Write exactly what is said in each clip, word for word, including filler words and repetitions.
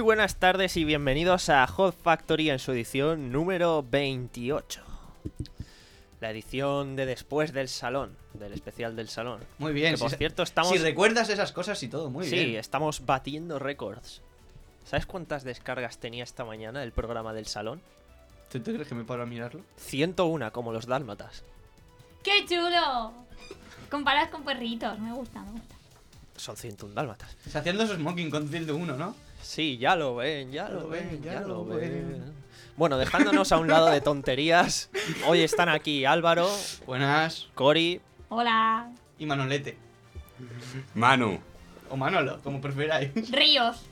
Muy buenas tardes y bienvenidos a Hot Factory en su edición número veintiocho. La edición de después del salón, del especial del salón. Muy bien. Que, por si, cierto, estamos... si recuerdas esas cosas y todo, muy sí, bien. Sí, estamos batiendo récords. ¿Sabes cuántas descargas tenía esta mañana el programa del salón? ¿Tú te crees que me paro a mirarlo? ciento uno, como los dálmatas. ¡Qué chulo! Comparas con perritos, me gusta, me gusta. Son ciento uno dálmatas. Se haciendo su smoking con ciento uno, ¿no? Sí, ya lo ven, ya lo ven, ya lo ven. Bueno, dejándonos a un lado de tonterías, hoy están aquí Álvaro, Buenas. Cori Hola. Y Manolete. Manu. O Manolo, como preferáis. Ríos.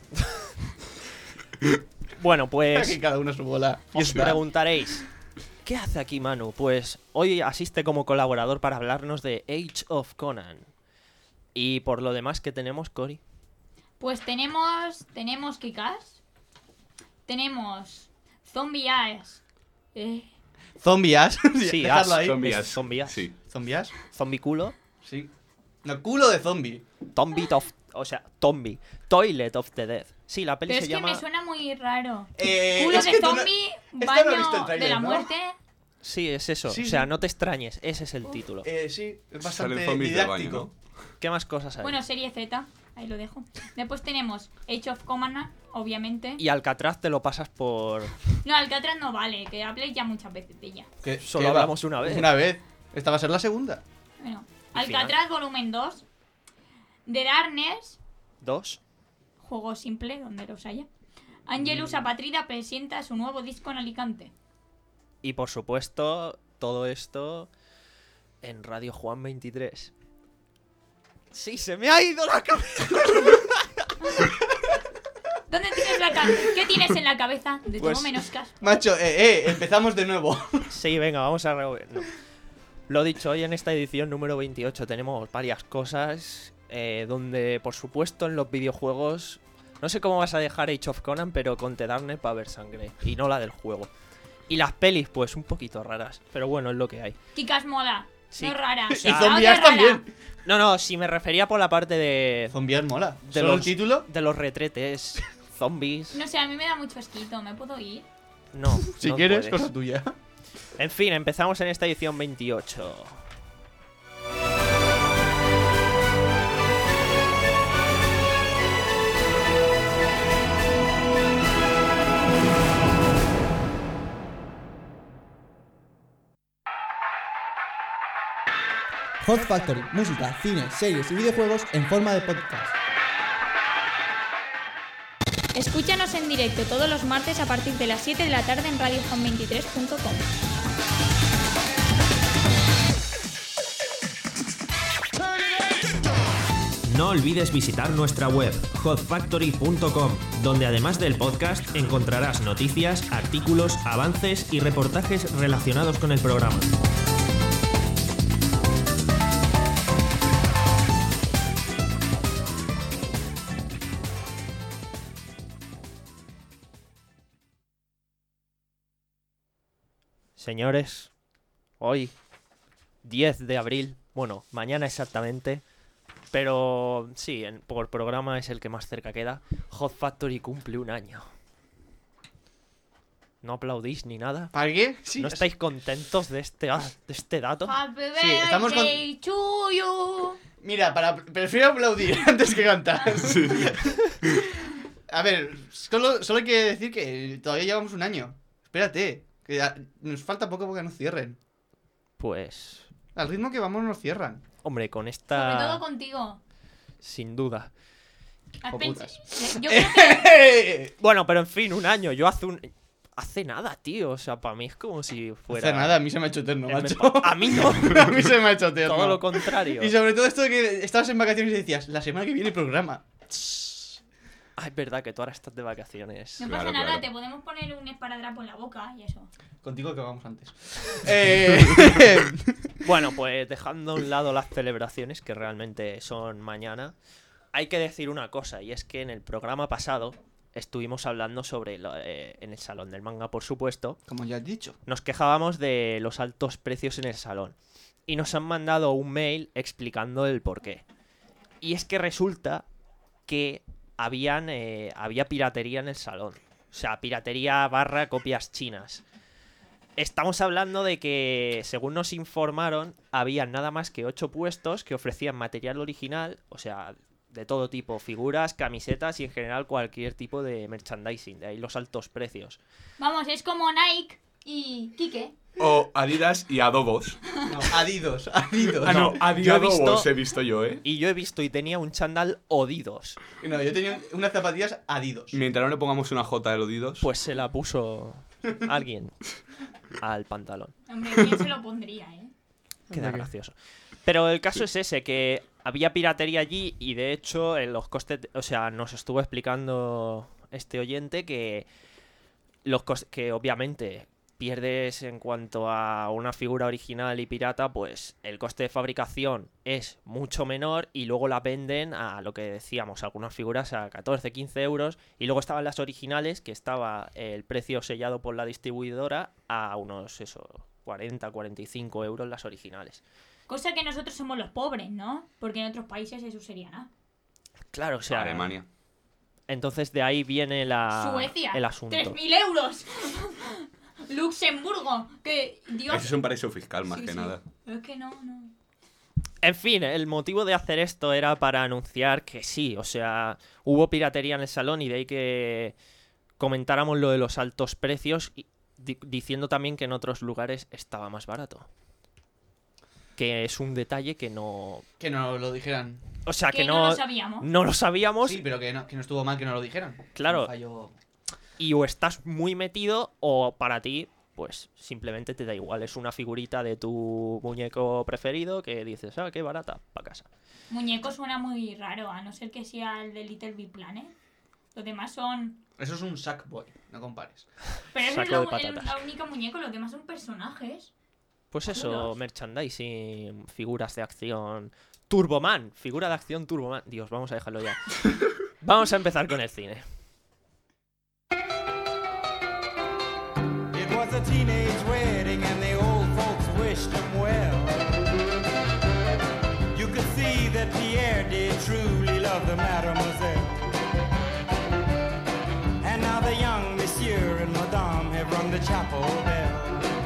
Bueno, pues Aquí cada uno su bola. os preguntaréis, ¿qué hace aquí Manu? Pues hoy asiste como colaborador para hablarnos de Age of Conan. Y por lo demás, ¿qué tenemos, Cori? Pues tenemos. Tenemos Kikas. Tenemos. Zombie Eyes. Eh. Zombias. Sí, Dejadlo as, ahí. Zombias. Zombias. Sí. ¿Zombias? Zombie culo. Sí. No, culo de zombie. Tombit of... O sea, Tombi. Toilet of the Dead. Sí, la peli Pero se es que llama... me suena muy raro. Eh, Culo es de que tú no- zombie, esto no he baño visto el tráiler, de la ¿no? muerte. Sí, es eso. Sí, o sea, sí. no te extrañes. Ese es el título. Eh, sí, es bastante Salen zombies del baño, didáctico. ¿Qué más cosas hay? Bueno, serie Z. Ahí lo dejo. Después tenemos Age of Conan, obviamente. Y Alcatraz te lo pasas por... No, Alcatraz no vale, que hablé ya muchas veces de ella. Que- Solo que va- hablamos una vez. Una vez. Esta va a ser la segunda. Bueno, ¿Y Alcatraz volumen dos. The Darkness. Dos. Juego simple, donde los haya. Angelus Apatrida presenta su nuevo disco en Alicante. Y por supuesto, todo esto en Radio Juan veintitrés. Sí, se me ha ido la cabeza. ¿Dónde tienes la cabeza? ¿Qué tienes en la cabeza? De Pues- todo menos caso. Macho, eh, eh, empezamos de nuevo. Sí, venga, vamos a... re- no. Lo dicho, hoy en esta edición número veintiocho tenemos varias cosas, eh, donde, por supuesto, en los videojuegos... No sé cómo vas a dejar Age of Conan, pero con The Darkness va a haber sangre, y no la del juego. Y las pelis, pues, un poquito raras, pero bueno, es lo que hay. Kikas mola. Sí. No es rara. Y sea, No, zombias no es rara. también. No, no, si me refería por la parte de... Zombias mola. De ¿Solo los- el título? De los retretes, zombies... No sé, a mí me da mucho asquito. ¿Me puedo ir? No, Si no quieres, puedes. cosa tuya. En fin, empezamos en esta edición veintiocho. Hot Factory, música, cine, series y videojuegos en forma de podcast. Escúchanos en directo todos los martes a partir de las siete de la tarde en radio home veintitrés punto com. No olvides visitar nuestra web hot factory punto com, donde además del podcast encontrarás noticias, artículos, avances y reportajes relacionados con el programa. Señores, hoy, diez de abril, bueno, mañana exactamente, pero sí, en- por programa es el que más cerca queda, Hot Factory cumple un año. ¿No aplaudís ni nada? ¿Para qué? Sí. ¿No estáis contentos de este, ah, de este dato? Happy Sí, estamos con- birthday to you. Mira, para... prefiero aplaudir antes que cantar. A ver, solo, solo hay que decir que todavía llevamos un año. Espérate, que a- nos falta poco porque nos cierren. Pues, Al ritmo que vamos nos cierran. hombre, con Sobre esta... todo contigo. Sin duda. Ah, Hijo pense- putas. Yo creo que Bueno, pero en fin, un año. Yo hace un... Hace nada, tío. O sea, para mí es como si fuera... Hace nada, a mí se me ha hecho eterno, Eh, me macho. pa- A mí no. A mí se me ha hecho eterno. Todo lo contrario. Y sobre todo esto de que estabas en vacaciones y decías, la semana que viene programa. Ah, es verdad que tú ahora estás de vacaciones. no Claro, pasa nada, claro. te podemos poner un esparadrapo en la boca y eso. Contigo que vamos antes. Eh... Bueno, pues dejando a un lado las celebraciones, que realmente son mañana, hay que decir una cosa, y es que en el programa pasado estuvimos hablando sobre, lo- eh, en el Salón del Manga, por supuesto, Como ya has dicho. nos quejábamos de los altos precios en el salón. Y nos han mandado un mail explicando el porqué. Y es que resulta que habían, eh, había piratería en el salón. O sea, piratería barra copias chinas. Estamos hablando de que, según nos informaron, había nada más que ocho puestos que ofrecían material original, o sea, de todo tipo, figuras, camisetas y en general cualquier tipo de merchandising, de ahí los altos precios. Vamos, es como Nike y Kike. O Adidas y Adobos. No, Adidos, Adidos. Ah, no, yo he Adiadobos visto- he visto yo, ¿eh? Y yo he visto y tenía un chándal Odidos, No, yo tenía unas zapatillas Adidos. Mientras no le pongamos una J de Odidos. pues se la puso alguien al pantalón. Hombre, ¿quién se lo pondría, eh? Queda gracioso. Pero el caso es ese, que había piratería allí y de hecho en los costes, o sea, nos estuvo explicando este oyente que los costes, que obviamente pierdes en cuanto a una figura original y pirata, pues el coste de fabricación es mucho menor y luego la venden a lo que decíamos, algunas figuras a catorce, quince euros y luego estaban las originales que estaba el precio sellado por la distribuidora a unos, eso, cuarenta, cuarenta y cinco euros las originales. Cosa que nosotros somos los pobres, ¿no? Porque en otros países eso sería nada. Claro, o sea, Alemania. entonces de ahí viene la, Suecia, el asunto. tres mil euros. Luxemburgo, que Dios... Ese es un paraíso fiscal, más Sí, que sí. nada. Es que no, no. En fin, el motivo de hacer esto era para anunciar que sí, o sea, hubo piratería en el salón y de ahí que comentáramos lo de los altos precios, y di- diciendo también que en otros lugares estaba más barato. Que es un detalle que no... Que no lo dijeran. O sea, que, Que no no, lo sabíamos. no lo sabíamos Sí, pero que no, que no estuvo mal que no lo dijeran. Claro. Un fallo- y o estás muy metido o para ti, pues simplemente te da igual. Es una figurita de tu muñeco preferido que dices, ah, qué barata, para casa. Muñeco suena muy raro, a no ser que sea el de Little Big Planet. Los demás son... Eso es un Sackboy, no compares. Pero ese es Saco lo, de el, patatas. el único muñeco, los demás son personajes. Pues eso, Vámonos. merchandising, figuras de acción. Turboman, figura de acción Turboman. Dios, vamos a dejarlo ya. Vamos a empezar con el cine. It was a teenage wedding and the old folks wished him well. You could see that Pierre did truly love the mademoiselle. And now the young monsieur and madame have rung the chapel bell.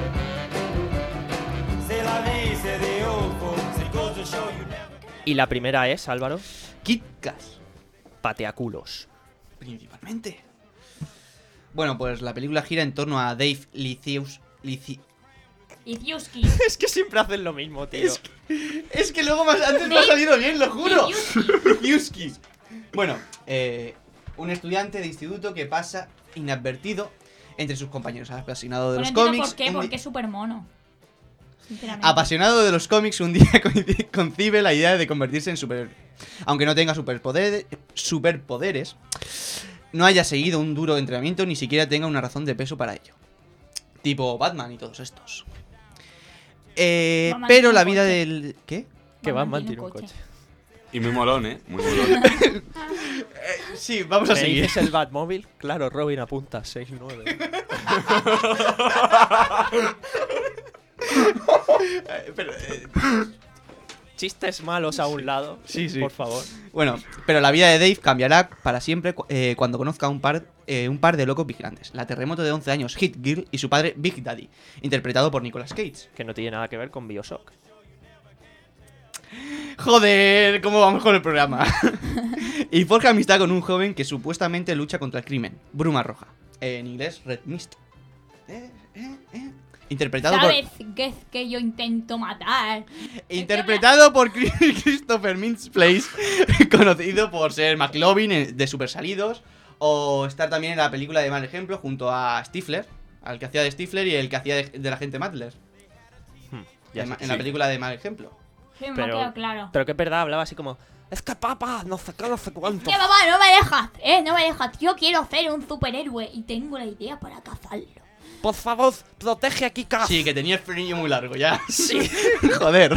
C'est la vie, say the old folks, it goes to show you never... Y la primera es, Álvaro, Kit Kat, pateaculos. principalmente. Bueno, pues la película gira en torno a Dave Licius... Lici... Y Fiuski. Es que siempre hacen lo mismo, tío. Es que, es que luego más antes me ha salido bien, lo juro. Liciuski. Bueno, eh, un estudiante de instituto que pasa inadvertido entre sus compañeros. Apasionado de No los entiendo cómics. por qué, un di- porque es súper mono. Sinceramente. Apasionado de los cómics, un día coincide- concibe la idea de convertirse en super... Aunque no tenga superpoder- superpoderes, no haya seguido un duro entrenamiento, ni siquiera tenga una razón de peso para ello. Tipo Batman y todos estos. Eh, Batman pero tiene la un vida coche. del... ¿Qué? Que Batman Batman tiene tiene un un coche. coche. Y muy molón, ¿eh? Muy molón. Sí, vamos a ¿Me seguir. dices el Batmóvil? Claro, Robin apunta, seis nueve. Eh, pero, eh, Chistes malos a un lado, Sí, sí. por favor. bueno, pero la vida de Dave cambiará para siempre cu- eh, cuando conozca a un par, eh, un par de locos vigilantes. La terremoto de once años, Hit Girl, y su padre Big Daddy, interpretado por Nicolas Cage. Que no tiene nada que ver con Bioshock. Joder, ¿cómo vamos con el programa? Y forja amistad con un joven que supuestamente lucha contra el crimen, Bruma Roja. En inglés, Red Mist. Eh, eh, eh. Interpretado por, ¿Sabes qué es que yo intento matar? interpretado por Chris- Christopher Mintz-Plasse, conocido por ser McLovin en- de Super Salidos, o estar también en la película de Mal Ejemplo junto a Stifler, al que hacía de Stifler y el que hacía de, de la gente Madler, Hmm, ya en, sé. en la sí. película de Mal Ejemplo. Sí, me ha Pero- quedado claro. Pero que es verdad, hablaba así como... Es que papá, no sé qué, no sé cuánto. Que mamá, no me dejas, eh, no me dejas. Yo quiero ser un superhéroe y tengo la idea para cazarlo. Por favor, protege a Kika. Sí, que tenía el frenillo muy largo ya. Sí. Joder.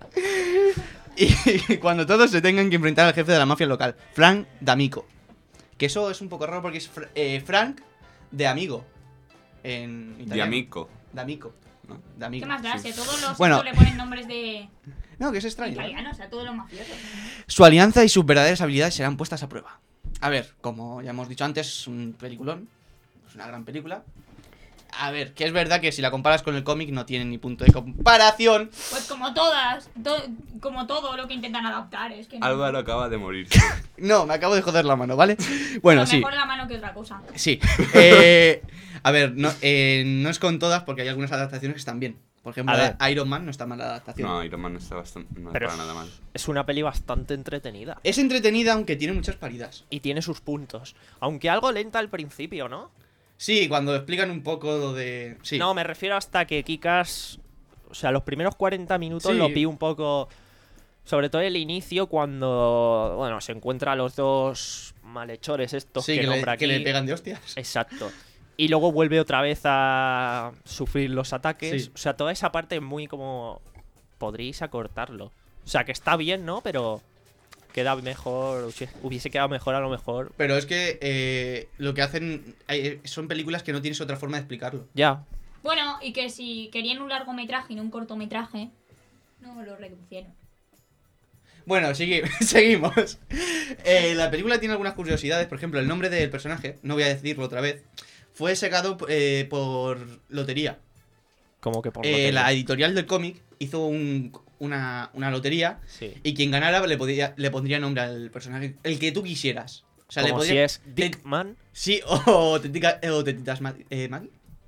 Y cuando todos se tengan que enfrentar al jefe de la mafia local, Frank D'Amico. Que eso es un poco raro porque es Fr- eh, Frank de amigo. En italiano. Diamico. D'Amico. ¿no? D'Amico. ¿Qué más da? sí. Si a todos los Bueno. estos le ponen nombres de No, que es extraño. ¿eh? italianos, a todos los mafiosos. Su alianza y sus verdaderas habilidades serán puestas a prueba. A ver, como ya hemos dicho antes, es un peliculón. Es una gran película. A ver, que es verdad que si la comparas con el cómic no tiene ni punto de comparación. Pues como todas, to- como todo lo que intentan adaptar, es que no. Álvaro acaba de morir. No, me acabo de joder la mano, ¿vale? Bueno, A lo sí. mejor la mano que otra cosa. Sí. Eh, a ver, no, eh, no es con todas porque hay algunas adaptaciones que están bien. Por ejemplo, A ver. la de Iron Man no está mal la adaptación. No, Iron Man no está bastante. No Pero para nada mal. es una peli bastante entretenida. Es entretenida, aunque tiene muchas paridas. Y tiene sus puntos. Aunque algo lenta al principio, ¿no? Sí, cuando explican un poco lo de. Sí. No, me refiero hasta que Kikas. O sea, los primeros cuarenta minutos Sí. lo vi un poco. Sobre todo el inicio, cuando. Bueno, se encuentra a los dos malhechores estos sí, que, que, le, nombra que aquí. le pegan de hostias. Exacto. Y luego vuelve otra vez a sufrir los ataques. Sí. O sea, toda esa parte muy como. Podríais acortarlo. O sea, que está bien, ¿no? Pero. Queda mejor. Hubiese quedado mejor a lo mejor. Pero es que eh, lo que hacen. hay- son películas que no tienes otra forma de explicarlo. Ya. Bueno, y que si querían un largometraje y no un cortometraje, no lo reducieron. Bueno, segui- seguimos. Eh, la película tiene algunas curiosidades. Por ejemplo, el nombre del personaje, no voy a decirlo otra vez, fue sacado eh, por lotería. Como que por Eh, lotería. la editorial del cómic hizo un- una, una lotería Sí. y quien ganara le, podía, le pondría nombre al personaje, el que tú quisieras. O sea, le Como si podría, es Dickman. Sí, o Tetica- o Tetitas Ma- eh, Maggie.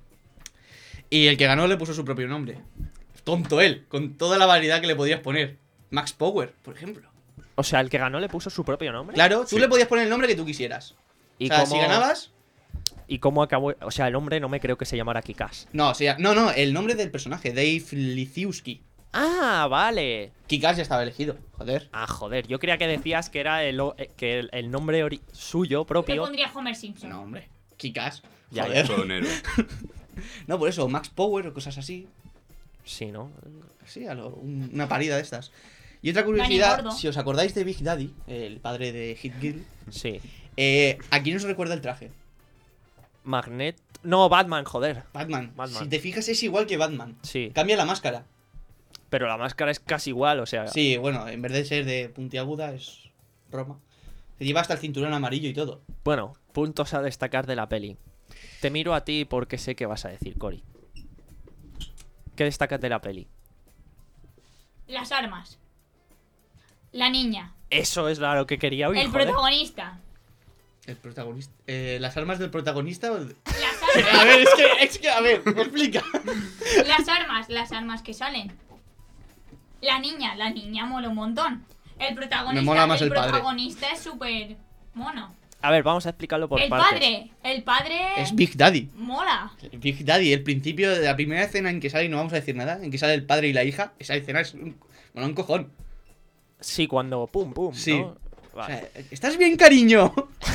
Y el que ganó le puso su propio nombre. Tonto él, con toda la variedad que le podías poner. Max Power, por ejemplo. O sea, el que ganó le puso su propio nombre. Claro, tú Sí. le podías poner el nombre que tú quisieras. ¿Y o sea, cómo, si ganabas. ¿Y cómo acabó? O sea, el hombre no me creo que se llamara Kikas. No, o sea, no, no, el nombre del personaje, Dave Liciuski. Ah, vale. Kikas ya estaba elegido, joder. Ah, joder. Yo creía que decías que era el, o- eh, que el, el nombre ori- suyo ¿Qué propio. pondría Homer Simpson? No, hombre. Kikas. Ya, Joder. Todo un héroe. No, por eso, Max Power o cosas así. Sí, ¿no? Sí, a lo- un- una parida de estas. Y otra curiosidad, Gordo. si os acordáis de Big Daddy, el padre de Hit Girl, Sí. eh, ¿a quién os recuerda el traje? Magnet. No, Batman, joder. Batman. Batman. Si te fijas, es igual que Batman. Sí. Cambia la máscara. Pero la máscara es casi igual, o sea. Sí, bueno, en vez de ser de puntiaguda, es Roma. Se lleva hasta el cinturón amarillo y todo. Bueno, puntos a destacar de la peli. Te miro a ti porque sé qué vas a decir, Cory. ¿Qué destacas de la peli? Las armas. La niña. Eso es lo que quería oír, el joder. protagonista. El protagonista. Eh, ¿Las armas del protagonista? o de- Las A armas. ver, es que, es que, a ver, me explica. las armas. Las armas que salen. La niña. La niña mola un montón. El protagonista. Me mola más el padre. protagonista es súper mono. A ver, vamos a explicarlo por el partes. padre. El padre. Es Big Daddy. Mola. Big Daddy, el principio de la primera escena en que sale, y no vamos a decir nada, en que sale el padre y la hija, esa escena es un, bueno, un cojón. Sí, cuando pum, pum, Sí. ¿no? O Vale. sea, ¿estás bien, cariño?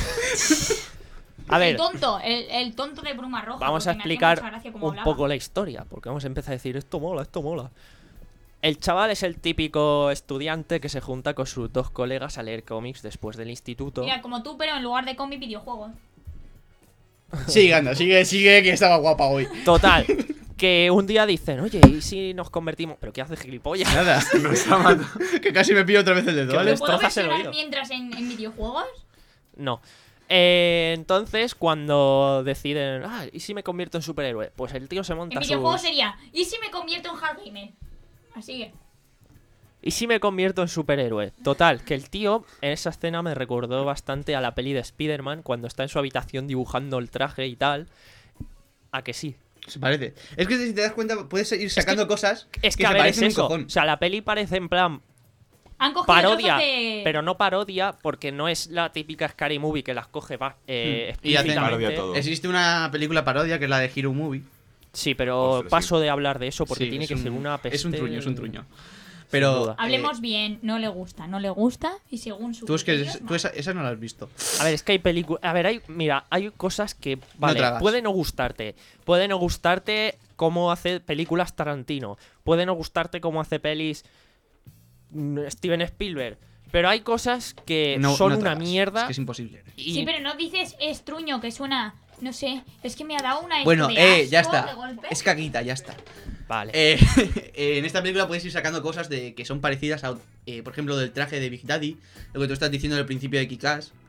A El ver, tonto. El, el tonto de Bruma Roja. vamos a porque me hacía explicar mucha gracia cómo un hablaba. poco la historia, porque vamos a empezar a decir, esto mola, esto mola. El chaval es el típico estudiante que se junta con sus dos colegas a leer cómics después del instituto. Mira, como tú, pero en lugar de cómic, videojuegos. Sigue, anda, sigue, sigue, que estaba guapa hoy. Total, que un día dicen, oye, ¿y si nos convertimos? ¿Pero qué haces, gilipollas? Nada, Nos ha matado. que casi me pillo otra vez el dedo, Que ¿vale? me- ¿Puedo destrozas el versionar oído. mientras en, en videojuegos? No. Eh, entonces, cuando deciden, ah, ¿y si me convierto en superhéroe? Pues el tío se En monta videojuegos sus... sería, ¿y si me convierto en hard gamer? Así que, ¿Y si me convierto en superhéroe? Total, que el tío en esa escena me recordó bastante a la peli de Spider-Man cuando está en su habitación dibujando el traje y tal. ¿A que sí? Se parece. Es que si te das cuenta, puedes ir sacando cosas Es que, que a se ver, es parecen un eso. cojón. O sea, la peli parece en plan han cogido parodia, trozos de... pero no parodia porque no es la típica Scary Movie que las coge va, eh, Hmm. Y hacen explícitamente. parodia todo. Existe una película parodia que es la de Hero Movie. Sí, pero Ostras, sí. paso de hablar de eso porque Sí, tiene es que un- ser una peste. Es un truño, es un truño. Sin Pero. duda. Hablemos eh, bien, no le gusta, no le gusta y según su Tú es que criterio, tú esa, esa no la has visto. A ver, es que hay películas. A ver, hay. Mira, hay cosas que. Vale, tragas. puede no gustarte. Puede no gustarte cómo hace películas Tarantino. Puede no gustarte cómo hace pelis mm, Steven Spielberg. Pero hay cosas que No- son no una tragas. mierda. Es que es imposible. y- Sí, pero no dices es truño, que suena, no sé, es que me ha dado una Bueno, esto de eh, ya asco está. de golpe. Es caquita, ya está. Vale. Eh, eh, en esta película puedes ir sacando cosas de que son parecidas a, eh, por ejemplo, del traje de Big Daddy, lo que tú estás diciendo al principio de Kick-Ass.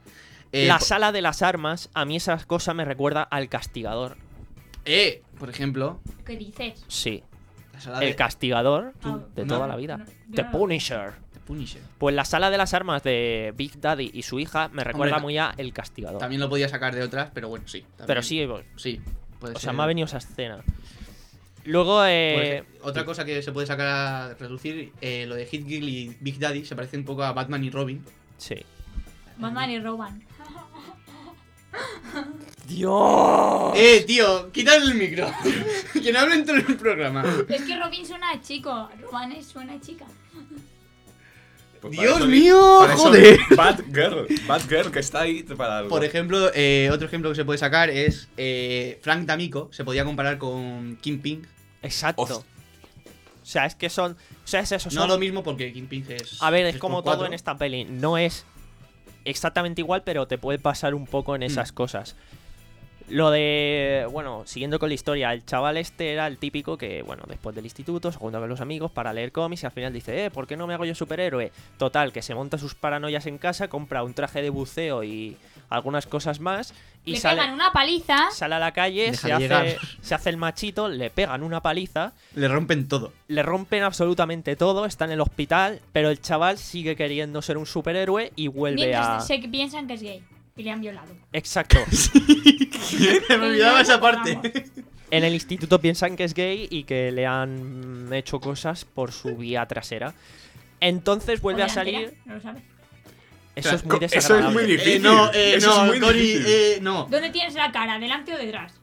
Eh, la po- sala de las armas, a mí esa cosa me recuerda al Castigador. Eh, por ejemplo, ¿Qué dices? Sí, la sala de el Castigador Ah, de no, toda la vida. no, yo The no lo- Punisher. de Punisher. Pues la sala de las armas de Big Daddy y su hija me recuerda Hombre, muy a El Castigador. También lo podía sacar de otras, pero bueno, sí. también- Pero sí, o Sí, puede sea, ser. me ha venido esa escena. Luego, eh, Por ej- otra cosa que se puede sacar a reducir, eh, lo de Hit Girl y Big Daddy se parece un poco a Batman y Robin. sí. Batman y Robin. ¡Dios! Eh, tío, quítale el micro. Que no hablen todo el programa. Es que Robin suena a chico, Robin es- suena a chica. Pues Dios para eso- mío, para eso joder. Batgirl. Batgirl, que está ahí para algo. Por ejemplo, eh, otro ejemplo que se puede sacar es eh, Frank D'Amico. Se podía comparar con Kingpin. Exacto. Host- O sea, es que son. O sea, es eso. No son- lo mismo porque Kingpin es. A ver, es tres como por todo cuatro. en esta peli. No es exactamente igual, pero te puede pasar un poco en esas Mm. cosas. Lo de. Bueno, siguiendo con la historia, el chaval este era el típico que, bueno, después del instituto se junta con los amigos para leer cómics y al final dice, eh, ¿por qué no me hago yo superhéroe? Total, que se monta sus paranoias en casa, compra un traje de buceo y algunas cosas más y Le sale, pegan una paliza. sale a la calle, Deja se de hace, llegar. se hace el machito, le pegan una paliza. Le rompen todo. Le rompen absolutamente todo, está en el hospital, pero el chaval sigue queriendo ser un superhéroe y vuelve Mientras a... se piensan que es gay y le han violado. Exacto. Me olvidaba esa parte. En el instituto piensan que es gay y que le han mm, hecho cosas por su vía trasera. Entonces vuelve O a delantera, salir... No lo sabes. Eso es muy Co- desagradable. Eso es muy difícil. Eh, no, eh, Eso no, es muy Cory, difícil. eh, no. ¿Dónde tienes la cara? ¿Delante o detrás?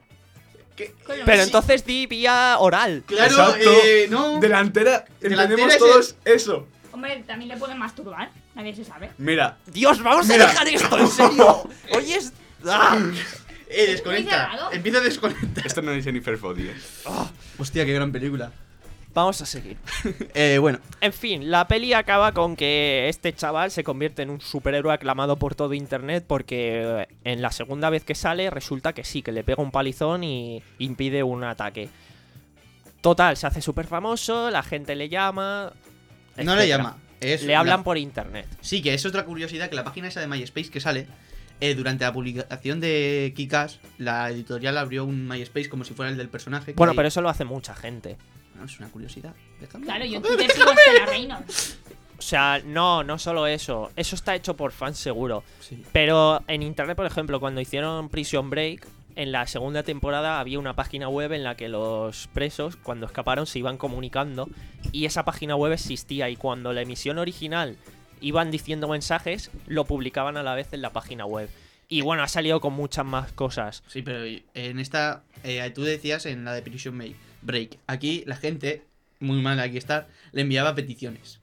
¿Qué? Con lo- Pero sí. entonces di vía oral. Claro, Exacto. eh, no. Delantera, Delantera entendemos es todos eso. Hombre, también le pueden masturbar. Nadie se sabe. Mira, Dios, vamos Mira. a dejar esto, en serio. Oye, es... ¡Ah! Eh, desconecta. cerrado. Empieza a desconectar. esto no es Jennifer Body, eh. Hostia, qué gran película. Vamos a seguir. Eh, bueno. En fin, la peli acaba con que este chaval se convierte en un superhéroe aclamado por todo internet porque en la segunda vez que sale resulta que sí, que le pega un palizón y impide un ataque. Total, se hace súper famoso, la gente le llama... No le etcétera. llama. Es Le hablan la- por internet. Sí, que es otra curiosidad que la página esa de MySpace que sale. eh, durante la publicación de Kick-Ass, la editorial abrió un MySpace como si fuera el del personaje. que Bueno, ahí- pero eso lo hace mucha gente. No, es una curiosidad. Déjame. Claro, yo en Twitter sigo a Estela Reynolds. O sea, no, no solo eso. Eso está hecho por fans seguro. Sí. Pero en internet, por ejemplo, cuando hicieron Prison Break, en la segunda temporada había una página web en la que los presos, cuando escaparon, se iban comunicando. Y esa página web existía. Y cuando la emisión original iban diciendo mensajes, lo publicaban a la vez en la página web. Y bueno, ha salido con muchas más cosas. Sí, pero en esta, eh, tú decías en la de Prison Ma- Break, aquí la gente, muy mal aquí está, le enviaba peticiones.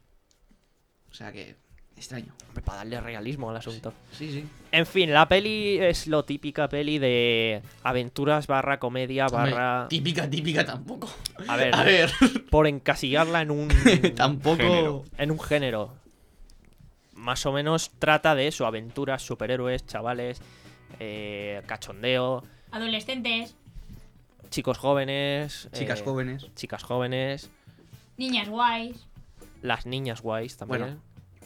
O sea que, extraño. Para darle realismo al asunto. Sí, sí. En fin, la peli es lo típica peli de aventuras barra comedia Hombre, barra... típica, típica tampoco. A ver, A ver, por encasillarla en un... tampoco. Género. en un género. Más o menos trata de eso, aventuras, superhéroes, chavales, eh, cachondeo, Adolescentes, chicos jóvenes, Chicas eh, jóvenes. chicas jóvenes, niñas guays. las niñas guays también. Bueno.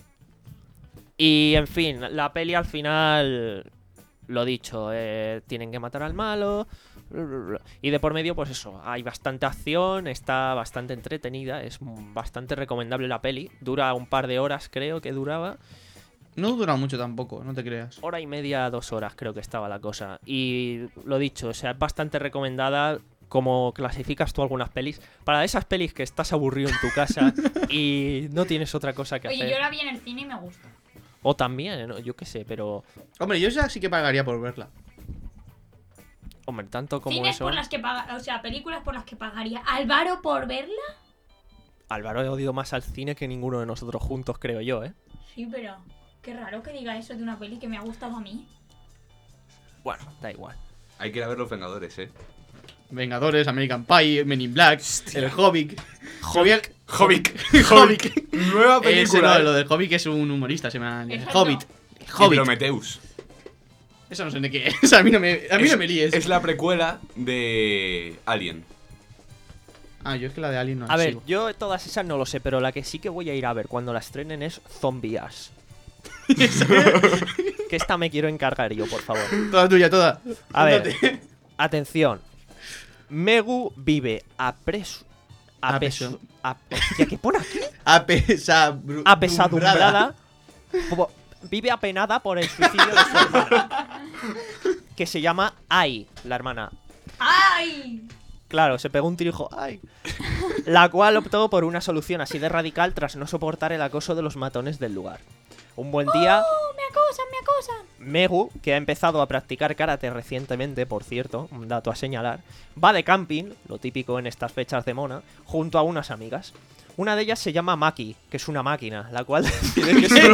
Y en fin, la peli al final, lo dicho, eh, tienen que matar al malo. Y de por medio, pues eso, hay bastante acción, está bastante entretenida, es bastante recomendable la peli. Dura un par de horas, creo que duraba. No dura mucho tampoco, no te creas. Hora y media, dos horas creo que estaba la cosa. Y lo dicho, o sea, es bastante recomendada. Como clasificas tú algunas pelis, para esas pelis que estás aburrido en tu casa y no tienes otra cosa que Oye, hacer. yo la vi en el cine y me gustó. O también, ¿no? Yo qué sé, pero... Hombre, yo esa sí que pagaría por verla. Hombre, tanto como Cines eso... por las que paga, o sea, películas por las que pagaría. ¿Álvaro por verla? Álvaro he odiado más al cine que ninguno de nosotros juntos, creo yo, ¿eh? Sí, pero qué raro que diga eso de una peli que me ha gustado a mí. Bueno, da igual. hay que ir a ver Los Vengadores, eh. Vengadores, American Pie, Men in Black, El Hobbit. Hobbit. Hobbit. Hobbit. Nueva Ese película. no, eh. lo del Hobbit es un humorista, se llama Exacto. Hobbit. Y Hobbit. Prometheus. Eso no sé de qué es. A mí no me, a mí Es- no me líes. Es la precuela de Alien. Ah, yo es que la de Alien no la A ver, sigo. yo todas esas no lo sé, pero la que sí que voy a ir a ver cuando la estrenen es Zombie Ass. que esta me quiero encargar yo, por favor. Toda tuya, toda. A ver, Ándate. atención. Megu vive apresu... Apesu- Apesu... ap- Hostia, ¿qué pone aquí? Apesadumbrada. Apesadumbrada. po- Vive apenada por el suicidio de su hermana. Que se llama Ai, la hermana. ¡Ay! Claro, se pegó un tiro y dijo ¡ay! La cual optó por una solución así de radical tras no soportar el acoso de los matones del lugar. Un buen día, ¡Oh, me acosan, me acosan! Megu, que ha empezado a practicar karate recientemente, por cierto, un dato a señalar, va de camping, lo típico en estas fechas de mona, junto a unas amigas. Una de ellas se llama Maki, que es una máquina, la cual decide que es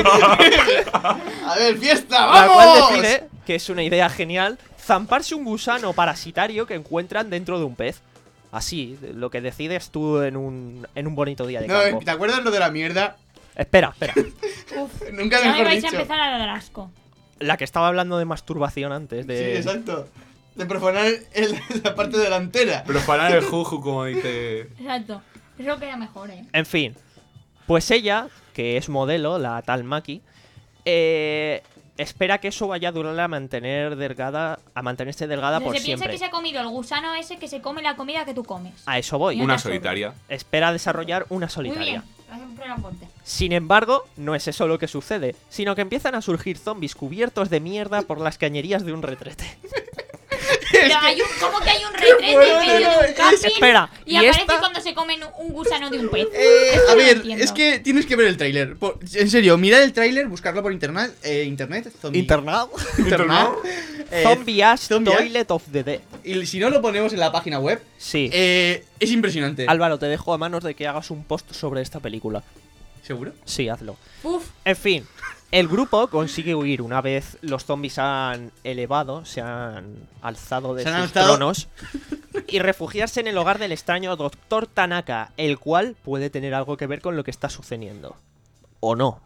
A ver, fiesta, la vamos. cual decide que es una idea genial zamparse un gusano parasitario que encuentran dentro de un pez. Así, lo que decides tú en un, en un bonito día de No, campo. ¿te acuerdas lo de la mierda? Espera, espera. Uf, Nunca ya me mejor vais dicho. a empezar a dar asco. La que estaba hablando de masturbación antes, de... Sí, exacto. De profanar el- la parte delantera. Pero para el juju, como dice. Exacto. Eso queda mejor, eh. En fin, pues ella, que es modelo, la tal Maki, eh, espera que eso vaya a durar a mantener delgada, a mantenerse delgada O sea, por se piensa siempre. que se ha comido el gusano ese que se come la comida que tú comes. A eso voy. Y Una te absorbe. solitaria. Espera desarrollar una Muy solitaria. bien. Siempre la fuerte. Sin embargo, no es eso lo que sucede, sino que empiezan a surgir zombies cubiertos de mierda por las cañerías de un retrete. Pero hay un, ¿cómo que hay un retrete en medio de un camping? Espera, y, y aparece esta- cuando se comen un gusano de un pez. Eh, Esto a no lo ver, entiendo. es que tienes que ver el tráiler. Por- En serio, mirad el tráiler, buscarlo por internet. Eh, internet, zombie. Internal. Internet. Eh, Zombie Ass Zombie Ass. Toilet of the Dead. Y si no lo ponemos en la página web, Sí. eh, es impresionante. Álvaro, te dejo a manos de que hagas un post sobre esta película. ¿Seguro? Sí, hazlo. Uf, En fin, el grupo consigue huir una vez los zombies han elevado, se han alzado de Se han sus alzado. tronos y refugiarse en el hogar del extraño doctor Tanaka, el cual puede tener algo que ver con lo que está sucediendo. O no.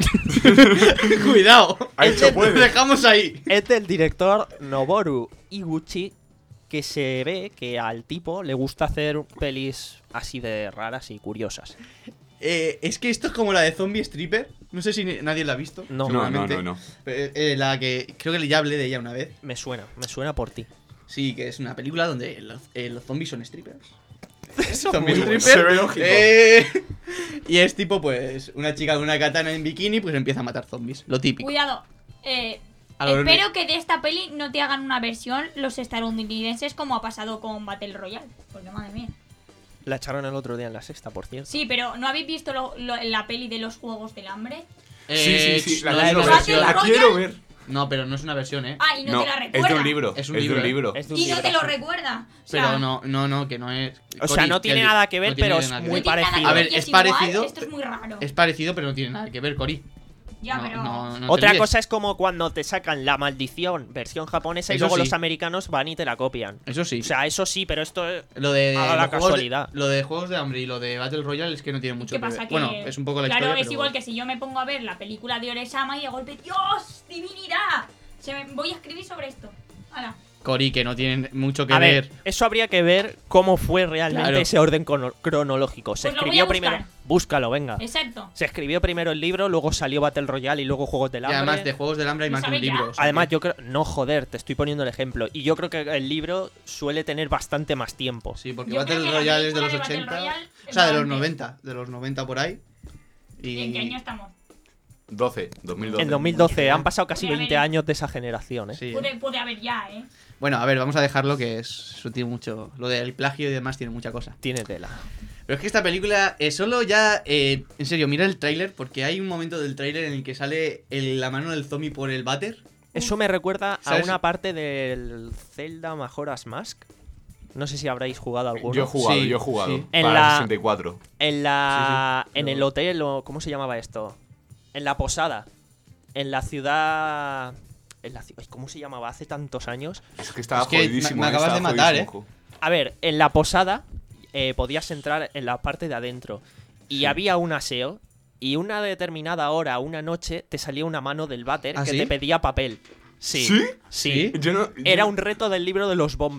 Cuidado. Ha hecho Lo puede. dejamos ahí. Es del director Noboru Iguchi, que se ve que al tipo le gusta hacer pelis así de raras y curiosas. Eh, es que esto es como la de Zombie Stripper. No sé si ni- nadie la ha visto. No. No, no, seguramente. no, no. Pero, eh, la que creo que ya hablé de ella una vez. Me suena, me suena por ti. Sí, que es una película donde los, eh, los zombies son strippers. Eso Zombies muy bueno. stripper. Se ve lógico. Eh, y es tipo, pues, una chica con una katana en bikini, pues empieza a matar zombies. Lo típico. cuidado. Eh, A lo- espero que de esta peli no te hagan una versión los estadounidenses como ha pasado con Battle Royale. Porque madre mía. La echaron el otro día en la sexta, por cierto. Sí, pero ¿no habéis visto lo- lo- la peli de los Juegos del Hambre? Sí, Eh, sí, sí. La, no, la es quiero una ver. versión. La Battle quiero Royale. ver. No, pero no es una versión, ¿eh? Ah, y no, No, te la es recuerda. de un libro. Es un Es de un libro, libro. Es de un Y no te libro. lo recuerda. O sea, Pero no, no, no, que no es. O sea, Cori, no que tiene el- nada que ver, no tiene pero es nada que muy ver. no tiene nada que parecido. A ver, y es igual, parecido. Esto es muy raro. Es parecido, pero no tiene nada que ver, Cori. Ya, No, pero. no, no te Otra líes. cosa es como cuando te sacan la maldición versión japonesa y Eso luego sí. los americanos van y te la copian. Eso sí. O sea, eso sí, pero esto es... Lo de, haga la los juegos de- casualidad. lo de Juegos de Hambre y lo de Battle Royale es que no tiene mucho ¿Qué que pasa? ver. Que, Bueno, es un poco la claro, historia. es pero- igual que si yo me pongo a ver la película de Oresama y de golpe, ¡Dios! ¡Divinidad! Se me- voy a escribir sobre esto. Hala. Cori, que no tienen mucho que A ver. ver, eso habría que ver cómo fue realmente Claro. ese orden crono- cronológico. Se Pues lo voy escribió a buscar. primero... Búscalo, venga. Exacto. Se escribió primero el libro, luego salió Battle Royale y luego Juegos del Y Hambre. además de Juegos del Hambre hay ¿Lo más de un sabes ya? libro. o sea Además, que- yo creo... No, joder, te estoy poniendo el ejemplo. Y yo creo que el libro suele tener bastante más tiempo. Sí, porque Yo Battle creo que la Royale es de los película de ochenta. Battle Royale O sea, de es los antes. noventa. De los noventa por ahí. Y... ¿En qué año estamos? doce, dos mil doce. En dos mil doce han pasado casi Puede veinte haber- años de esa generación, ¿eh? Sí. Puede, puede haber ya, ¿eh? Bueno, a ver, vamos a dejarlo que es, eso tiene mucho. Lo del plagio y demás tiene mucha cosa. Tiene tela. Pero es que esta película, eh, solo ya. eh, en serio, mira el tráiler, porque hay un momento del tráiler en el que sale el- la mano del zombie por el váter. Eso me recuerda a ¿Sabes? una parte del Zelda Majora's Mask. No sé si habréis jugado alguno. Yo he jugado, Sí, yo he jugado. sí. En Para la- sesenta y cuatro. En la. Sí, sí. En el hotel, o. ¿Cómo se llamaba esto? En la posada. En la ciudad. En la ci- ay, ¿Cómo se llamaba? Hace tantos años. Es que estaba Es que me- jodidísimo. me eh, acabas estaba de matar, jodidísimo. A ver, en la posada eh, podías entrar en la parte de adentro. Y había un aseo. Y una determinada hora, una noche, te salía una mano del váter ¿Ah, que sí? te pedía papel. Sí. ¿Sí? Sí. ¿Sí? Yo no, yo- Era un reto del libro de los Bomber.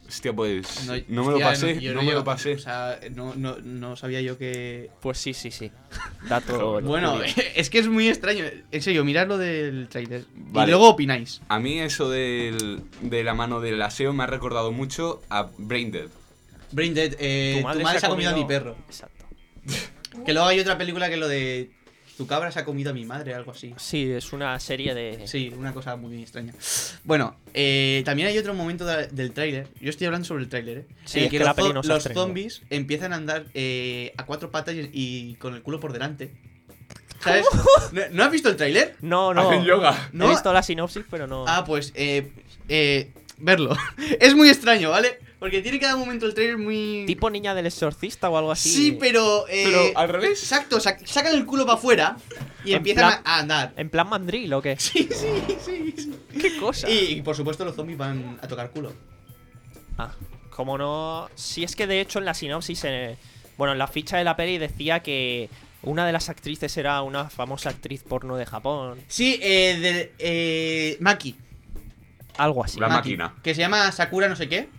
Hostia, pues. No, No, me lo hostia, pasé, yo no, me llevo- lo pasé. O sea, no, no, no sabía yo que... Pues sí, sí, sí. Dato. Bueno, curioso. es que es muy extraño. En serio, mirad lo del trailer. Vale. Y luego opináis. A mí eso del, de la mano del aseo me ha recordado mucho a Brain Dead. Brain Dead, eh, tu madre, se ha comido a mi perro. Exacto. Que luego hay otra película que lo de... Tu cabra se ha comido a mi madre, algo así. Sí, es una serie de. Sí, una cosa muy extraña. Bueno, eh, también hay otro momento de- del tráiler. Yo estoy hablando sobre el tráiler, ¿eh? Sí, en el es que, que la los, peli zo- no se ha los estrenado. zombies empiezan a andar eh, a cuatro patas y, y con el culo por delante. ¿Sabes? ¿No, ¿no has visto el tráiler? No, no. Hacen yoga. No. He visto la sinopsis, pero no. Ah, pues, eh, eh, verlo. Es muy extraño, ¿vale? Porque tiene cada momento el tráiler muy... Tipo niña del exorcista o algo así. Sí, pero... eh, Pero al revés. Exacto, sac- sacan el culo para afuera y En empiezan plan- a, a andar. ¿En plan mandril o qué? Sí, sí, sí, sí. ¿Qué cosa? Y, y por supuesto los zombies van a tocar culo. Ah, como no. Si es que de hecho en la sinopsis, eh, bueno, en la ficha de la peli decía que una de las actrices era una famosa actriz porno de Japón. Sí, eh, de, eh, Maki. Algo así. La Maki, máquina. Que se llama Sakura no sé qué.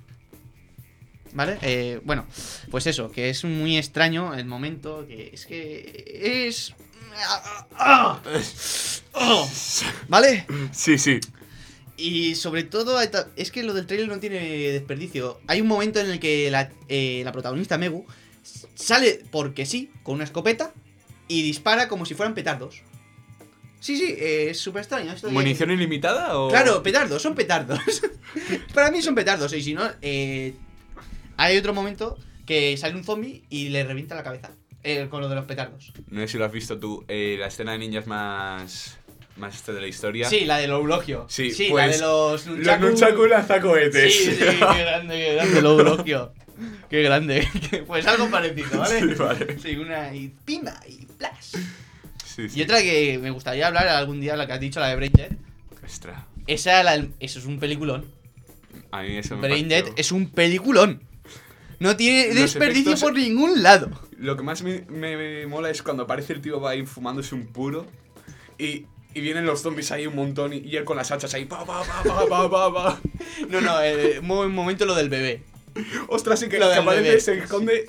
¿Vale? Eh, bueno, pues eso, que es muy extraño el momento, que es que es... ¡Ah! ¡Oh! ¿Vale? Sí, sí. Y sobre todo, hay ta- es que lo del trailer no tiene desperdicio. Hay un momento en el que la, eh, la protagonista Megu s- sale porque sí, con una escopeta y dispara como si fueran petardos. Sí, sí, eh, es súper extraño. esto de- ¿Munición ilimitada o.? Claro, petardos, son petardos. Para mí son petardos, y si no, eh, hay otro momento que sale un zombie y le revienta la cabeza eh, con lo de los petardos. No sé si lo has visto tú, eh, la escena de ninjas más. más este de la historia. Sí, la del eulogio. Sí, sí pues, la de los Los nunchaku. nunchaku lanzacohetes. Sí, sí, qué grande, qué grande el eulogio. Qué grande. Pues algo parecido, ¿vale? Sí, vale. Sí, una y pimba y plas. Sí, sí. Y otra que me gustaría hablar algún día, la que has dicho, la de Brain Dead. Ostras. Esa, la, eso es un peliculón. A mí eso me Brain Dead pareció- es un peliculón. No tiene Los desperdicio efectos- por ningún lado. Lo que más me, me- me mola es cuando aparece el tío va ahí fumándose un puro y, y vienen los zombies ahí un montón y, y él con las hachas ahí pa pa pa pa pa pa pa. No, no, eh, muy buen momento lo del bebé. Ostras, sí que, Lo que del aparece, bebé. se esconde.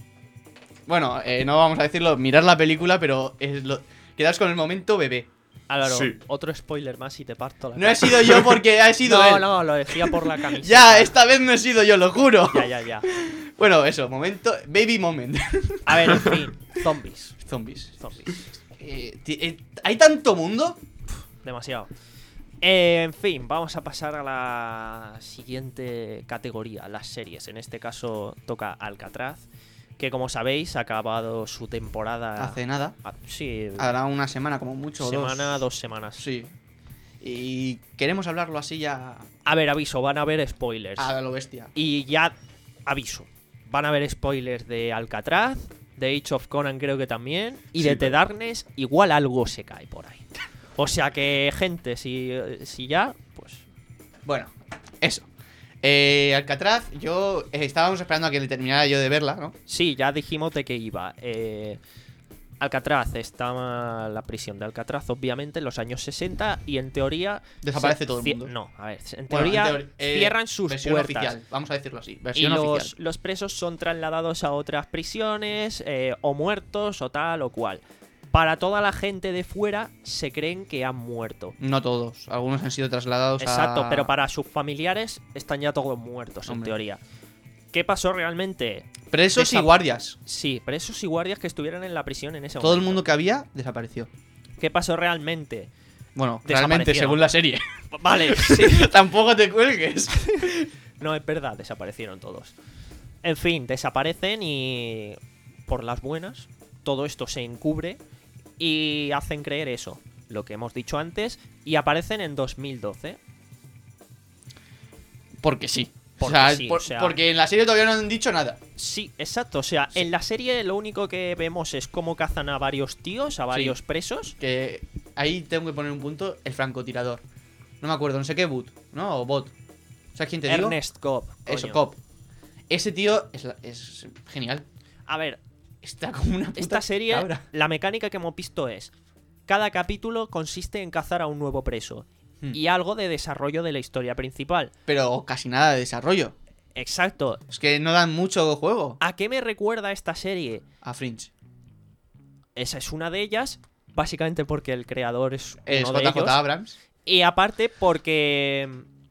Bueno, eh, no vamos a decirlo, mirar la película, pero es lo, quedaos con el momento bebé. Álvaro, Sí. otro spoiler más y te parto la No he sido yo porque ha sido No, él. no, lo decía por la camiseta. Ya, esta vez no he sido yo, lo juro. Ya, ya, ya. Bueno, eso, momento, baby moment. A ver, en fin. Zombies. Zombies. Zombies. Eh, ti- eh, ¿Hay tanto mundo? Demasiado. Eh, en fin, vamos a pasar a la siguiente categoría, las series. En este caso toca Alcatraz, que como sabéis ha acabado su temporada. Hace nada. Ah, sí, Hará una semana como mucho. o semana, dos. dos semanas. Sí. Y queremos hablarlo así ya A ver, aviso, van a haber spoilers. a lo bestia. Y ya aviso, van a haber spoilers de Alcatraz, de Age of Conan creo que también, y Sí, de The pero- Darkness igual algo se cae por ahí. O sea que, gente, si, si ya, pues... Bueno, eso. Eh, Alcatraz, yo eh, estábamos esperando a que le terminara yo de verla, ¿no? Sí, ya dijimos de qué iba. Eh, Alcatraz, está la prisión de Alcatraz, obviamente, en los años sesenta, y en teoría... Desaparece se todo el cie- mundo. No, a ver, en Bueno, teoría en teori- eh, cierran sus versión puertas. oficial, vamos a decirlo así. Y Versión los, oficial. los presos son trasladados a otras prisiones, eh, o muertos, o tal, o cual. Para toda la gente de fuera, se creen que han muerto. No todos, algunos han sido trasladados Exacto, a... pero para sus familiares están ya todos muertos, en Hombre. teoría. ¿Qué pasó realmente? Presos y Desa- guardias. Sí, presos y guardias que estuvieran en la prisión en ese Todo el momento. mundo que había desapareció. ¿Qué pasó realmente? Bueno, realmente, Desaparecieron. según la serie. Vale, sí. Tampoco te cuelgues. No, es verdad, desaparecieron todos. En fin, desaparecen y por las buenas, todo esto se encubre y hacen creer eso, lo que hemos dicho antes, y aparecen en dos mil doce. Porque sí. Porque o, sea, sí, por- o sea- porque en la serie todavía no han dicho nada. Sí, exacto, o sea, en la serie lo único que vemos es cómo cazan a varios tíos, a varios presos. Que ahí tengo que poner un punto, el francotirador. No me acuerdo, no sé qué boot, ¿no? O bot. ¿Sabes quién te digo? Ernest Cobb. Eso, coño. Cop. Ese tío es, la- es genial. A ver, Está como una puta esta serie, cabra. la mecánica que hemos visto es, cada capítulo consiste en cazar a un nuevo preso Hmm. y algo de desarrollo de la historia principal. Pero casi nada de desarrollo. Exacto. Es que no dan mucho juego ¿A qué me recuerda esta serie? a Fringe. Esa es una de ellas, básicamente porque el creador es uno Es de J J ellos. Abrams. Y aparte porque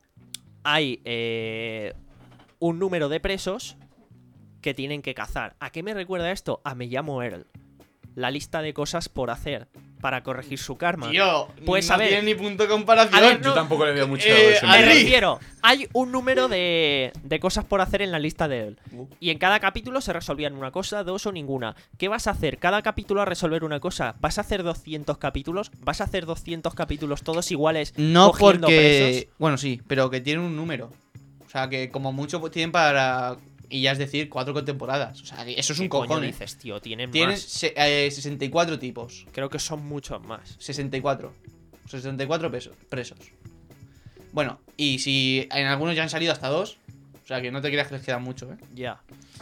hay eh, un número de presos que tienen que cazar. ¿A qué me recuerda esto? A Me llamo Earl. La lista de cosas por hacer para corregir su karma. Tío, Pues, no a ver. tiene ni punto de comparación. A ver, Yo no- tampoco le veo mucho Eh, ese Me Harry. nivel. refiero, hay un número de, de cosas por hacer en la lista de él. Uh. Y en cada capítulo se resolvían una cosa, dos o ninguna. ¿Qué vas a hacer? Cada capítulo a resolver una cosa. ¿Vas a hacer doscientos capítulos? ¿Vas a hacer doscientos capítulos todos iguales? No cogiendo porque... presos? Bueno, sí, pero que tienen un número. O sea, que como mucho pues, tienen para... Y ya es decir, cuatro temporadas. O sea, que eso es un ¿Qué coño cojón, ¿eh? dices, tío? Tienen, Tienen más. se- eh, sesenta y cuatro tipos. Creo que son muchos más. sesenta y cuatro. sesenta y cuatro pesos, presos. Bueno, y si en algunos ya han salido hasta dos. O sea, que no te creas que les queda mucho, ¿eh? Ya.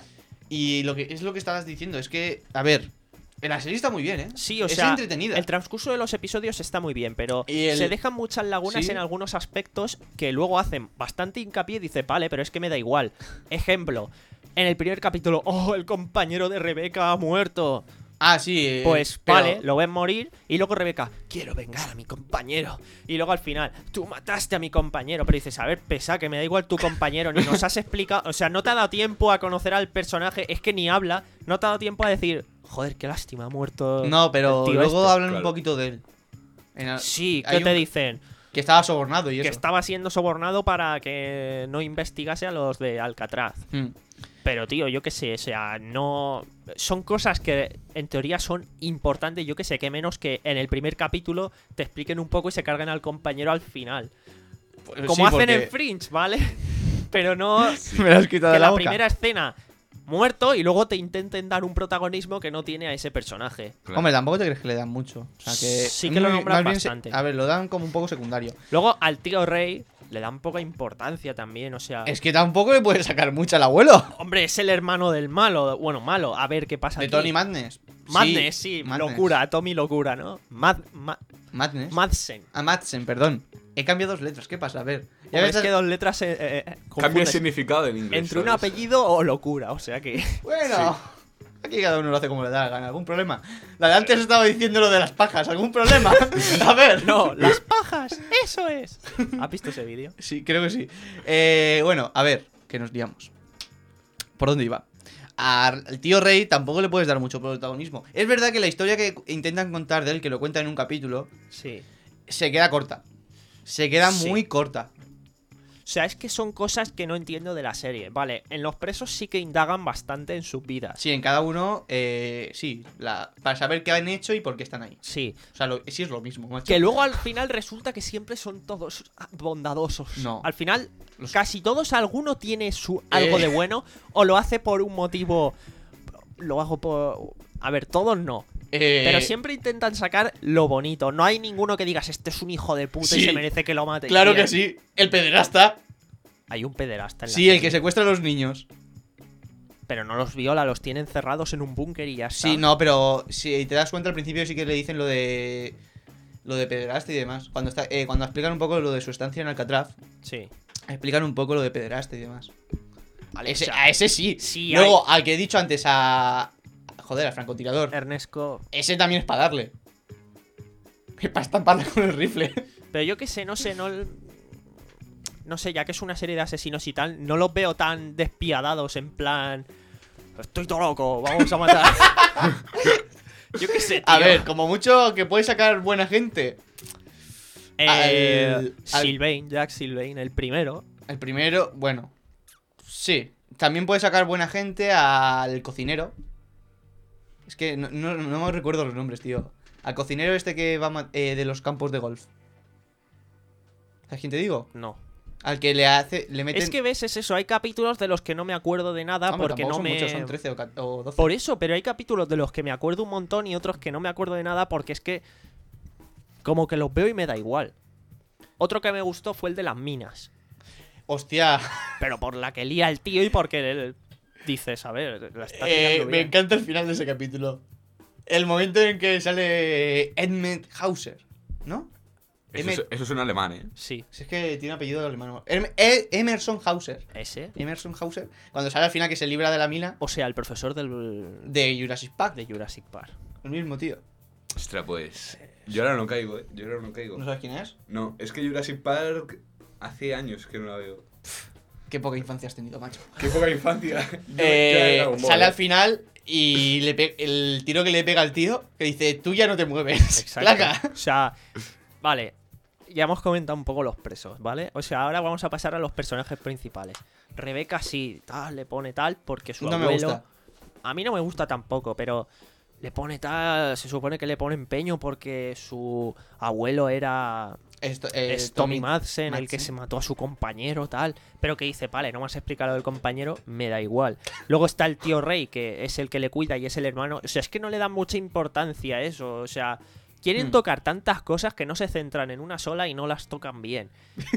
Y lo que es lo que estabas diciendo, es que, a ver, la serie está muy bien, ¿eh? Sí, o es sea, entretenida. el transcurso de los episodios está muy bien, pero Y el- se dejan muchas lagunas Sí. en algunos aspectos que luego hacen bastante hincapié y dice, vale, pero es que me da igual. Ejemplo, en el primer capítulo, oh, el compañero de Rebeca ha muerto. Ah, sí. eh, Pues pero- vale, lo ven morir y luego Rebeca, quiero vengar a mi compañero. Y luego al final, tú mataste a mi compañero. Pero dices, a ver, pesa, que me da igual tu compañero, ni nos has explicado. O sea, no te ha dado tiempo a conocer al personaje, es que ni habla, no te ha dado tiempo a decir, joder, qué lástima, ha muerto. No, pero el tío luego este". hablan un Claro. poquito de él. En el- Sí, hay ¿qué te un- dicen? Que estaba sobornado y Que eso. estaba siendo sobornado para que no investigase a los de Alcatraz. Mm. Pero, tío, yo qué sé, o sea, no... Son cosas que en teoría son importantes, yo qué sé, que menos que en el primer capítulo te expliquen un poco y se carguen al compañero al final. Pues Como sí, hacen porque en Fringe, ¿vale? Pero no Me lo has quitado que de la, la boca. primera escena muerto y luego te intenten dar un protagonismo que no tiene a ese personaje. Claro. Hombre, tampoco te crees que le dan mucho. O sea, que Sí que lo muy- nombran más bien se- bastante. a ver, lo dan como un poco secundario. Luego al tío Rey le dan poca importancia también, o sea... Es que tampoco le puedes sacar mucho al abuelo. Hombre, es el hermano del malo. Bueno, malo. A ver qué pasa De aquí. Tony Madness. Madness, sí. Madness. Locura. Tommy Locura, ¿no? Mad, Ma- Madness. Madsen. A Madsen, perdón. He cambiado dos letras. ¿Qué pasa? A ver. Ya Hombre, ves- es que dos letras eh, eh, eh, Cambia el confundes significado en inglés. entre un ¿sabes? apellido o locura. O sea que... Bueno. Aquí cada uno lo hace como le da la gana. ¿Algún problema? La de antes estaba diciendo lo de las pajas. ¿Algún problema? A ver. No, las pajas. Eso es. ¿Has visto ese vídeo? Sí, creo que sí. Eh, bueno, a ver, que nos liamos. ¿Por dónde iba? Al tío Rey tampoco le puedes dar mucho protagonismo. Es verdad que la historia que intentan contar de él, que lo cuentan en un capítulo, Sí. se queda corta. Se queda Sí. muy corta. O sea, es que son cosas que no entiendo de la serie. Vale, en los presos sí que indagan bastante en sus vidas. Sí, en cada uno, eh, sí, la, para saber qué han hecho y por qué están ahí. Sí. O sea, lo- sí es lo mismo, macho. Que luego al final resulta que siempre son todos bondadosos. No. Al final, Los- casi todos, alguno tiene su algo Eh. de bueno o lo hace por un motivo. Lo hago por. A ver, todos no. Eh, Pero siempre intentan sacar lo bonito. No hay ninguno que digas, este es un hijo de puta y Sí. se merece que lo mate. Claro Y que hay- sí. El pederasta. Hay un pederasta en la Sí, el serie, que secuestra a los niños. Pero no los viola, los tiene encerrados en un búnker y ya está. Sí, no, pero si te das cuenta al principio sí que le dicen lo de lo de pederasta y demás. Cuando está, eh, cuando explican un poco lo de su estancia en Alcatraz, Sí. explican un poco lo de pederasta y demás. Vale, Ese- o sea, a ese sí. sí Luego, al que he dicho antes, a. Joder, al francotirador. Ernesco. Ese también es para darle. Para estamparle con el rifle. Pero yo qué sé, no sé, no. No sé, ya que es una serie de asesinos y tal, no los veo tan despiadados en plan. Estoy todo loco, vamos a matar. Yo qué sé, tío. A ver, como mucho que puede sacar buena gente. Eh, al- al- Sylvain, Jack Sylvain, el primero. El primero, bueno. Sí. También puede sacar buena gente al cocinero. Es que no, no, no me recuerdo los nombres, tío. Al cocinero este que va ma- eh, de los campos de golf. ¿Sabes quién te digo? No. Al que le hace. Le meten. Es que ves, es eso, hay capítulos de los que no me acuerdo de nada Hombre, porque tampoco no son me. muchos, son trece o ca- o doce. Por eso, pero hay capítulos de los que me acuerdo un montón y otros que no me acuerdo de nada porque es que. Como que los veo y me da igual. Otro que me gustó fue el de las minas. Hostia. Pero por la que lía el tío y porque él dices, a ver, la está Eh, tirando me bien. encanta el final de ese capítulo. El momento en que sale Edmund Hauser, ¿no? M- Eso, es- eso es un alemán, ¿eh? Sí, Si es que tiene apellido alemán. Em- E- Emerson Hauser. ese. Emerson Hauser. Cuando sale al final que se libra de la mina O sea, el profesor del de Jurassic Park. de Jurassic Park. El mismo tío. Ostras, pues. Yo ahora no caigo, ¿eh? Yo ahora no caigo. ¿No sabes quién es? No, es que Jurassic Park hace años que no la veo. Qué poca infancia has tenido, macho. Qué poca infancia. Yo- yo Eh, era Dragon Ball, sale ¿eh? al final y le pe- el tiro que le pega al tío que dice, tú ya no te mueves. Placa. Exacto. O sea, vale, ya hemos comentado un poco los presos, ¿vale? O sea, ahora vamos a pasar a los personajes principales. Rebeca sí, tal, le pone tal porque su No me abuelo... gusta. A mí no me gusta tampoco, pero le pone tal... Se supone que le pone empeño porque su abuelo era... Esto, eh, es Tommy Madsen, el Madsen. que se mató a su compañero, tal. Pero que dice, vale, no me has explicado lo del compañero, me da igual. Luego está el tío Rey, que es el que le cuida y es el hermano. O sea, es que no le dan mucha importancia a eso. O sea, quieren Hmm. tocar tantas cosas que no se centran en una sola y no las tocan bien.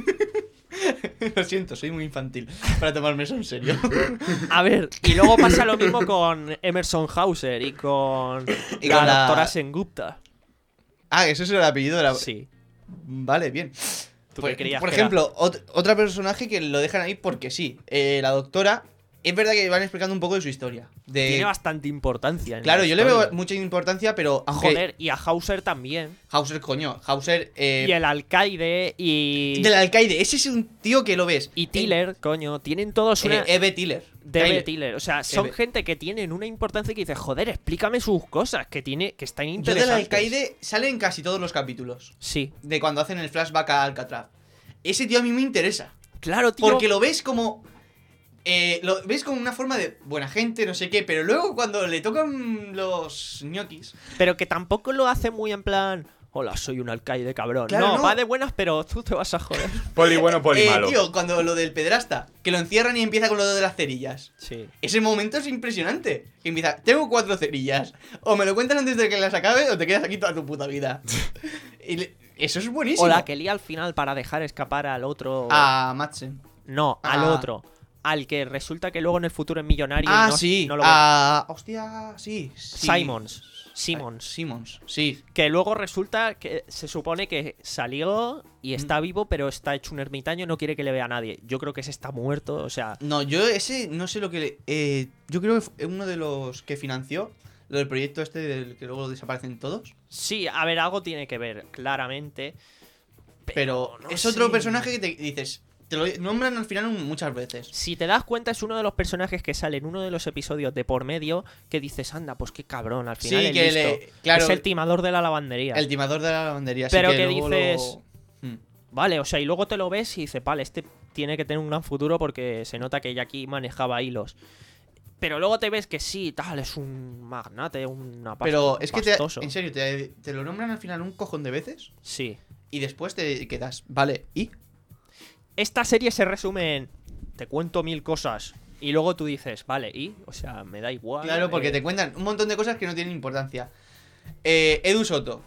Lo siento, soy muy infantil para tomarme eso en serio. A ver, y luego pasa lo mismo con Emerson Hauser y con Y la con la- doctora Sengupta. Ah, eso es el apellido de la... Sí. Vale, bien. ¿Tú Por, qué creías por que ejemplo, ot- otra personaje que lo dejan ahí porque sí. Eh, la doctora, es verdad que van explicando un poco de su historia. De... Tiene bastante importancia. en Claro, la yo le veo historia. mucha importancia, pero aunque... Joder, y a Hauser también. Hauser, coño. Hauser... Eh, Y el alcaide y... Del alcaide. Ese es un tío que lo ves. Y Tiller, coño, tienen todos En- una... eh, Eve Tiller. Debe Tyler. Tiller. O sea, son Eve. gente que tienen una importancia y que dice, joder, explícame sus cosas, que tiene, que están Yo interesantes. del alcaide sale en casi todos los capítulos. Sí. De cuando hacen el flashback a Alcatraz. Ese tío a mí me interesa. Claro, tío. Porque lo ves como... eh, lo ves como una forma de buena gente, no sé qué. Pero luego cuando le tocan los ñoquis... Pero que tampoco lo hace muy en plan, hola, soy un alcaide cabrón. Claro, no, no. va de buenas, pero tú te vas a joder. Poli bueno, poli Eh, malo. tío, cuando lo del pederasta, que lo encierran y empieza con lo de las cerillas. Sí. Ese momento es impresionante. Que empieza, tengo cuatro cerillas. O me lo cuentan antes de que las acabe o te quedas aquí toda tu puta vida. Y le- eso es buenísimo. O la que lía al final para dejar escapar al otro... A Madsen. No, al Ah. otro. Al que resulta que luego en el futuro es millonario y Ah, no, sí. no lo a... Hostia, sí. sí. Simons. Simons. Simons, sí. Que luego resulta que se supone que salió y está vivo, pero está hecho un ermitaño y no quiere que le vea a nadie. Yo creo que ese está muerto, o sea... No, yo ese no sé lo que... le- Eh, yo creo que fue uno de los que financió lo del proyecto este del que luego desaparecen todos. Sí, a ver, algo tiene que ver, claramente. Pero, no es otro sé. personaje que te dices... Te lo nombran al final muchas veces. Si te das cuenta, es uno de los personajes que sale en uno de los episodios de por medio que dices, anda, pues qué cabrón, al final Sí, es que listo. le- claro, es el timador de la lavandería. el timador de la lavandería. así Pero que luego dices- lo- Mm. Vale, o sea, y luego te lo ves y dices, vale, este tiene que tener un gran futuro porque se nota que ella aquí manejaba hilos. Pero luego te ves que sí, tal, es un magnate, una pasta, Pero es que, te, pastoso. en serio, te, te lo nombran al final un cojón de veces Sí. y después te quedas, vale, ¿y? Esta serie se resume en, te cuento mil cosas y luego tú dices, vale, ¿y? O sea, me da igual. Claro, porque eh, te cuentan un montón de cosas que no tienen importancia. Eh, Edu Soto.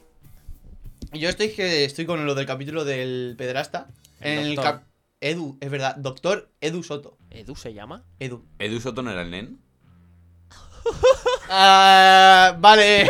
Yo estoy que estoy con lo del capítulo del pederasta. El en el doctor. cap- Edu, es verdad, doctor Edu Soto. ¿Edu se llama? Edu. ¿Edu Soto no era el nen? Ah, vale.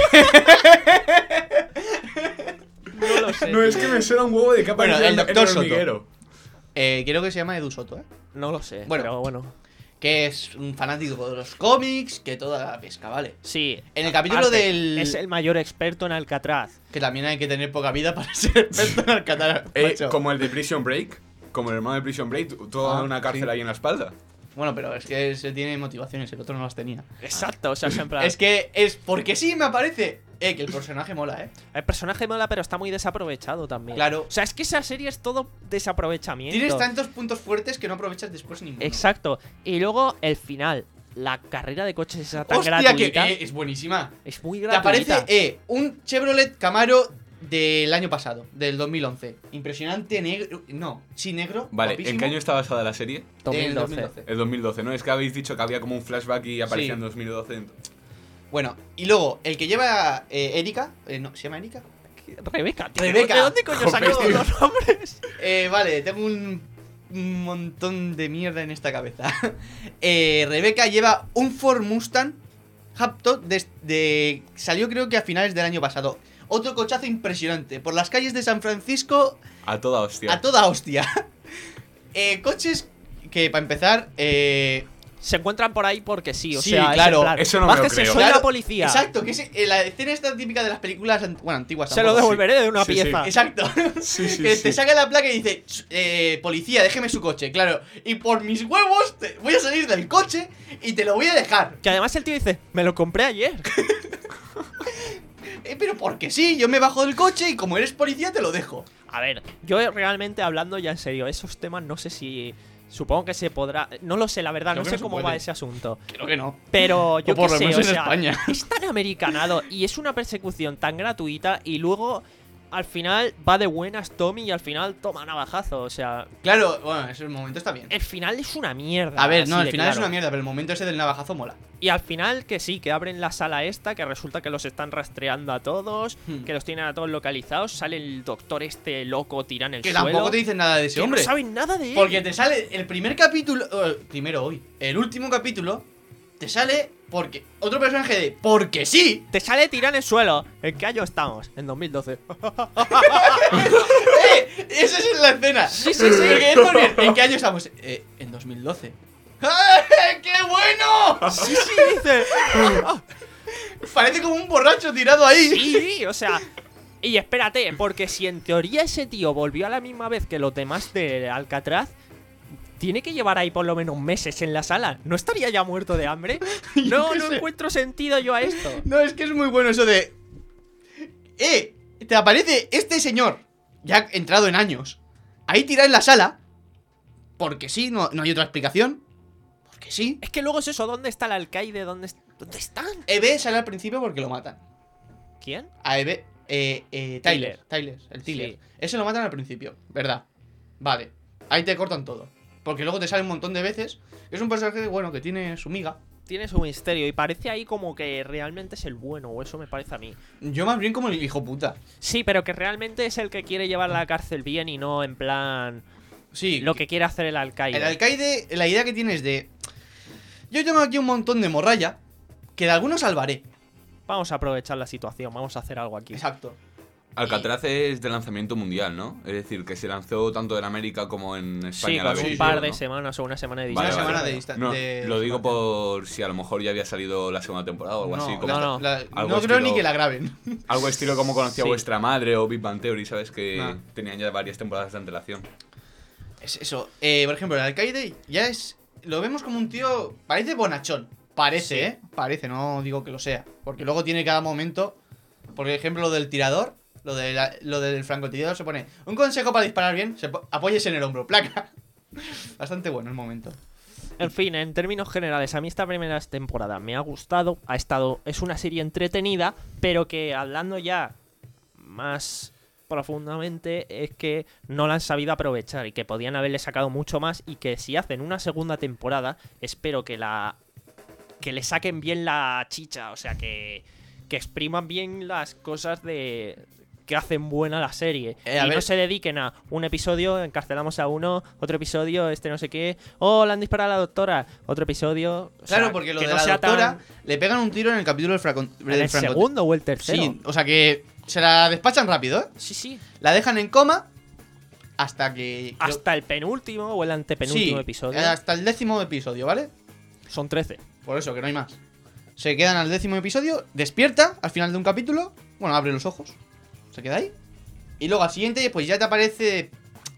No lo sé. No, es que me suena un huevo de que Bueno, aparece el en- en doctor Soto. hormiguero. Eh, creo que se llama Edu Soto, ¿eh? No lo sé, Bueno. pero bueno. Que es un fanático de los cómics, que toda la pesca, ¿vale? Sí. En el capítulo aparte, del- Es el mayor experto en Alcatraz. Que también hay que tener poca vida para ser experto en Alcatraz. Eh, macho. como el de Prison Break. Como el hermano de Prison Break, toda Ah, una cárcel sí. ahí en la espalda. Bueno, pero es que se tiene motivaciones, el otro no las tenía. Exacto, o sea, es en plan, Es que es porque sí me aparece. Eh, que el personaje mola, ¿eh? el personaje mola, pero está muy desaprovechado también. Claro. O sea, es que esa serie es todo desaprovechamiento. Tienes tantos puntos fuertes que no aprovechas después ninguno. Exacto. Y luego el final, la carrera de coches esa tan Hostia, gratuita. que eh, es buenísima. Es muy Te gratuita. aparece eh, un Chevrolet Camaro del año pasado, del dos mil once. Impresionante negro. No, sí, negro. Vale, ¿en guapísimo. qué año está basada la serie? dos mil En el doce. El dos mil doce, ¿no? Es que habéis dicho que había como un flashback y aparecía Sí. en dos mil doce. Bueno, y luego, el que lleva eh, Erika. Eh, no, ¿se llama Erika? Rebeca, tío. Rebeca. ¿De dónde coño sacas Joder, tío. los nombres? Eh, vale, tengo un, un montón de mierda en esta cabeza. eh, Rebeca lleva un Ford Mustang Hapto de, de- salió creo que a finales del año pasado. otro cochazo impresionante. Por las calles de San Francisco A toda hostia. a toda hostia. eh, coches que, para empezar, eh, Se encuentran por ahí porque sí, o Sí, sea, es claro, en plan, eso no me lo bájese, creo. soy claro, la policía. Exacto, que es eh, la escena esta típica de las películas ant- bueno, antiguas. Se lo tampoco. devolveré de una Sí, sí. pieza. Exacto. Sí, sí, que sí. te saca la placa y dice, eh, policía, déjeme su coche, claro. Y por mis huevos te- voy a salir del coche y te lo voy a dejar. Que además el tío dice, me lo compré ayer. Eh, pero porque sí, yo me bajo del coche y como eres policía te lo dejo. A ver, yo realmente hablando ya en serio, esos temas no sé si... Supongo que se podrá... No lo sé, la verdad, Creo no que sé no se cómo puede. va ese asunto. Creo que no. Pero yo O por qué lo sé, menos o en sea, España. es tan americanado y es una persecución tan gratuita y luego al final va de buenas Tommy y al final toma navajazo, o sea, Claro, bueno, ese momento está bien. el final es una mierda. A ver, no, así al de final es claro. una mierda, pero el momento ese del navajazo mola. Y al final que sí, que abren la sala esta, que resulta que los están rastreando a todos, Hmm. que los tienen a todos localizados, sale el doctor este loco tirado en el Que suelo. tampoco te dicen nada de ese que hombre. no saben nada de él. Porque te sale el primer capítulo. eh, primero hoy. El último capítulo. Te sale porque. Otro personaje de. Porque sí. Te sale tirado en el suelo. ¿En qué año estamos? En dos mil doce. ¡Eh! Esa es la escena. Sí, sí, sí. Porque es muy bien. ¿En qué año estamos? Eh, en dos mil doce. ¡Eh! ¡Qué bueno! Sí, sí, dice. Parece como un borracho tirado ahí. Sí, o sea. Y espérate, porque si en teoría ese tío volvió a la misma vez que los demás de Alcatraz, tiene que llevar ahí por lo menos meses en la sala. ¿No estaría ya muerto de hambre? No, qué no sé. encuentro sentido yo a esto. No, es que es muy bueno eso de. ¡Eh! Te aparece este señor. Ya entrado en años. Ahí tirado en la sala. Porque sí, no, no hay otra explicación. Porque sí. Es que luego es eso, ¿dónde está el alcaide? ¿Dónde, est- ¿Dónde están? Eve sale al principio porque lo matan. ¿Quién? A Eve. Eh, eh, Tyler. Tyler, el Tyler. Sí. Ese lo matan al principio, ¿verdad? Vale. Ahí te cortan todo. Porque luego te sale un montón de veces. Es un personaje, bueno, que tiene su miga. Tiene su misterio y parece ahí como que realmente es el bueno, o eso me parece a mí. Yo más bien como el hijo puta. Sí, pero que realmente es el que quiere llevar a la cárcel bien y no en plan Sí. lo que quiere hacer el alcaide. El alcaide, la idea que tiene es de. Yo tengo aquí un montón de morralla. Que de algunos salvaré. Vamos a aprovechar la situación, vamos a hacer algo aquí. Exacto. Alcatraz es de lanzamiento mundial, ¿no? Es decir, que se lanzó tanto en América como en Sí, España. a la con vez, un par ¿no? de semanas o una semana de Vale, Una distancia. semana vale. de dista- No, de- lo digo por si a lo mejor ya había salido la segunda temporada o algo así. Como, no, no. La- Algo no creo estilo- ni que la graben. Algo estilo como conocía Sí. vuestra madre o Big Bang Theory, ¿sabes? Que Ah. tenían ya varias temporadas de antelación. Es eso. Eh, por ejemplo, el alcaide ya es. Lo vemos como un tío. Parece bonachón. Parece, Sí. ¿eh? Parece, no digo que lo sea. Porque luego tiene cada momento. Por ejemplo, lo del tirador. Lo, de la- lo del francotirador se pone. Un consejo para disparar bien. Se po- apóyese en el hombro. Placa. Bastante bueno el momento. En fin, en términos generales, a mí esta primera temporada me ha gustado, ha estado, es una serie entretenida, pero que hablando ya más profundamente es que no la han sabido aprovechar y que podían haberle sacado mucho más y que si hacen una segunda temporada, espero que la que le saquen bien la chicha, o sea, que que expriman bien las cosas de que hacen buena la serie Eh, a y ver. no se dediquen a un episodio, encarcelamos a uno, otro episodio, este no sé qué, oh, le han disparado a la doctora, otro episodio, o Claro, sea, porque lo que de no la sea tan- doctora. Le pegan un tiro en el capítulo del, fracon- en del el francotirador. segundo o el tercero. Sí, o sea que. Se la despachan rápido, ¿eh? Sí, sí. La dejan en coma. Hasta que. creo- Hasta el penúltimo o el antepenúltimo Sí, episodio. hasta el décimo episodio, ¿vale? Son trece. Por eso, que no hay más. Se quedan al décimo episodio, despierta al final de un capítulo. Bueno, abre los ojos. Se queda ahí. Y luego al siguiente, pues ya te aparece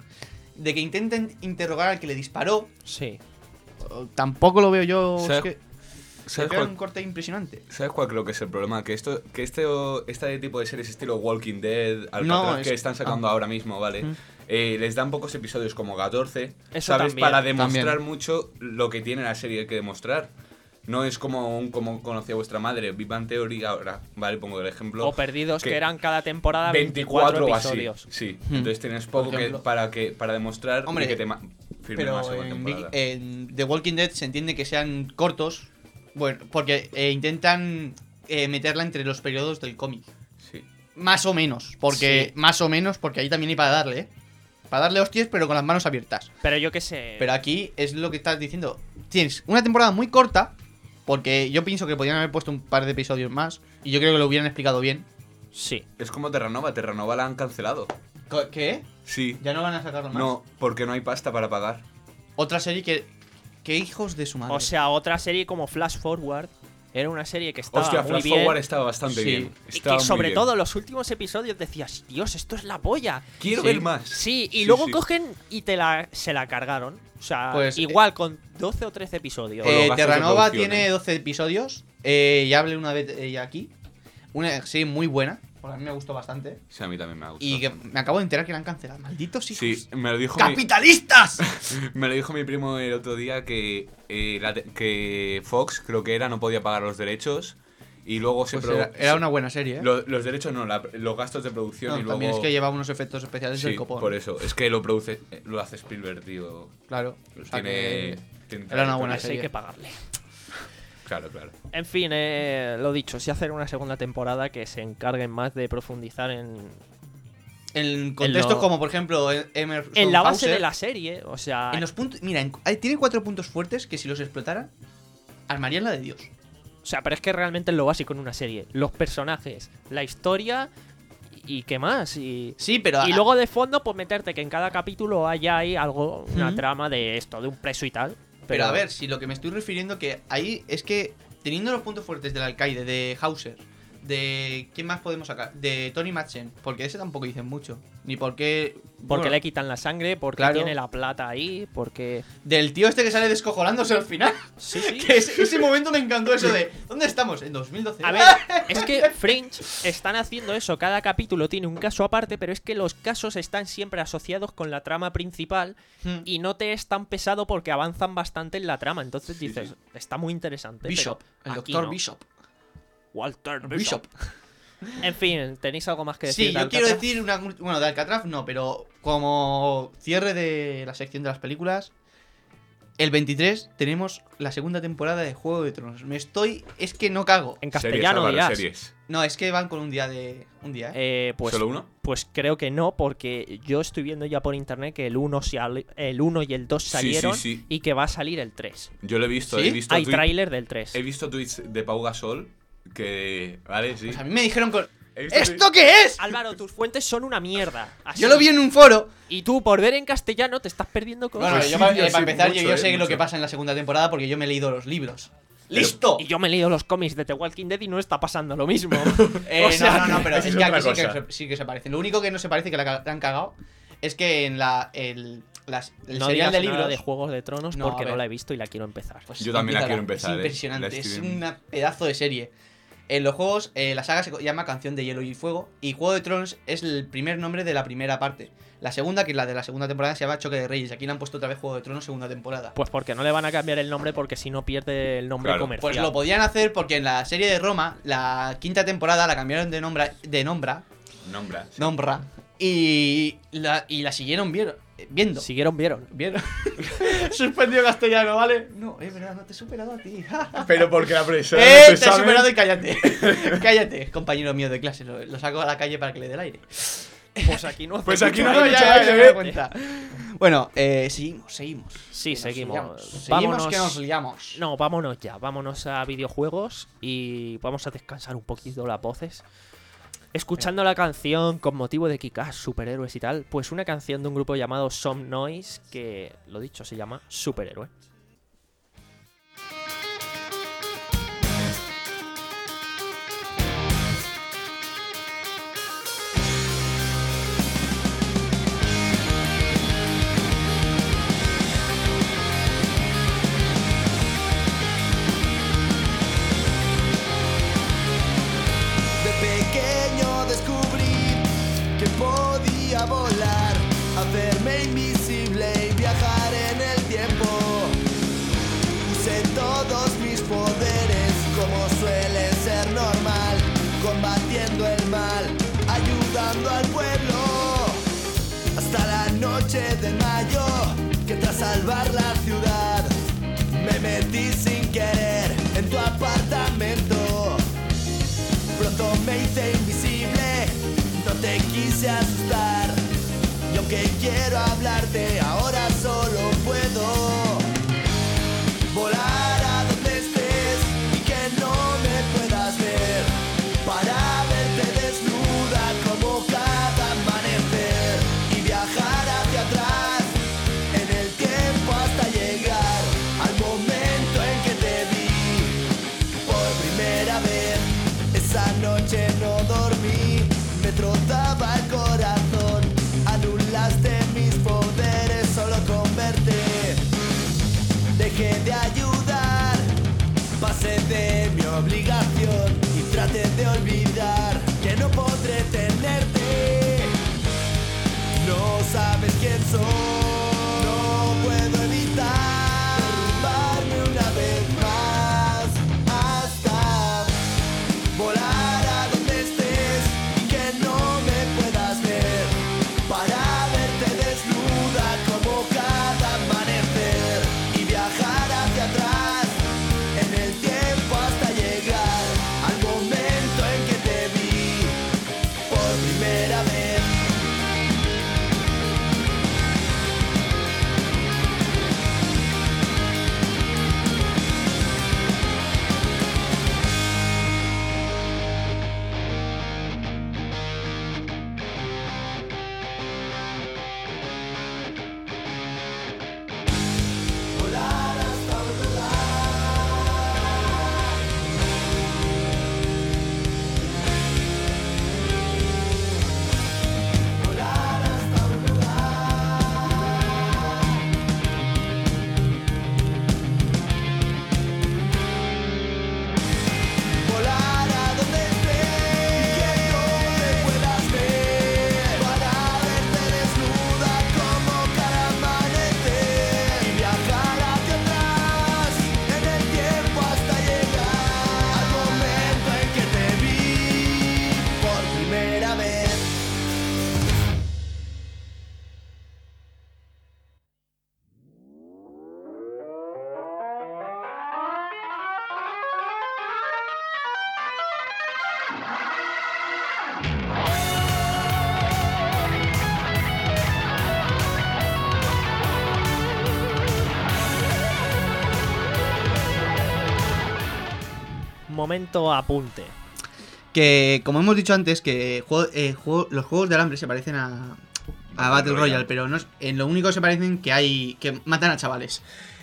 de que intenten interrogar al que le disparó. Sí. O- Tampoco lo veo yo. ¿Sabes- Es que se ¿Sabes pega cuál, un corte impresionante. ¿Sabes cuál creo que es el problema? Que esto, que este, este tipo de series estilo Walking Dead, Alcatraz, No, es- que están sacando ah. ahora mismo, ¿vale? Mm. Eh, les dan pocos episodios, como catorce, Eso ¿sabes? también, Para demostrar también. mucho lo que tiene la serie que demostrar. No es como un como conocía vuestra madre, Big Bang Theory, ahora, vale, pongo el ejemplo. O perdidos que, que eran cada temporada veinticuatro, veinticuatro o así. episodios. Sí, Hmm. entonces tienes poco Por que, ejemplo. para que para demostrar Hombre, y que te ma- firmen una Pero segunda en, temporada. Big- en The Walking Dead se entiende que sean cortos. Bueno, porque eh, intentan eh, meterla entre los periodos del cómic. Sí. Más o menos. Porque. Sí. Más o menos, porque ahí también hay para darle, ¿eh? Para darle hostias, pero con las manos abiertas. Pero yo qué sé. Pero aquí es lo que estás diciendo. Tienes una temporada muy corta. Porque yo pienso que podrían haber puesto un par de episodios más. Y yo creo que lo hubieran explicado bien. Sí. Es como Terranova. Terranova la han cancelado. Co- ¿Qué? Sí. ¿Ya no van a sacarlo más? No, porque no hay pasta para pagar. Otra serie que... ¿Qué hijos de su madre? O sea, otra serie como Flash Forward era una serie que estaba Hostia, muy Flash bien. Forward estaba bastante Sí. bien. Y Estaba que muy sobre bien. todo los últimos episodios decías, Dios, esto es la polla. Quiero Sí. ver más. Sí, y Sí, luego sí. cogen y te la se la cargaron. O sea, Pues, igual con doce o trece episodios. Con los Eh, gastos de Terranova producción, tiene eh. doce episodios. Eh, ya hablé una vez de ella aquí. Una serie muy buena. Porque a mí me gustó bastante. Sí, a mí también me ha gustado. Y que me acabo de enterar que la han cancelado. Malditos hijos. Sí, me lo dijo mi, ¡Capitalistas! me lo dijo mi primo el otro día que, eh, la te- que Fox, creo que era, no podía pagar los derechos. Y luego se Pues produ- era, era una buena serie, ¿eh? Lo- los derechos no, la- los gastos de producción No, y luego... también es que llevaba unos efectos especiales Sí, del copón. por eso. Es que lo produce, eh, lo hace Spielberg, tío. Claro. O sea Tiene, que- tiene era una buena Pues hay serie. que pagarle. Claro, claro. En fin, eh, lo dicho, si hacen una segunda temporada que se encarguen más de profundizar en, En contextos lo- como, por ejemplo, Emerson en la base Hauser, de la serie. O sea, En los puntos... Mira, en- hay- tiene cuatro puntos fuertes que si los explotaran, armarían la de Dios. o sea, pero es que realmente es lo básico en una serie. Los personajes, la historia y qué más. Y, Sí, pero... y luego de fondo, pues meterte que en cada capítulo haya ahí algo, una Ujú. trama de esto, de un preso y tal. Pero, Pero a ver, si lo que me estoy refiriendo que ahí es que teniendo los puntos fuertes del alcaide, de Hauser, de... ¿Quién más podemos sacar? De Tony Madsen, porque ese tampoco dicen mucho. Ni por qué... Porque bueno, le quitan la sangre, porque Claro. tiene la plata ahí, porque... Del tío este que sale descojonándose al final. Sí, sí. Que ese, ese momento me encantó eso de... ¿Dónde estamos? En dos mil doce. A ver, es que Fringe están haciendo eso. Cada capítulo tiene un caso aparte, pero es que los casos están siempre asociados con la trama principal Hmm. y no te es tan pesado porque avanzan bastante en la trama. Entonces Sí, dices, sí. está muy interesante. Bishop, pero el aquí doctor no. Bishop. Walter Bishop. Bishop. En fin, ¿tenéis algo más que decir? Sí, de yo quiero Alcatraz? decir una... Bueno, de Alcatraz no, pero como cierre de la sección de las películas... El veintitrés tenemos la segunda temporada de Juego de Tronos. Me estoy... Es que no cago. En Series, castellano Álvaro, dirás. series. No, es que van con un día de... Un día, ¿eh? Eh, pues, ¿Solo uno? pues creo que no, porque yo estoy viendo ya por internet que el uno, el uno y el dos Sí, sí, salieron sí. y que va a salir el tres. Yo lo he visto, ¿Sí? he visto Hay tuit- tráiler del tres. He visto tweets de Pau Gasol que... Vale, sí. Pues a mí me dijeron con... He visto ¿Esto qué es? Álvaro, tus fuentes son una mierda. así. Yo lo vi en un foro. Y tú, por ver en castellano, te estás perdiendo cosas. Bueno, Pues yo sí, pa- tío, eh, para sí, empezar, mucho, yo, yo eh, sé lo mucho. que pasa en la segunda temporada porque yo me he leído los libros. ¡Listo! Y yo me he leído los cómics de The Walking Dead y no está pasando lo mismo. Eh, O sea, no, no, no, pero es, eso es que aquí otra sí que, cosa. se, sí que se parecen. Lo único que no se parece y que la ca- la han cagado es que en la el, las, el no serial digas de nada libros... de Juegos de Tronos No, a porque no ver. la he visto y la quiero empezar. pues Yo también la empiézala, quiero empezar, Es eh. impresionante, La es estoy un viendo. pedazo de serie. En los juegos, eh, la saga se llama Canción de Hielo y Fuego y Juego de Tronos es el primer nombre de la primera parte. La segunda, que es la de la segunda temporada, se llama Choque de Reyes. Aquí le han puesto otra vez Juego de Tronos segunda temporada. Pues porque no le van a cambiar el nombre porque si no pierde el nombre Claro. comercial. Pues lo podían hacer porque en la serie de Roma, la quinta temporada la cambiaron de nombra, de nombra, Nombra. sí. nombra y la, y la siguieron viendo. viendo. Siguieron, vieron. ¿Vieron? Suspendido castellano, ¿vale? No, es verdad, no te he superado a ti. Pero porque la profesora ¡Eh! no Te he sabe- superado y cállate. Cállate, compañero mío de clase. Lo, lo saco a la calle para que le dé el aire. Pues aquí no. Pues aquí no No, hay ya, mucho ya, ya aire, me doy ¿eh? cuenta. Bueno, eh, seguimos, seguimos. Sí, Que nos seguimos. liamos. Seguimos Vámonos. que nos liamos. No, vámonos ya. Vámonos a videojuegos y vamos a descansar un poquito las voces. Escuchando la canción con motivo de Kick-Ass, superhéroes y tal, pues una canción de un grupo llamado Some Noise que, lo dicho, se llama Superhéroe. De pequeño descubrí que podía volar, hacerme invisible y viajar en el tiempo. Usé todos mis poderes como suele ser normal, combatiendo el mal, ayudando al pueblo. Hasta la noche de mayo, que tras salvar la ciudad, me metí sin querer en tu apartamento. Pronto me hice invisible, no te quise asustar. Y aunque quiero hablarte, ahora solo puedo volar a donde estés y que no me puedas ver, para verte desnudo noche no dormí, me trozaba el corazón. Anulaste mis poderes solo con verte. Dejé de ayudar, pasé de mi obligación y traté de olvidar que no podré tenerte. No sabes quién soy, no puedo evitar derrumbarme una vez más hasta volar a donde estés y que no me puedas ver, para verte desnuda como cada amanecer y viajar hacia atrás en el tiempo hasta llegar al momento en que te vi por primera vez. Volar hasta un lugar. Volar hasta un lugar. Volar a donde estés y que no me puedas ver, para verte desnuda como cada amanecer y viajar hacia atrás en el tiempo hasta llegar al momento en que te vi por primera vez. Momento apunte. Que, como hemos dicho antes, que juego- eh, juego- los juegos de alambre se parecen a, a Battle Battle Royale, Royale. pero no es- en lo único que se parecen que hay que matan a chavales.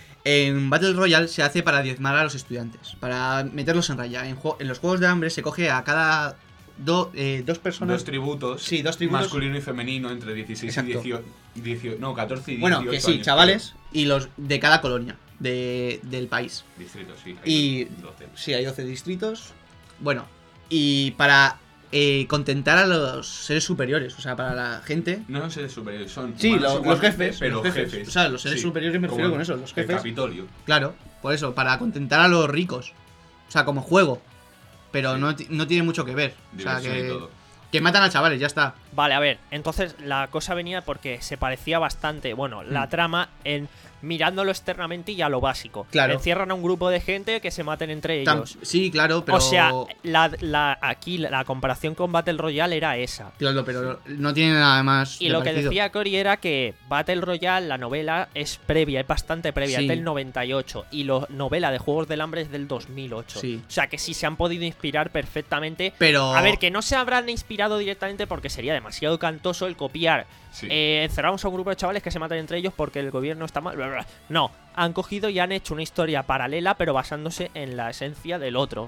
En Battle Royale se hace para diezmar a los estudiantes, para meterlos en raya. En, jue- en los juegos de alambre se coge a cada do- eh, dos personas. Dos tributos. Sí, dos tributos. Masculino y femenino entre dieciséis Exacto. y dieciocho. No, catorce y dieciocho. Bueno, que sí, años, chavales, y los de cada colonia de, del país. creo. Distritos, sí. Y hay doce. sí, hay doce distritos. Bueno, y para eh, contentar a los seres superiores, o sea, para la gente. No son seres superiores, son. Sí, humanos lo- los igualmente, jefes, Pero los jefes. jefes. O sea, los seres superiores me refiero como con eso, los El jefes. Capitolio. Claro, por eso, para contentar a los ricos. O sea, como juego. Pero Sí. no, ti- no tiene mucho que ver. O sea, Diversión y que, todo. que matan a chavales, ya está. Vale, a ver, entonces la cosa venía porque se parecía bastante, bueno, la Mm. trama en mirándolo externamente y a lo básico. Claro. Encierran a un grupo de gente que se maten entre Tam- ellos. sí, claro, pero. O sea, la, la- aquí la, la comparación con Battle Royale era esa. Claro, pero no tiene nada más. Y de lo que parecido. decía Cory era que Battle Royale, la novela, es previa, es bastante previa, Sí. es del noventa y ocho. Y la novela de Juegos del Hambre es del dos mil ocho. Sí. O sea que sí se han podido inspirar perfectamente. Pero. A ver, que no se habrán inspirado directamente porque sería demasiado cantoso el copiar. Sí. Eh, encerramos a un grupo de chavales que se matan entre ellos porque el gobierno está mal. Bla, bla, bla. No, han cogido y han hecho una historia paralela, pero basándose en la esencia del otro.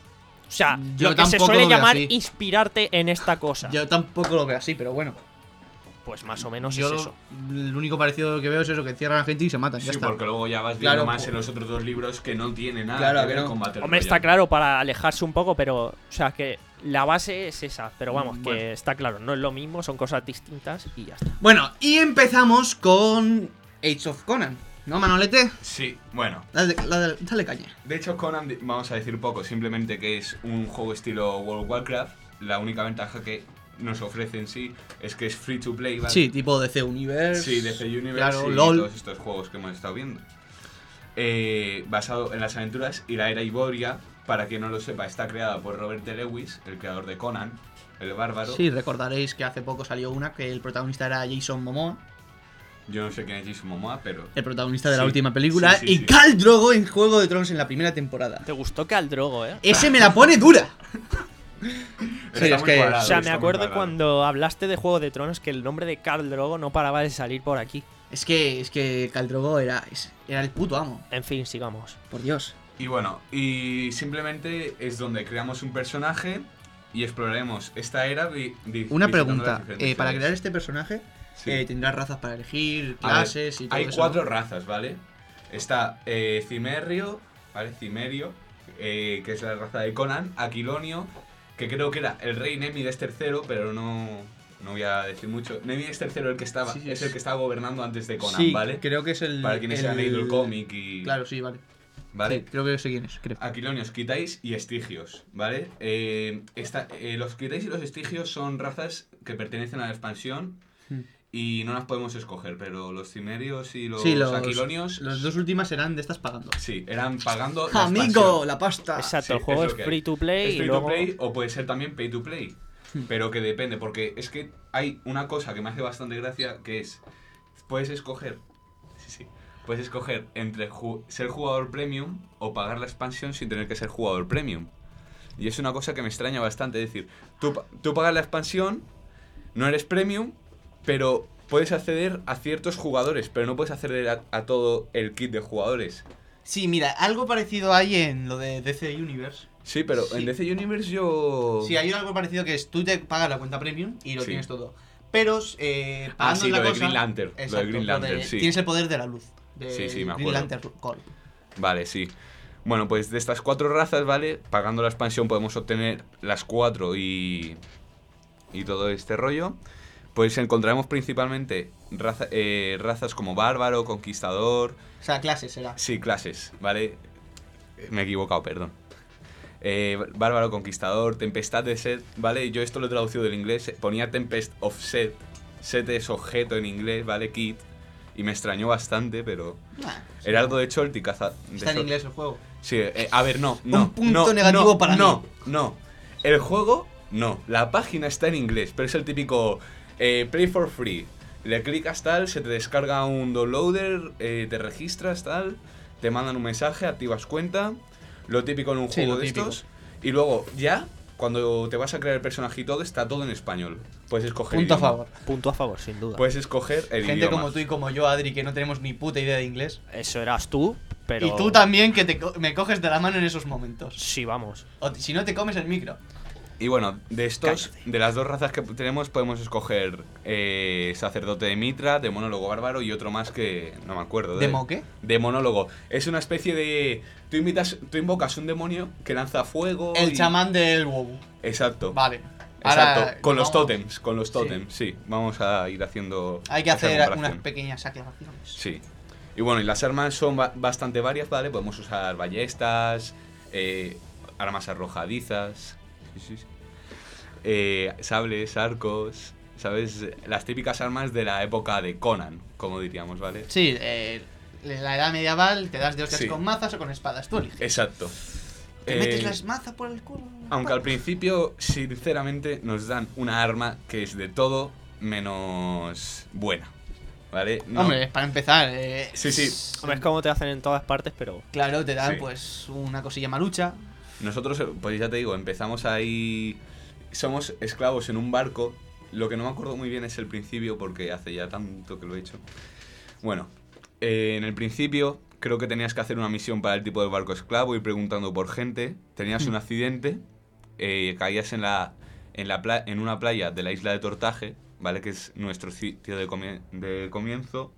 O sea, Yo lo que se tampoco suele lo veo llamar así. inspirarte en esta cosa. Yo tampoco lo veo así, pero bueno. Pues más o menos Yo es eso. el único parecido que veo es eso, que encierran a gente y se matan. ya Sí, está. porque luego ya vas viendo Claro, más pues- en los otros dos libros que no tiene nada Claro, que que ver no. con Battle Hombre, está Royale. claro para alejarse un poco, pero. O sea, que la base es esa. Pero vamos, Mm, que bueno. está claro, no es lo mismo, son cosas distintas y ya está. Bueno, y empezamos con Age of Conan. ¿No, Manolete? Sí, bueno. Dale, dale, dale caña. De hecho, Conan, di- vamos a decir poco, simplemente que es un juego estilo World of Warcraft. La única ventaja que nos ofrece en sí es que es free to play, ¿vale? Sí, tipo D C Universe. Sí, D C Universe Claro, y LOL. todos estos juegos que hemos estado viendo. Eh, basado en las aventuras y la era Iboria, para quien no lo sepa, está creada por Robert T. Lewis, el creador de Conan, el bárbaro. Sí, recordaréis que hace poco salió una que el protagonista era Jason Momoa, Yo no sé quién es Jason Momoa, pero... el protagonista de la Sí, última película, sí, sí, y sí. Khal Drogo en Juego de Tronos en la primera temporada. ¿Te gustó Khal Drogo, eh? Ese me la pone dura. Está Sí, es muy que- cuadrado, O sea, está me muy acuerdo cuadrado. cuando hablaste de Juego de Tronos que el nombre de Khal Drogo no paraba de salir por aquí. Es que, es que Khal Drogo era, es- era el puto amo, En fin, sigamos. por Dios. Y bueno, y simplemente es donde creamos un personaje y exploraremos esta era. Vi, vi, Una visitando pregunta, las diferentes eh, para ciudades. crear este personaje, Sí. eh, tendrás razas para elegir, A ver, clases y todo hay eso. cuatro ¿no? razas, ¿vale? Está eh, Cimerio, ¿vale? Cimerio, eh, que es la raza de Conan. Aquilonio, que creo que era el rey Nemides tercero, pero no, no voy a decir mucho. Nemides tercero el que estaba, Sí, sí, es es- el que estaba gobernando antes de Conan, Sí, ¿vale? creo que es el... Para quienes el... han leído el cómic y... Claro, sí, vale. ¿Vale? Sí, creo que sé quién es, creo. Aquilonios, Quitais y Estigios, ¿vale? Eh, esta- eh, los Quitais y los Estigios son razas que pertenecen a la expansión Hmm. y no las podemos escoger, pero los Cimerios y los, sí, los, Aquilonios... los dos últimas eran de estas pagando. Sí, eran pagando la ¡Amigo! expansión. ¡La pasta! Exacto, Sí, el juego es es, lo que hay. free to play Es y free luego... to play o puede ser también pay to play. Hmm. Pero que depende, porque es que hay una cosa que me hace bastante gracia, que es, puedes escoger, sí, sí, puedes escoger entre ju- ser jugador premium o pagar la expansión sin tener que ser jugador premium. Y es una cosa que me extraña bastante, es decir, tú, pa- tú pagas la expansión, no eres premium, pero puedes acceder a ciertos jugadores, pero no puedes acceder a, a todo el kit de jugadores. Sí, mira, algo parecido hay en lo de D C Universe. Sí, pero Sí. en D C Universe yo... Sí, hay algo parecido que es tú te pagas la cuenta premium y lo Sí. tienes todo. Pero, eh, Ah, pagando sí, la lo de cosa- Green Lantern, lo de Exacto, Green Lantern, sí. Tienes el poder de la luz. De Sí, sí, me Green acuerdo. Lantern Call. Vale, sí. Bueno, pues de estas cuatro razas, ¿vale? Pagando la expansión podemos obtener las cuatro y... y todo este rollo. Pues encontraremos principalmente raza- eh, razas como Bárbaro, Conquistador... O sea, clase será. Sí, clases, ¿vale? Me he equivocado, perdón. Eh, Bárbaro, Conquistador, Tempestad de Set, ¿vale? Yo esto lo he traducido del inglés. Ponía Tempest of Set. Set es objeto en inglés, ¿vale? Kit. Y me extrañó bastante, pero... Nah, Era algo de Cholt y caza... de está en Cholt. inglés el juego. Sí, eh, a ver, no, no. Un punto no, negativo no, para no, mí. No, el juego, no. La página está en inglés, pero es el típico eh, play for free. Le clicas tal, se te descarga un downloader, eh, te registras tal, te mandan un mensaje, activas cuenta, lo típico en un Sí, juego lo de típico. estos. Y luego, ya, cuando te vas a crear el personaje y todo, está todo en español. Puedes escoger Punto a idioma. favor. Punto a favor, sin duda. Puedes escoger el Gente idioma. como tú y como yo, Adri, que no tenemos ni puta idea de inglés. Eso eras tú, pero... Y tú también, que te co- me coges de la mano en esos momentos. Sí, vamos. O t- si no, te comes el micro. Y bueno, de estos, Cállate. de las dos razas que tenemos, podemos escoger eh, sacerdote de Mitra, de monólogo bárbaro y otro más que no me acuerdo. ¿Demo qué? De monólogo. Es una especie de... Tú, invitas, tú invocas un demonio que lanza fuego. El y- chamán del WoW. Exacto. Vale. Exacto. Ahora, con los vamos- tótems, con los tótems, sí. Vamos a ir haciendo. Hay que esa hacer comparación. unas pequeñas aclaraciones. Sí. Y bueno, y las armas son ba- bastante varias, ¿vale? Podemos usar ballestas, eh, armas arrojadizas, sí, sí, sí. Eh, sables, arcos, ¿sabes? Las típicas armas de la época de Conan, como diríamos, ¿vale? Sí, eh, en la edad medieval te das de hostias Sí. con mazas o con espadas. Tú eliges. Exacto. Te Eh, metes las mazas por el culo. Aunque al principio, sinceramente, nos dan una arma que es de todo menos buena, ¿vale? No- Hombre, para empezar. Eh, Sí, sí. Hombre, es como te hacen en todas partes, pero... Claro, te dan Sí. pues una cosilla malucha. Nosotros, pues ya te digo, empezamos ahí... Somos esclavos en un barco. Lo que no me acuerdo muy bien es el principio, porque hace ya tanto que lo he hecho. Bueno, eh, en el principio creo que tenías que hacer una misión para el tipo de barco esclavo, ir preguntando por gente. Tenías un accidente, eh, caías en, la, en, la pla- en una playa de la isla de Tortaje, ¿vale? Que es nuestro sitio de, comie- de comienzo.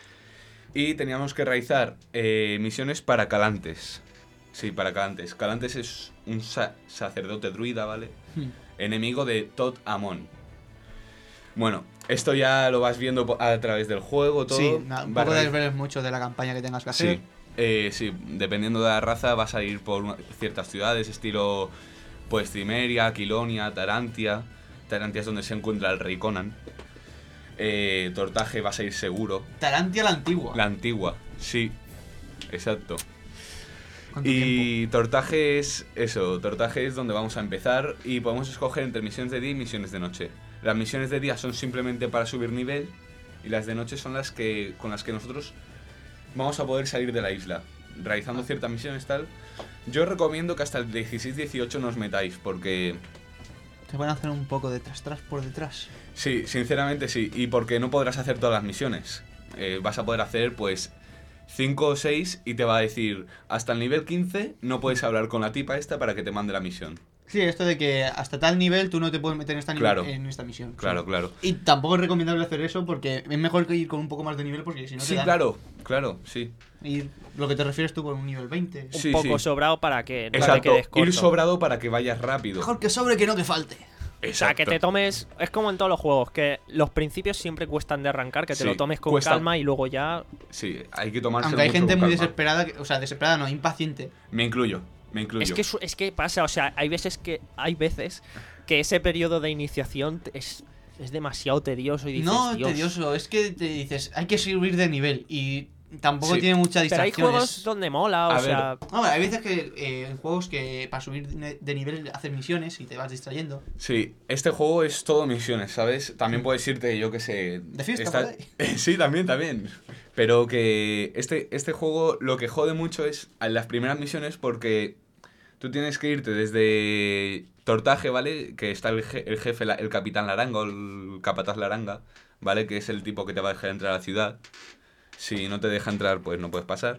Y teníamos que realizar eh, misiones para Calantes. Sí, para Calantes. Calantes es un sa- sacerdote druida, ¿vale? Hmm. Enemigo de Tot Amon. Bueno, esto ya lo vas viendo po- a través del juego, todo. Sí, na- un Va a poco reali- desveles mucho de la campaña que tengas que hacer. Sí, eh, sí, dependiendo de la raza vas a ir por una- ciertas ciudades, estilo pues Cimeria, Aquilonia, Tarantia. Tarantia es donde se encuentra el rey Conan. Eh, Tortaje vas a ir seguro. Tarantia la antigua. La antigua, sí, exacto. ¿Cuánto tiempo? Y Tortaje es eso, Tortaje es donde vamos a empezar y podemos escoger entre misiones de día y misiones de noche. Las misiones de día son simplemente para subir nivel y las de noche son las que con las que nosotros vamos a poder salir de la isla, realizando ciertas misiones tal. Yo recomiendo que hasta el dieciséis dieciocho no os metáis porque Te van a hacer un poco de tras tras por detrás. sí, sinceramente sí, y porque no podrás hacer todas las misiones. Eh, vas a poder hacer pues cinco o seis y te va a decir hasta el nivel quince no puedes hablar con la tipa esta para que te mande la misión. Sí, esto de que hasta tal nivel tú no te puedes meter en esta, Claro. nivel, en esta misión. Claro, Sí. claro. Y tampoco es recomendable hacer eso porque es mejor que ir con un poco más de nivel porque si no te Sí, dan. claro, claro, sí. Y lo que te refieres tú con un nivel veinte. Un Sí, poco sí. sobrado para que no te Exacto, quedes corto. ir sobrado para que vayas rápido. Mejor que sobre que no que falte. O sea, que te tomes... Es como en todos los juegos, que los principios siempre cuestan de arrancar, que te Sí, lo tomes con cuesta- calma y luego ya... Sí, hay que tomárselo Aunque hay mucho gente con muy calma. desesperada, que- o sea, desesperada no, impaciente. Me incluyo, me incluyo. Es que, su- es que pasa, o sea, hay veces que hay veces que ese periodo de iniciación te- es, es demasiado tedioso y dices, No, Dios. tedioso, es que te dices, hay que subir de nivel y tampoco Sí. tiene mucha Pero hay distracción. juegos es- donde mola, o A ver, sea... No, hay veces que eh, en juegos que para subir de de nivel haces misiones y te vas distrayendo. Sí, este juego es todo misiones, ¿sabes? También puedes irte, yo qué sé... De fiesta, está- por ahí. Sí, también, también. Pero que este, este juego lo que jode mucho es en las primeras misiones porque tú tienes que irte desde Tortaje, ¿vale? Que está el, je- el jefe, la- el capitán Laranga o el capataz Laranga, ¿vale? Que es el tipo que te va a dejar entrar a la ciudad. Si no te deja entrar, pues no puedes pasar.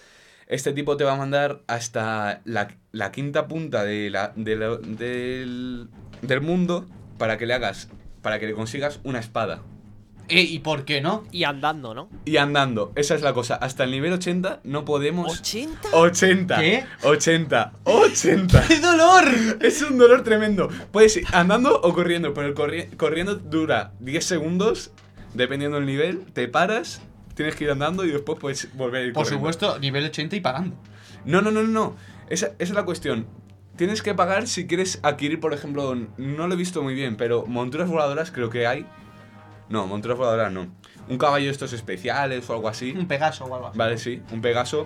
Este tipo te va a mandar hasta la, la quinta punta de la, de la- del, del mundo para que le hagas, para que le consigas una espada. Eh, ¿Y por qué no? Y andando, ¿no? Y andando, esa es la cosa. Hasta el nivel ochenta no podemos... ¿ochenta? ochenta. ¿Qué? ochenta. ochenta. ¡Qué dolor! Es un dolor tremendo. Puedes ir andando o corriendo, pero el corri- corriendo dura diez segundos, dependiendo del nivel. Te paras, tienes que ir andando y después puedes volver a ir Por corriendo. supuesto, nivel ochenta y parando. No, no, no, no, no. Esa, esa es la cuestión. Tienes que pagar si quieres adquirir, por ejemplo, no lo he visto muy bien, pero monturas voladoras creo que hay. No, monturas voladoras no. Un caballo de estos especiales o algo así. Un Pegaso o algo así. Vale, sí, un Pegaso.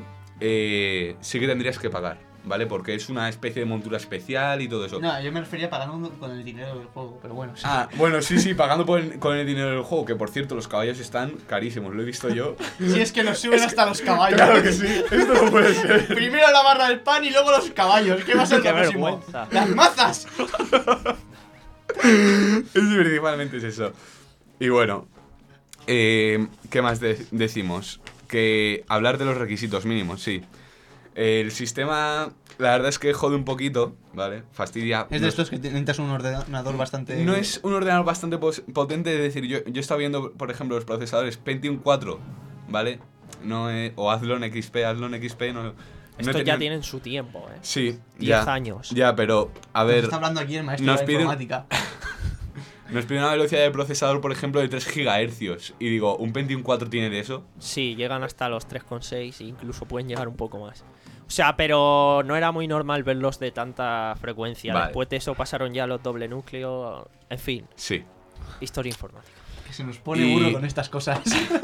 Eh, sí que tendrías que pagar, ¿vale? Porque es una especie de montura especial y todo eso. No, yo me refería a pagando con el dinero del juego, pero bueno. Sí. Ah, bueno, sí, sí, pagando por el- con el dinero del juego, que por cierto, los caballos están carísimos, lo he visto yo. Si es que nos suben hasta los caballos. Claro que sí, esto no puede ser. Primero la barra del pan y luego los caballos. ¿Qué va a ser Qué lo próximo? vergüenza. ¡Las mazas! Es principalmente es eso. Y bueno, eh, ¿qué más de- decimos? Que hablar de los requisitos mínimos, sí. El sistema, la verdad es que jode un poquito, ¿vale? Fastidia. Es de estos que te- necesitas un ordenador bastante... No es un ordenador bastante pos- potente, es decir, yo, yo estaba viendo, por ejemplo, los procesadores Pentium cuatro, ¿vale? No, eh, o Athlon X P, Athlon X P, no... no Estos ya tenían- tienen su tiempo, ¿eh? Sí, diez ya, años. Ya, pero, a Nos ver, está hablando aquí el maestro nos de la piden- informática. nos pide una velocidad de procesador, por ejemplo, de tres gigahercios. Y digo, ¿un Pentium cuatro tiene de eso? Sí, llegan hasta los tres coma seis e incluso pueden llegar un poco más. O sea, pero no era muy normal verlos de tanta frecuencia. Vale. Después de eso pasaron ya los doble núcleo. En fin, Sí. historia informática. Que se nos pone Y- burro con estas cosas.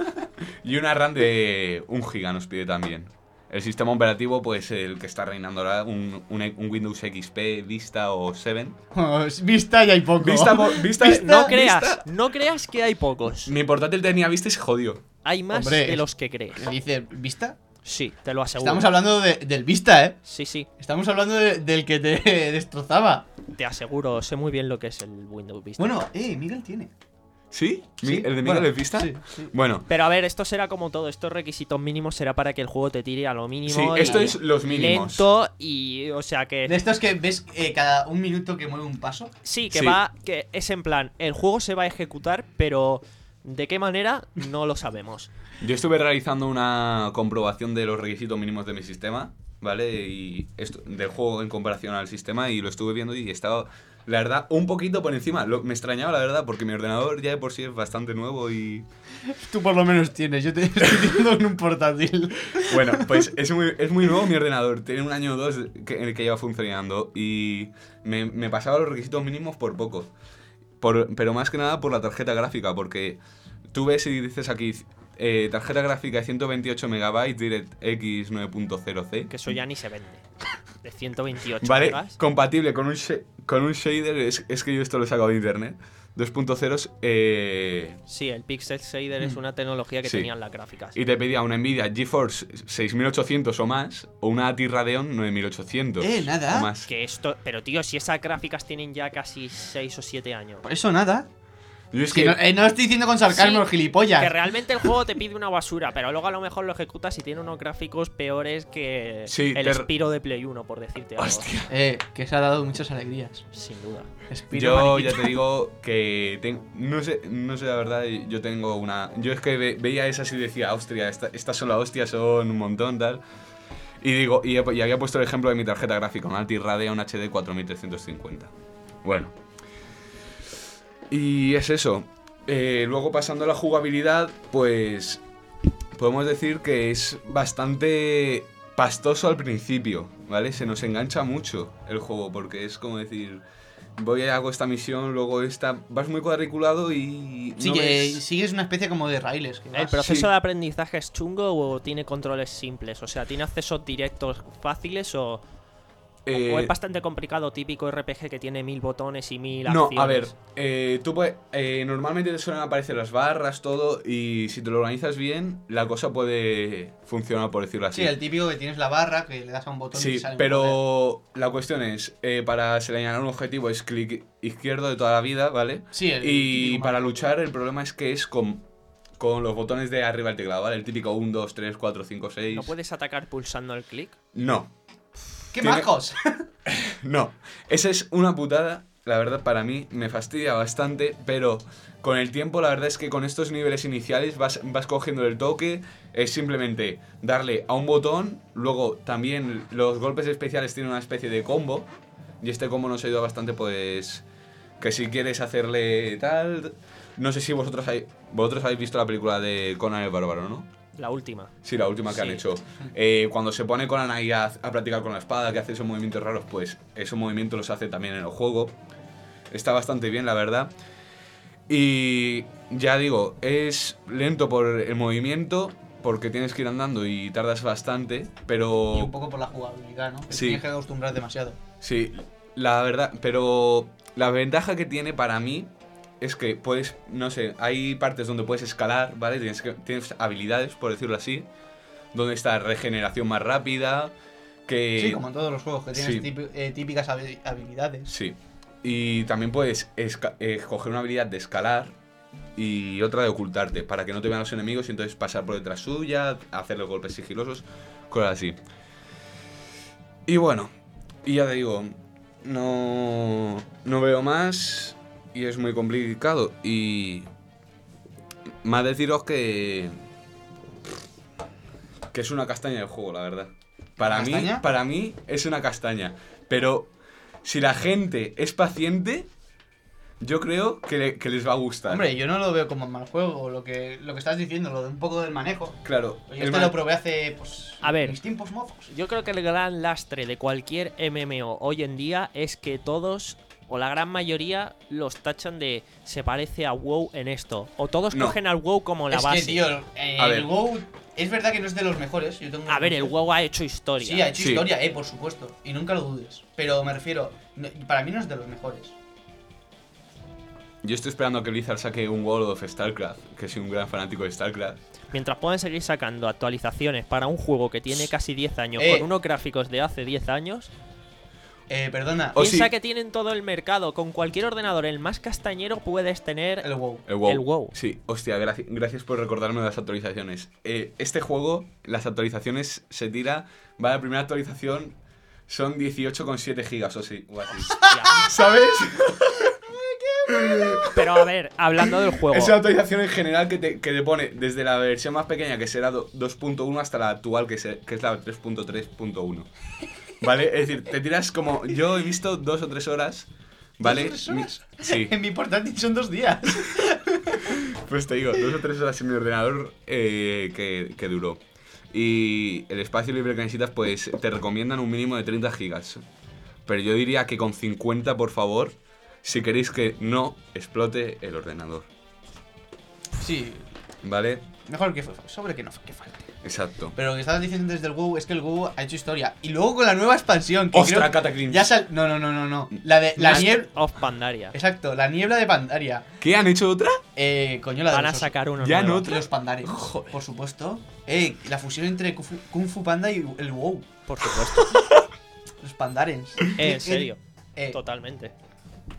Y una RAM de un giga nos pide también. El sistema operativo, pues el que está reinando ahora, un, un, un Windows X P, Vista o siete. Vista ya hay poco. Vista, po- Vista, No creas, Vista- no creas que hay pocos. Mi portátil tenía Vista y se jodió. Hay más Hombre, de es- los que crees. ¿Qué dice Vista? Sí, te lo aseguro. Estamos hablando de- del Vista, ¿eh? Sí, sí, Estamos hablando de- del que te destrozaba. te aseguro. Sé muy bien lo que es el Windows Vista. Bueno, eh, Miguel tiene. ¿Sí? Sí, Mi- ¿El de Miguel bueno, es Vista? sí, sí. Bueno, Pero a ver, esto será como todo. Estos requisitos mínimos será para que el juego te tire a lo mínimo. sí, y esto es los mínimos. lento y, o sea que De estos que ves eh, cada un minuto que mueve un paso. sí, que Sí. va, que es en plan, el juego se va a ejecutar, pero de qué manera no lo sabemos. Yo estuve realizando una comprobación de los requisitos mínimos de mi sistema, ¿vale? Y esto, del juego en comparación al sistema, y lo estuve viendo y estaba, la verdad, un poquito por encima. Lo- me extrañaba, la verdad, porque mi ordenador ya de por sí es bastante nuevo y... Tú por lo menos tienes, yo te estoy diciendo en un portátil. Bueno, pues es muy, es muy nuevo mi ordenador. Tiene un año o dos que, en el que lleva funcionando y me, me pasaba los requisitos mínimos por poco. Por, pero más que nada por la tarjeta gráfica, tú ves y dices aquí... Eh, tarjeta gráfica de ciento veintiocho megabytes, DirectX nueve punto cero C. Que eso ya ni se vende. De ciento veintiocho Vale, megas. compatible con un, sh- con un shader, es, es que yo esto lo he sacado de internet. dos punto cero, eh, Sí, el Pixel Shader es una tecnología que Sí. tenían las gráficas. y te pedía una Nvidia GeForce seis mil ochocientos o más, o una A T I Radeon nueve mil ochocientos. Eh, nada. O más. Que esto, pero tío, si esas gráficas tienen ya casi seis o siete años. Por eso nada. Yo es Que que... no, eh, no estoy diciendo con sarcasmo, Sí, gilipollas. Que realmente el juego te pide una basura, pero luego a lo mejor lo ejecutas y tiene unos gráficos peores que Sí, el te- Spyro de Play uno, por decirte algo. Hostia. Eh, que se ha dado muchas alegrías. Sin duda. Spiro Yo maniquito. ya te digo que ten- no sé, no sé la verdad, yo tengo una... Yo es que ve- veía esas y decía, hostia, esta- estas son la hostia, son un montón, tal. Y digo, y, he- y había puesto el ejemplo de mi tarjeta gráfica, un Altis Radeon H D cuatro mil trescientos cincuenta. Bueno. Y es eso. Eh, luego pasando a la jugabilidad, pues podemos decir que es bastante pastoso al principio, ¿vale? Se nos engancha mucho el juego porque es como decir, voy a hago esta misión, luego esta, vas muy cuadriculado y Sí, no que ves- sigues una especie como de raíles. Que ¿El vas- proceso sí. de aprendizaje es chungo o tiene controles simples? O sea, ¿tiene accesos directos fáciles o, eh, o es bastante complicado, típico R P G que tiene mil botones y mil No, acciones? a ver, eh, tú puedes, eh, normalmente te suelen aparecer las barras, todo, y si te lo organizas bien, la cosa puede funcionar, por decirlo así. Sí, el típico que tienes la barra, que le das a un botón y Sí, te sale un poder. pero la cuestión es, eh, para señalar un objetivo es clic izquierdo de toda la vida, ¿vale? Sí, el Y típico para mando. luchar el problema es que es con, con los botones de arriba del teclado, ¿vale? El típico uno, dos, tres, cuatro, cinco, seis... ¿No puedes atacar pulsando el clic? No, ¡Qué tiene- majos! no. Esa es una putada, la verdad para mí me fastidia bastante, pero con el tiempo la verdad es que con estos niveles iniciales vas, vas cogiendo el toque, es simplemente darle a un botón, luego también los golpes especiales tienen una especie de combo, y este combo nos ayuda bastante pues que si quieres hacerle tal... No sé si vosotros, hay, vosotros habéis visto la película de Conan el Bárbaro, ¿no? La última. Sí, la última que Sí. han hecho. Eh, cuando se pone Conan ahí a, a practicar con la espada, que hace esos movimientos raros, pues esos movimientos los hace también en el juego. Está bastante bien, la verdad. Y ya digo, es lento por el movimiento, porque tienes que ir andando y tardas bastante, pero... Y un poco por la jugabilidad, ¿no? Que Sí. tienes que acostumbrar demasiado. Sí, la verdad, pero la ventaja que tiene para mí es que puedes, no sé, hay partes donde puedes escalar, ¿vale? Tienes, que, tienes habilidades, por decirlo así, donde está regeneración más rápida, que... Sí, como en todos los juegos, que tienes sí. típi- eh, típicas habi- habilidades. Sí. Y también puedes esca- eh, coger una habilidad de escalar y otra de ocultarte, para que no te vean los enemigos y entonces pasar por detrás suya, hacerle golpes sigilosos, cosas así. Y bueno, y ya te digo, no, no veo más y es muy complicado. Y más deciros que que es una castaña el juego, la verdad. Para mí, ¿Castaña? para mí es una castaña, pero si la gente es paciente, yo creo que, le- que les va a gustar. Hombre, yo no lo veo como un mal juego, lo que, lo que estás diciendo, lo de un poco del manejo. claro. Yo el este ma- lo probé hace, pues, A ver. mis tiempos mozos. Yo creo que el gran lastre de cualquier M M O hoy en día es que todos, o la gran mayoría, los tachan de se parece a WoW en esto. O todos No. cogen al WoW como la es base. que, tío, eh, A el ver. WoW es verdad que no es de los mejores. Yo tengo A ver, el muchos. WoW ha hecho historia. Sí, ha hecho Sí. historia, eh, por supuesto. Y nunca lo dudes. Pero me refiero, no- para mí no es de los mejores. Yo estoy esperando a que Blizzard saque un World of StarCraft, que soy un gran fanático de StarCraft. Mientras puedan seguir sacando actualizaciones para un juego que tiene casi diez años, Eh. con unos gráficos de hace diez años, Eh, perdona, O piensa sí. que tienen todo el mercado. Con cualquier ordenador, el más castañero, puedes tener el WoW. El WoW. El WoW. Sí, hostia, graci- gracias por recordarme las actualizaciones. Eh, este juego, las actualizaciones se tira. Va, la primera actualización son dieciocho coma siete gigas o sí, o así. Ya. ¿Sabes? Pero a ver, hablando del juego. Es una actualización en general que te, que te pone desde la versión más pequeña, que será do- dos punto uno, hasta la actual, que, se- que es la tres punto tres punto uno. ¿Vale? Es decir, te tiras como... Yo he visto dos o tres horas, ¿vale? ¿Dos o tres horas? Mi- sí. En mi portátil son dos días. Pues te digo, dos o tres horas en mi ordenador eh, que, que duró. Y el espacio libre que necesitas, pues te recomiendan un mínimo de treinta gigas. Pero yo diría que con cincuenta, por favor, si queréis que no explote el ordenador. Sí, ¿Vale? mejor que sobre que no que falte. Exacto. Pero lo que estabas diciendo desde el WoW es que el WoW ha hecho historia. Y luego con la nueva expansión. Que ¡Ostras, creo- Cataclysm! Ya sal... No, no, no, no, no. La de la Last niebla. of Pandaria. Exacto, la niebla de Pandaria. ¿Qué? ¿Han hecho otra? Eh, coño, la de Van a los, sacar uno Ya nuevo. no. los Pandarians, por supuesto. Eh, la fusión entre Kung Fu, Kung Fu Panda y el WoW. Por supuesto. Los Pandarians. Eh, en serio. Eh, Totalmente.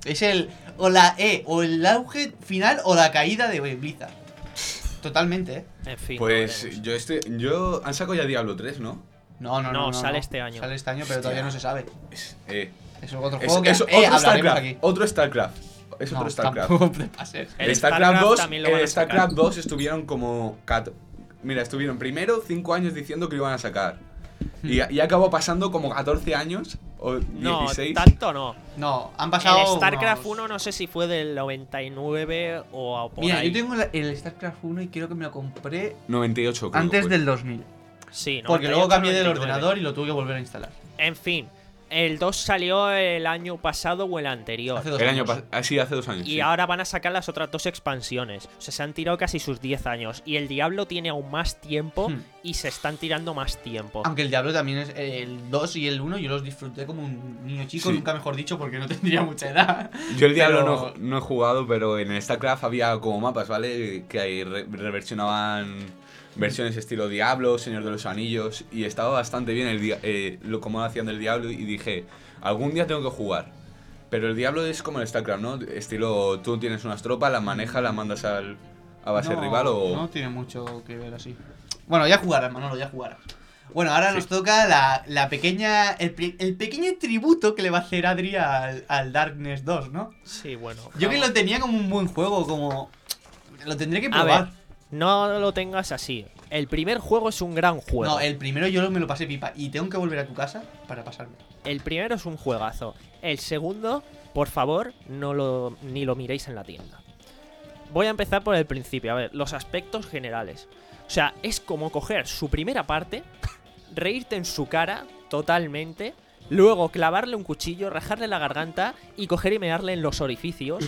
Es el. O la E, o el auge final, o la caída de Blizzard. Totalmente, ¿eh? En fin. Pues veremos. yo estoy. Yo. Han sacado ya Diablo tres, ¿no? No, no, no. No, sale este año. Sale este año, pero todavía no se sabe. Es, eh, Es otro es, juego que es eh, otro hablaremos StarCraft. aquí. Otro StarCraft. Es otro No, StarCraft. tampoco te pases. El El StarCraft StarCraft dos, también lo van el a sacar. StarCraft dos estuvieron como. cat- Mira, estuvieron primero cinco años diciendo que lo iban a sacar. Y, y acabó pasando como catorce años o No, dieciséis. tanto no. No, han pasado. El StarCraft unos- uno no sé si fue del noventa y nueve o a- por Mira, ahí. yo tengo la- el StarCraft uno y creo que me lo compré noventa y ocho, creo que antes fue. del dos mil. Sí, Porque noventa y luego ocho, cambié del noventa y nueve. ordenador y lo tuve que volver a instalar. En fin, el dos salió el año pasado o el anterior. Hace dos El año años. pasado. Ah, sí, hace dos años. Y sí. ahora van a sacar las otras dos expansiones. O sea, se han tirado casi sus diez años. Y el Diablo tiene aún más tiempo Hmm. y se están tirando más tiempo. Aunque el Diablo también es el dos y el uno, yo los disfruté como un niño chico, Sí. nunca mejor dicho, porque no tendría mucha edad. Yo el Diablo Pero- no, no he jugado, pero en el StarCraft había como mapas, ¿vale? Que ahí re- reversionaban versiones estilo Diablo, Señor de los Anillos, y estaba bastante bien el dia- eh, lo como hacían del Diablo, y dije, algún día tengo que jugar. Pero el Diablo es como el StarCraft, ¿no? Estilo, tú tienes unas tropas, las manejas, las mandas al, a base No, rival o... No tiene mucho que ver así. Bueno, ya jugarás, Manolo, ya jugarás. Bueno, ahora nos toca la, la pequeña. El, pri- el pequeño tributo que le va a hacer Adri al, al Darkness dos, ¿no? Sí, bueno. Yo que vamos. lo tenía como un buen juego, como. Lo tendré que A probar. ver, no lo tengas así. El primer juego es un gran juego. No, el primero yo me lo pasé pipa y tengo que volver a tu casa para pasarme. El primero es un juegazo. El segundo, por favor, no lo ni lo miréis en la tienda. Voy a empezar por el principio. A ver, los aspectos generales. O sea, es como coger su primera parte, reírte en su cara totalmente, luego clavarle un cuchillo, rajarle la garganta y coger y mearle en los orificios.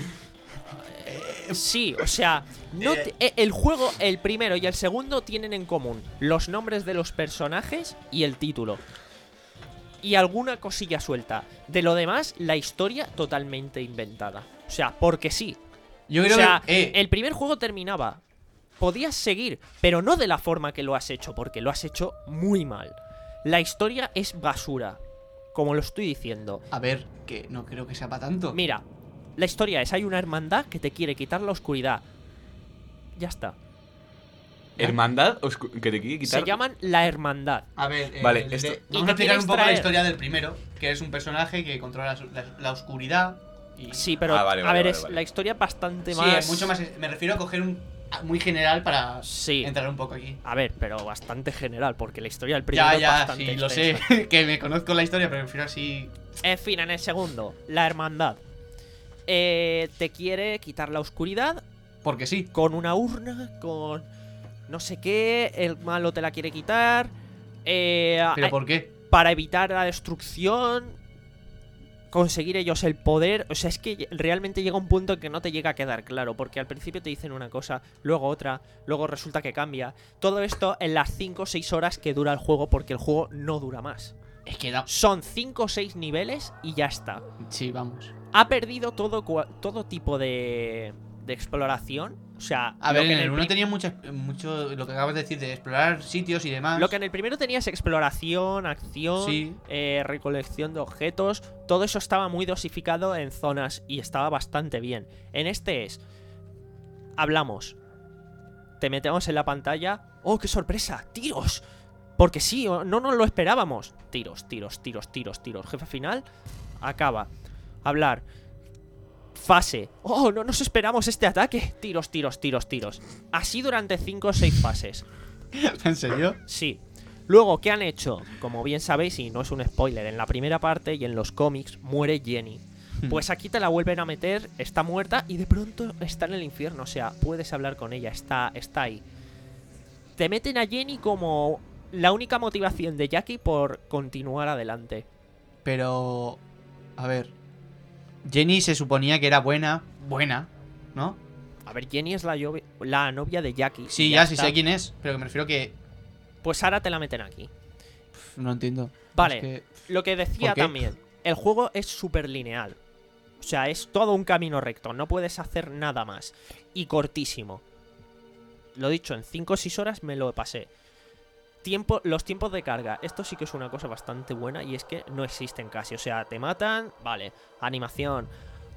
Eh, Sí, o sea, no te- eh, el juego, el primero y el segundo tienen en común los nombres de los personajes y el título. Y alguna cosilla suelta. De lo demás, la historia totalmente inventada. O sea, porque sí. Yo O creo sea, que. Eh, el primer juego terminaba. Podías seguir, pero no de la forma que lo has hecho, porque lo has hecho muy mal. La historia es basura, como lo estoy diciendo. A ver, que no creo que sea para tanto. Mira, la historia es, hay una hermandad que te quiere quitar la oscuridad. Ya está. ¿Hermandad? Oscu- ¿Que te quiere quitar? Se llaman la hermandad. A ver, eh, Vale, el esto- de- ¿Y vamos qué a explicar quieres un poco la traer? historia del primero, que es un personaje que controla la, la- la oscuridad. Y... Sí, pero Ah, vale, a vale, ver, vale, es vale. la historia es bastante Sí, más... es mucho más. Me refiero a coger un muy general para Sí. entrar un poco aquí. A ver, pero bastante general, porque la historia del primero Ya, es ya, bastante sí, lo extensa. sé, que me conozco la historia, pero prefiero así. En fin, en el segundo, la hermandad. Eh, te quiere quitar la oscuridad Porque sí. con una urna, con no sé qué, el malo te la quiere quitar. Eh, ¿Pero hay- por qué? para evitar la destrucción, conseguir ellos el poder. O sea, es que realmente llega un punto que no te llega a quedar claro, porque al principio te dicen una cosa, luego otra, luego resulta que cambia. Todo esto en las cinco o seis horas que dura el juego, porque el juego no dura más. Es que no. Son cinco o seis niveles y ya está. Sí, vamos. Ha perdido todo, cua- todo tipo de, de exploración. O sea, A lo ver, que en el pri- uno tenía muchas, mucho lo que acabas de decir de explorar sitios y demás. Lo que en el primero tenías exploración, acción, Sí. eh, recolección de objetos, todo eso estaba muy dosificado en zonas y estaba bastante bien. En este es, hablamos, te metemos en la pantalla, ¡oh, qué sorpresa! ¡Tiros! Porque sí, o- no nos lo esperábamos. Tiros, tiros, tiros, tiros, tiros. Jefe final, acaba. Hablar. Fase. ¡Oh, no nos esperamos este ataque! Tiros, tiros, tiros, tiros. Así durante cinco o seis fases. ¿En serio? Sí. Luego, ¿qué han hecho? Como bien sabéis, y no es un spoiler, en la primera parte y en los cómics muere Jenny. Pues aquí te la vuelven a meter, está muerta y de pronto está en el infierno. O sea, puedes hablar con ella, está, está ahí. Te meten a Jenny como la única motivación de Jackie por continuar adelante. Pero. A ver. Jenny se suponía que era buena. Buena, ¿no? A ver, Jenny es la, llove- la novia de Jackie. Sí, y ya, sí está. sé quién es. Pero que me refiero que. Pues ahora te la meten aquí. pf, no entiendo. Vale. Es que- Lo que decía ¿Por qué? también, el juego es súper lineal. O sea, es todo un camino recto, no puedes hacer nada más. Y cortísimo. Lo dicho, en cinco o seis horas me lo pasé. Tiempo, los tiempos de carga, esto sí que es una cosa bastante buena y es que no existen casi. O sea, te matan, vale, animación.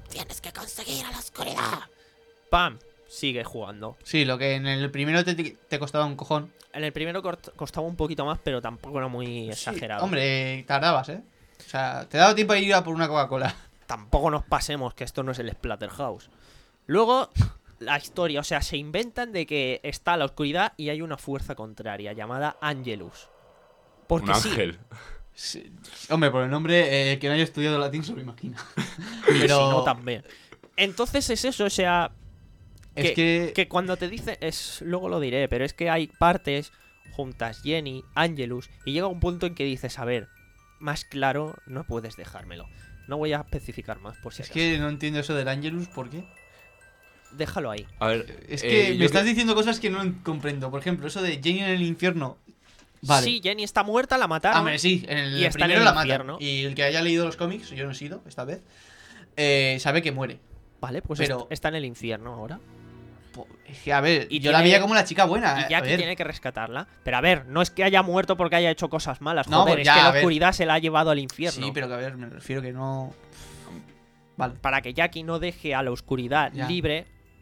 Tienes que conseguir a la oscuridad. ¡Pam! Sigue jugando. Sí, lo que en el primero te, te costaba un cojón. En el primero cort- costaba un poquito más, pero tampoco era muy Sí, exagerado. hombre, tardabas, ¿eh? O sea, te daba tiempo de ir a por una Coca-Cola. Tampoco nos pasemos que esto no es el Splatterhouse. Luego, la historia, o sea, se inventan de que está la oscuridad y hay una fuerza contraria llamada Angelus. Porque Un sí, ángel. Sí. Hombre, por el nombre, eh, que no haya estudiado latín se lo imagina. pero Pero si no también. Entonces es eso, o sea, es que... que cuando te dice, es luego lo diré, pero es que hay partes juntas, Jenny, Angelus, y llega un punto en que dices, a ver, más claro no puedes dejármelo. No voy a especificar más por si Es acaso. que no entiendo eso del Angelus, ¿por qué? Déjalo ahí. A ver, Es eh, que yo me estás que- diciendo cosas que no comprendo. Por ejemplo, eso de Jenny en el infierno. Vale. Sí, Jenny está muerta, la Ah, mataron. hombre, sí, en el y está en primero el la matan. infierno. Y el que haya leído los cómics, yo no he sido esta vez, eh, sabe que muere. Vale, pues Pero- est- está en el infierno ahora. Po- Es que, a ver, Y yo la tiene- veía como la chica buena. Y eh, a Jackie ver. tiene que rescatarla. Pero a ver, no es que haya muerto porque haya hecho cosas malas. No, Joder, pues es ya, que la a ver. oscuridad se la ha llevado al infierno. Sí, pero que a ver, me refiero que no. Vale. Para que Jackie no deje a la oscuridad Ya. libre.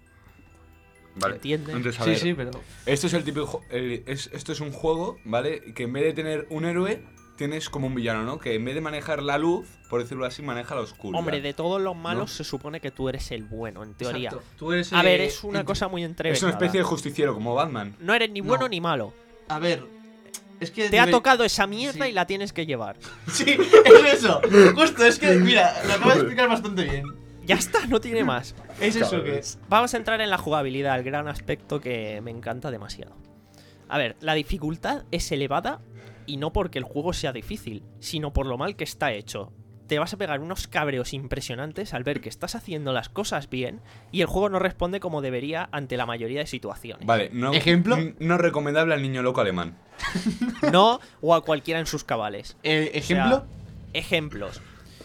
Vale. ¿Entiendes? Entonces, a Sí, ver, sí, pero. esto es el típico. jo- el- es- esto es un juego, ¿vale? Que en vez de tener un héroe, tienes como un villano, ¿no? Que en vez de manejar la luz, por decirlo así, maneja la oscuridad. Hombre, de todos los malos ¿No? se supone que tú eres el bueno, en teoría. Exacto. Tú eres, A ver, eh, es una ent- cosa muy Es entreverada. una especie de justiciero, como Batman. No eres ni bueno No. ni malo. A ver. Es que. Te ha debe- tocado esa mierda Sí. y la tienes que llevar. Sí, es eso. Justo, es que, mira, lo acabo de explicar bastante bien. Ya está, no tiene más. Es eso Cabrón. que. Vamos a entrar en la jugabilidad, el gran aspecto que me encanta demasiado. A ver, la dificultad es elevada y no porque el juego sea difícil, sino por lo mal que está hecho. Te vas a pegar unos cabreos impresionantes al ver que estás haciendo las cosas bien y el juego no responde como debería ante la mayoría de situaciones. Vale, no. ¿Ejemplo? n- No recomendable al niño loco alemán. No, o a cualquiera en sus cabales. Eh, O sea, ¿Ejemplo? ejemplos.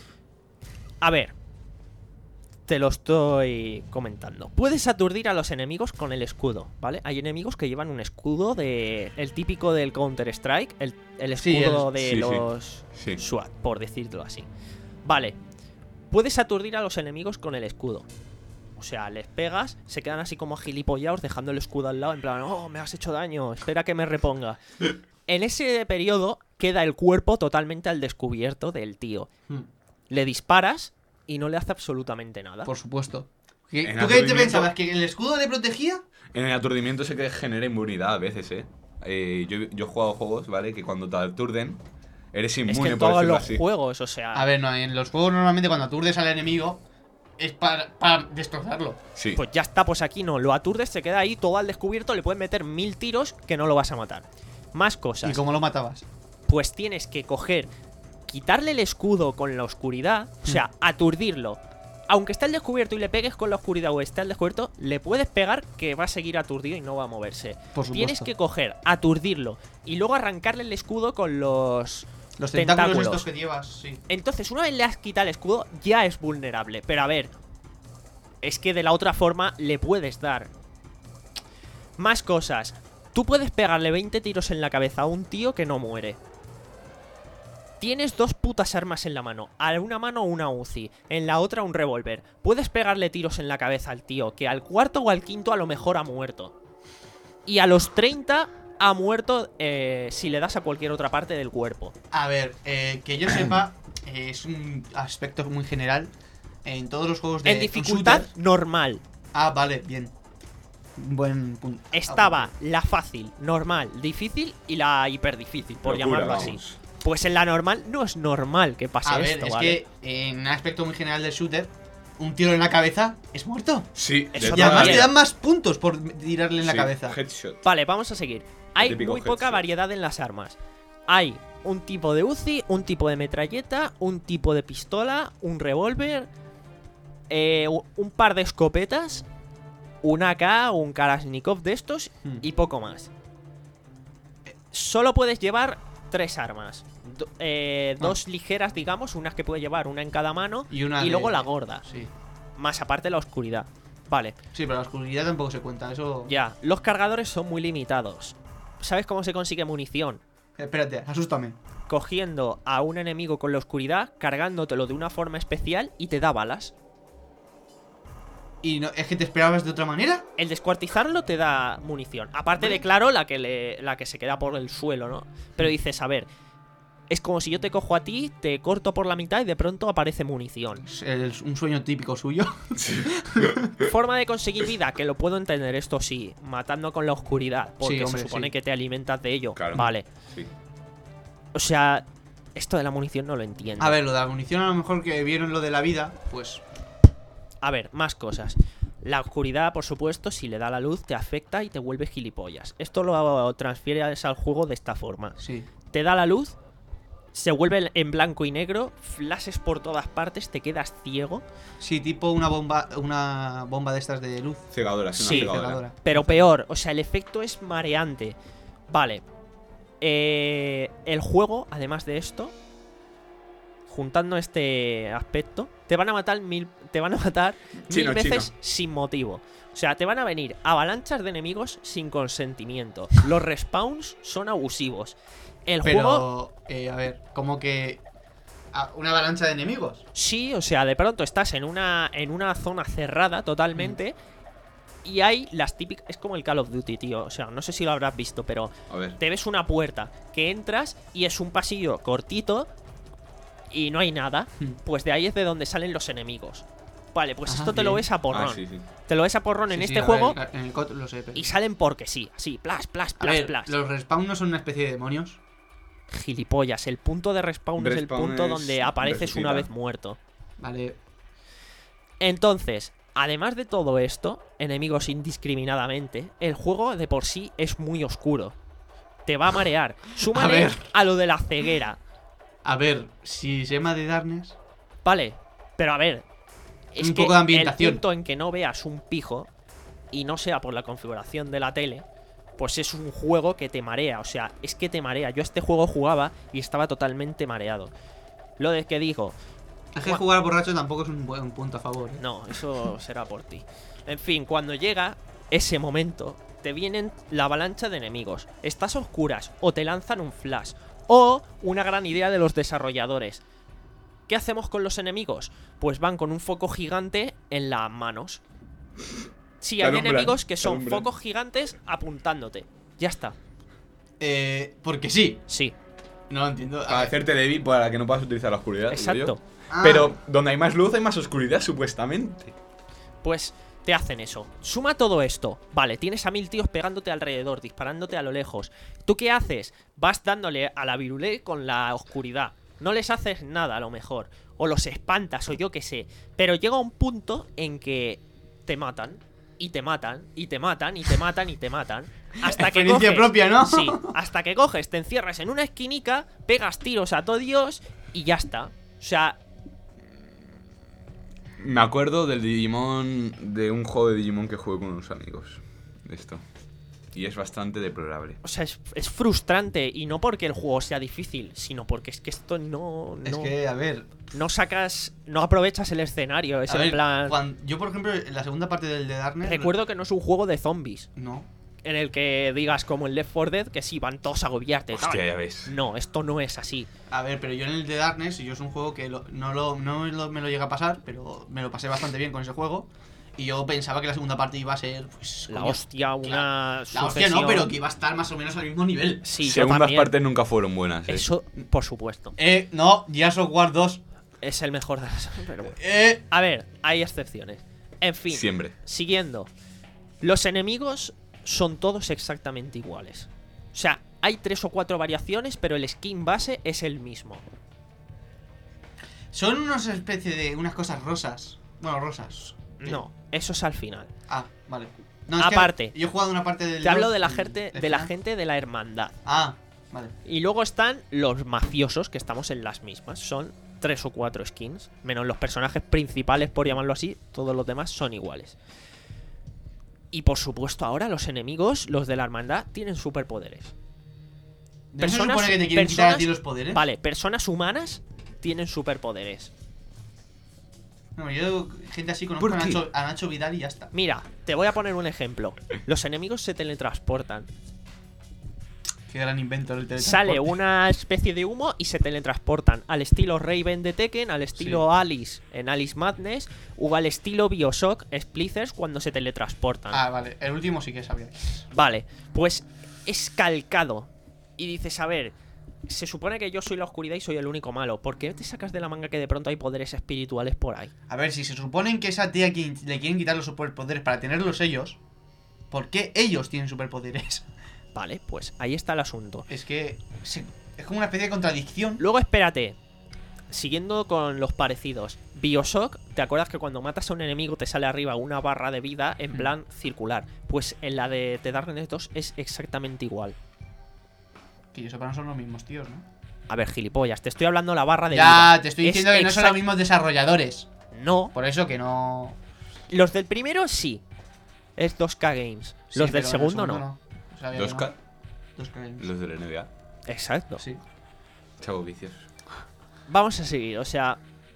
A ver. Te lo estoy comentando. Puedes aturdir a los enemigos con el escudo, ¿vale? Hay enemigos que llevan un escudo de... El típico del Counter-Strike, el, el Sí, escudo el- de sí, sí. los Sí. SWAT, por decirlo así. Vale. Puedes aturdir a los enemigos con el escudo. O sea, les pegas, se quedan así como gilipollados dejando el escudo al lado, en plan, oh, me has hecho daño, espera que me reponga. En ese periodo queda el cuerpo totalmente al descubierto del tío. Hmm, Le disparas y no le hace absolutamente nada. Por supuesto. ¿Qué- En ¿Tú qué te aturdimiento- pensabas? ¿Que el escudo le protegía? En el aturdimiento se que genera inmunidad a veces, ¿eh? Eh, yo, yo he jugado juegos, ¿vale? Que cuando te aturden, eres inmune, Es que en por todos decirlo los así. juegos, o sea... A ver, no, en los juegos normalmente cuando aturdes al enemigo es para, para destrozarlo. Sí. Pues ya está, pues aquí no. Lo aturdes, se queda ahí todo al descubierto, le puedes meter mil tiros que no lo vas a matar. Más cosas. ¿Y cómo lo matabas? Pues tienes que coger, quitarle el escudo con la oscuridad, o sea, Hmm. aturdirlo. Aunque esté al descubierto y le pegues con la oscuridad o esté al descubierto, le puedes pegar que va a seguir aturdido y no va a moverse. Por supuesto. Tienes que coger, aturdirlo y luego arrancarle el escudo con los Los tentáculos, tentáculos. estos que llevas, sí. Entonces, una vez le has quitado el escudo, ya es vulnerable. Pero a ver, es que de la otra forma le puedes dar. Más cosas. Tú puedes pegarle veinte tiros en la cabeza a un tío que no muere. Tienes dos putas armas en la mano. A una mano una Uzi, en la otra un revólver. Puedes pegarle tiros en la cabeza al tío, que al cuarto o al quinto a lo mejor ha muerto. Y a los treinta ha muerto eh, si le das a cualquier otra parte del cuerpo. A ver, eh, que yo sepa, eh, es un aspecto muy general en todos los juegos de En un dificultad shooter. normal. Ah, vale, bien. Buen punto. Estaba la fácil, normal, difícil y la hiper difícil, por Locura, llamarlo así. vamos. Pues en la normal no es normal que pase A ver, esto, es ¿vale? que en un aspecto muy general del shooter, un tiro en la cabeza es muerto. Sí, Eso de Y además también. te dan más puntos por tirarle en la Sí, cabeza. Headshot. Vale, vamos a seguir. Hay típico muy poca headshot. variedad en las armas. Hay un tipo de Uzi, un tipo de metralleta, un tipo de pistola, un revólver, eh, u- un par de escopetas, un A K, un Kalashnikov de estos Hmm. y poco más. Solo puedes llevar tres armas. Do- eh, Ah. Dos ligeras, digamos, unas que puedes llevar una en cada mano Y una y de- luego la gorda. Sí. Más aparte la oscuridad. Vale, Sí, pero la oscuridad tampoco se cuenta, eso... ya. Los cargadores son muy limitados. ¿Sabes cómo se consigue munición? Eh, Espérate, asústame. Cogiendo a un enemigo con la oscuridad, cargándotelo de una forma especial y te da balas. ¿Y no, es que te esperabas de otra manera? El descuartizarlo te da munición. Aparte de, claro, la que, le, la que se queda por el suelo, ¿no? Pero dices, a ver, es como si yo te cojo a ti, te corto por la mitad y de pronto aparece munición. Es el- un sueño típico suyo. Forma de conseguir vida, que lo puedo entender, esto sí, matando con la oscuridad, porque Sí, hombre, se supone sí. que te alimentas de ello. Claro. Vale. Sí. O sea, esto de la munición no lo entiendo. A ver, lo de la munición, a lo mejor que vieron lo de la vida, pues. A ver, más cosas. La oscuridad, por supuesto, si le da la luz, te afecta y te vuelves gilipollas. Esto lo transfieres al juego de esta forma. Sí. Te da la luz, se vuelve en blanco y negro, flashes por todas partes, te quedas ciego. Sí, tipo una bomba una bomba de estas de luz. Cegadora, sí, una Sí. cegadora. Cegadora. Pero peor, o sea, el efecto es mareante. Vale. Eh, el juego, además de esto, juntando este aspecto, te van a matar mil, te van a matar Chino, mil veces chino. sin motivo. O sea, te van a venir avalanchas de enemigos sin consentimiento. Los respawns son abusivos. El Pero, juego, eh, a ver, como que. ah, ¿una avalancha de enemigos? sí, o sea, de pronto estás en una, en una zona cerrada totalmente. Y hay las típicas. Es como el Call of Duty, tío. O sea, no sé si lo habrás visto, pero A ver. te ves una puerta que entras y es un pasillo cortito y no hay nada. Hmm. Pues de ahí es de donde salen los enemigos. Vale, pues Ah, esto te lo bien. ves a porrón. Ah, sí, sí. Te lo ves a porrón en Sí, este sí, a juego ver, en el C O D lo sé, pero- y salen porque sí. Así, plas, plas, A plas, ver, plas. los respawn no son una especie de demonios. Gilipollas. El punto de respawn, es el Respawn punto es donde apareces una resucitar. vez muerto. Vale. Entonces, además de todo esto, enemigos indiscriminadamente, el juego de por sí es muy oscuro. Te va a marear. Súmale ver. a lo de la ceguera. A ver, si se llama de Darkness. Vale, pero a ver. Es Un que poco de ambientación. el punto en que no veas un pijo y no sea por la configuración de la tele, pues es un juego que te marea. O sea, es que te marea. Yo este juego jugaba y estaba totalmente mareado. Lo de que digo, Es que Gua- jugar borracho tampoco es un buen punto a favor. ¿eh? no, eso será por ti. En fin, cuando llega ese momento, te vienen la avalancha de enemigos. Estás a oscuras o te lanzan un flash. O una gran idea de los desarrolladores. ¿Qué hacemos con los enemigos? Pues van con un foco gigante en las manos. Sí, Te hay alumbran, enemigos que te son alumbran. focos gigantes apuntándote. Ya está. Eh, porque sí. Sí, No lo entiendo. A Para ver. hacerte débil para que no puedas utilizar la oscuridad. digo exacto. yo. Ah, Pero donde hay más luz hay más oscuridad, supuestamente. Pues te hacen eso. Suma todo esto. Vale, tienes a mil tíos pegándote alrededor, disparándote a lo lejos. ¿Tú qué haces? Vas dándole a la virulé con la oscuridad. No les haces nada a lo mejor. O los espantas o yo qué sé. Pero llega un punto en que te matan. Y te matan. Y te matan. Y te matan. Y te matan. Hasta que Experiencia coges, propia, ¿no? Sí. Hasta que coges, te encierras en una esquinica, pegas tiros a todo Dios y ya está. O sea, Me acuerdo del Digimon, de un juego de Digimon que jugué con unos amigos. De esto. Y es bastante deplorable. O sea, es, es frustrante. Y no porque el juego sea difícil, sino porque es que esto no. Es no, que, a ver. no sacas. No aprovechas el escenario. Es a en ver, plan. cuan- yo, por ejemplo, en la segunda parte del de Darkness. Recuerdo que no es un juego de zombies. No. En el que digas como en Left four Dead que sí, van todos a agobiarte. tal. Hostia, ya ves. No, esto no es así. A ver, pero yo en el de Darkness, y yo es un juego que lo- no, lo, no lo- me lo llega a pasar, pero me lo pasé bastante bien con ese juego. Y yo pensaba que la segunda parte iba a ser, pues. La coño, hostia, una. La hostia sucesión. no, pero que iba a estar más o menos al mismo nivel. Sí, yo Segundas también. partes nunca fueron buenas. ¿eh? Eso, por supuesto. Eh, no, Gears of War dos. Es el mejor de las. Pero bueno. Eh. A ver, hay excepciones. En fin. Siempre. Siguiendo. Los enemigos son todos exactamente iguales. O sea, hay tres o cuatro variaciones, pero el skin base es el mismo. Son unas especie de. unas cosas rosas. Bueno, rosas. No, eso es al final. Ah, vale. No, es que Aparte. yo he jugado una parte del. Te hablo dos, de la el- gente, el de la final. gente de la hermandad. Ah, vale. Y luego están los mafiosos, que estamos en las mismas. Son tres o cuatro skins. Menos los personajes principales, por llamarlo así. Todos los demás son iguales. Y por supuesto ahora los enemigos, los de la hermandad, tienen superpoderes. ¿No se Personas- supone que te quieren quitar a personas- ti los poderes? Vale, personas humanas tienen superpoderes. No, yo gente así conozco ¿Por a qué? Nacho, a Nacho Vidal y ya está. Mira, te voy a poner un ejemplo. Los enemigos se teletransportan. Qué gran invento el teletransporte. Sale una especie de humo y se teletransportan al estilo Raven de Tekken, al estilo Sí. Alice en Alice Madness o al estilo Bioshock Splicers cuando se teletransportan. Ah, vale. El último sí que sabía. Vale, pues es calcado. Y dices, a ver, se supone que yo soy la oscuridad y soy el único malo. ¿Por qué te sacas de la manga que de pronto hay poderes espirituales por ahí? A ver, si se suponen que esa tía quien le quieren quitar los superpoderes para tenerlos ellos, ¿por qué ellos tienen superpoderes? Vale, pues ahí está el asunto. Es que se- es como una especie de contradicción. Luego espérate, siguiendo con los parecidos. Bioshock, ¿te acuerdas que cuando matas a un enemigo te sale arriba una barra de vida en Mm. plan circular? Pues en la de The Darkness dos es exactamente igual. Que yo sepa, no son los mismos tíos, ¿no? A ver, gilipollas, te estoy hablando la barra de Ya, vida. te estoy Es diciendo que no son los exact- mismos desarrolladores. No, Por eso que no. los del primero sí. Es dos K Games. Sí, Los del pero en el segundo no. Sabía que ¿dos K? no. dos K Games. Los del N B A. Exacto. Sí. Chavo vicios. Vamos a seguir, o sea,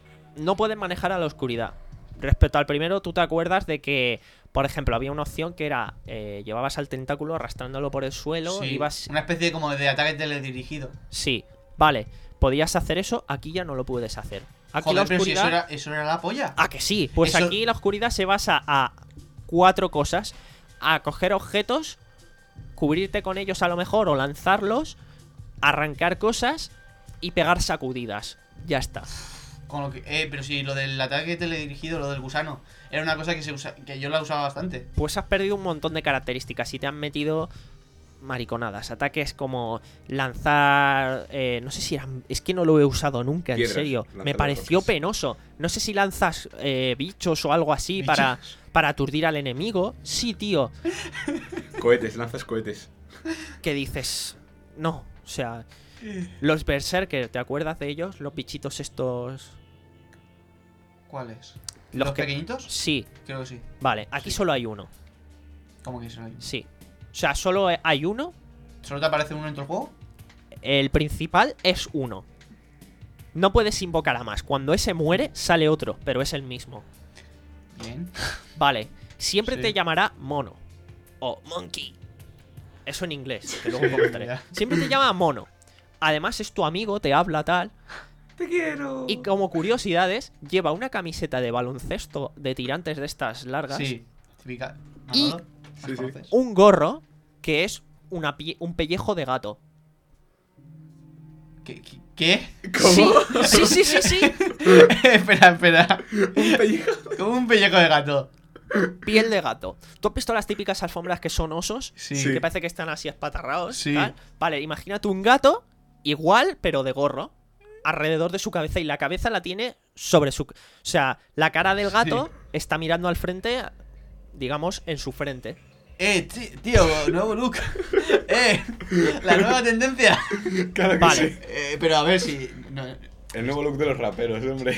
no pueden manejar a la oscuridad. Respecto al primero, tú te acuerdas de que, por ejemplo, había una opción que era eh, llevabas al tentáculo arrastrándolo por el suelo, Sí, ibas... una especie de como de ataque teledirigido. Sí, vale, podías hacer eso, aquí ya no lo puedes hacer. Aquí Joder, la pero si oscuridad... eso era, eso era la polla. Ah, que sí, pues Eso- aquí la oscuridad se basa a cuatro cosas. A coger objetos, cubrirte con ellos a lo mejor o lanzarlos, arrancar cosas y pegar sacudidas. Ya está. Con lo que, eh, pero si lo del ataque teledirigido, lo del gusano, era una cosa que se usa, que yo la usaba bastante. Pues has perdido un montón de características y te han metido mariconadas. Ataques como lanzar... eh, no sé si eran... Es que no lo he usado nunca, en Piedras, serio. lanzar Me pareció rocas. penoso. No sé si lanzas eh, bichos o algo así para, para aturdir al enemigo. Sí, tío. Cohetes, lanzas cohetes. Que dices... No, o sea... Los Berserker, ¿te acuerdas de ellos? Los bichitos estos... ¿Cuáles? Los ¿Los que- pequeñitos? Sí, Creo que sí. vale. Aquí Sí. solo hay uno. ¿Cómo que eso hay? Sí. O sea, solo hay uno. ¿Solo te aparece uno en todo el juego? El principal es uno. No puedes invocar a más. Cuando ese muere, sale otro, pero es el mismo. Bien. Vale. Siempre Sí. te llamará mono. O monkey. Eso en inglés, que luego comentaré. ya. Siempre te llama mono. Además es tu amigo, te habla tal. ¡Te quiero! Y como curiosidades, lleva una camiseta de baloncesto de tirantes de estas largas. Sí. Típica. Y- ¿Mamador? ¿Las Sí, sí. conoces? Un gorro que es una pie- un pellejo de gato. ¿Qué? qué- ¿Qué? ¿Cómo? Sí, sí, sí, sí, sí. espera, espera. Un pellejo. Como un pellejo de gato. Piel de gato. ¿Tú has visto las típicas alfombras que son osos? Sí. Sí. Que parece que están así espatarrados. Sí. Tal. Vale, imagínate un gato igual, pero de gorro. Alrededor de su cabeza. Y la cabeza la tiene sobre su... O sea, la cara del gato está mirando al frente, digamos, en su frente. Eh, ti- tío, nuevo look. eh, la nueva tendencia. Claro que Vale. sí. Eh, pero a ver si. No, El nuevo look de los raperos, hombre.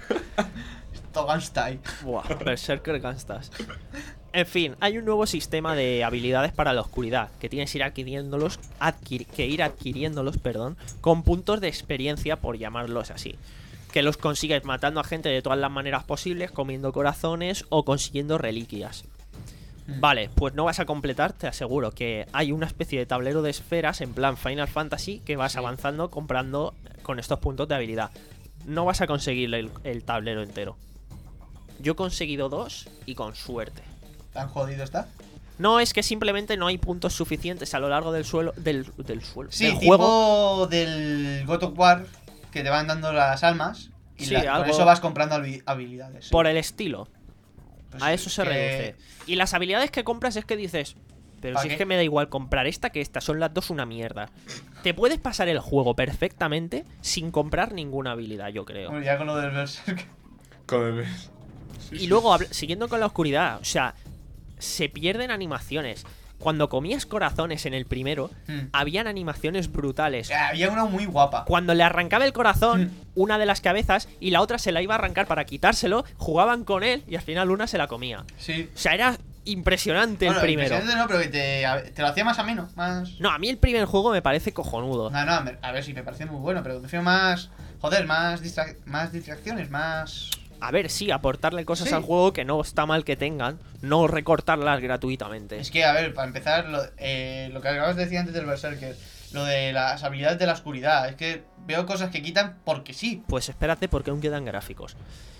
Togan Style. Buah, Berserker Gangstas. En fin, hay un nuevo sistema de habilidades para la oscuridad, que tienes que ir adquiriéndolos, adquir- que ir adquiriéndolos, perdón, con puntos de experiencia, por llamarlos así. Que los consigues matando a gente de todas las maneras posibles, comiendo corazones o consiguiendo reliquias. Vale, pues no vas a completar, te aseguro que hay una especie de tablero de esferas en plan Final Fantasy que vas Sí. avanzando comprando con estos puntos de habilidad. No vas a conseguir el, el tablero entero. Yo he conseguido dos y con suerte. ¿Tan jodido está? No, es que simplemente no hay puntos suficientes a lo largo del suelo del, del suelo Sí, del tipo juego. del God of War, que te van dando las almas. Y Sí, la- con algo- eso vas comprando habi- habilidades. sí. Por el estilo. Pues A eso es se que- reduce. Y las habilidades que compras es que dices, pero ¿Pa si qué? es que me da igual comprar esta que esta, son las dos una mierda. Te puedes pasar el juego perfectamente sin comprar ninguna habilidad, yo creo. Bueno, ya con lo del Berserk. Con el... Y luego, habl- siguiendo con la oscuridad, o sea, se pierden animaciones. Cuando comías corazones en el primero, Hmm. habían animaciones brutales. Había una muy guapa. Cuando le arrancaba el corazón, Mm. una de las cabezas, y la otra se la iba a arrancar para quitárselo, jugaban con él y al final una se la comía. Sí. O sea, era impresionante Bueno, el primero. impresionante no, pero que te, a- te lo hacía más ameno. Más. No, a mí el primer juego me parece cojonudo. No, no, me- a ver si me parece muy bueno, pero prefiero más. Joder, más, distra- más distracciones, más. A ver, sí, aportarle cosas Sí. al juego que no está mal que tengan, no recortarlas gratuitamente. Es que, a ver, para empezar, lo, eh, lo que acabas de decir antes del Berserker, lo de las habilidades de la oscuridad. Es que veo cosas que quitan porque sí. Pues espérate porque aún quedan gráficos.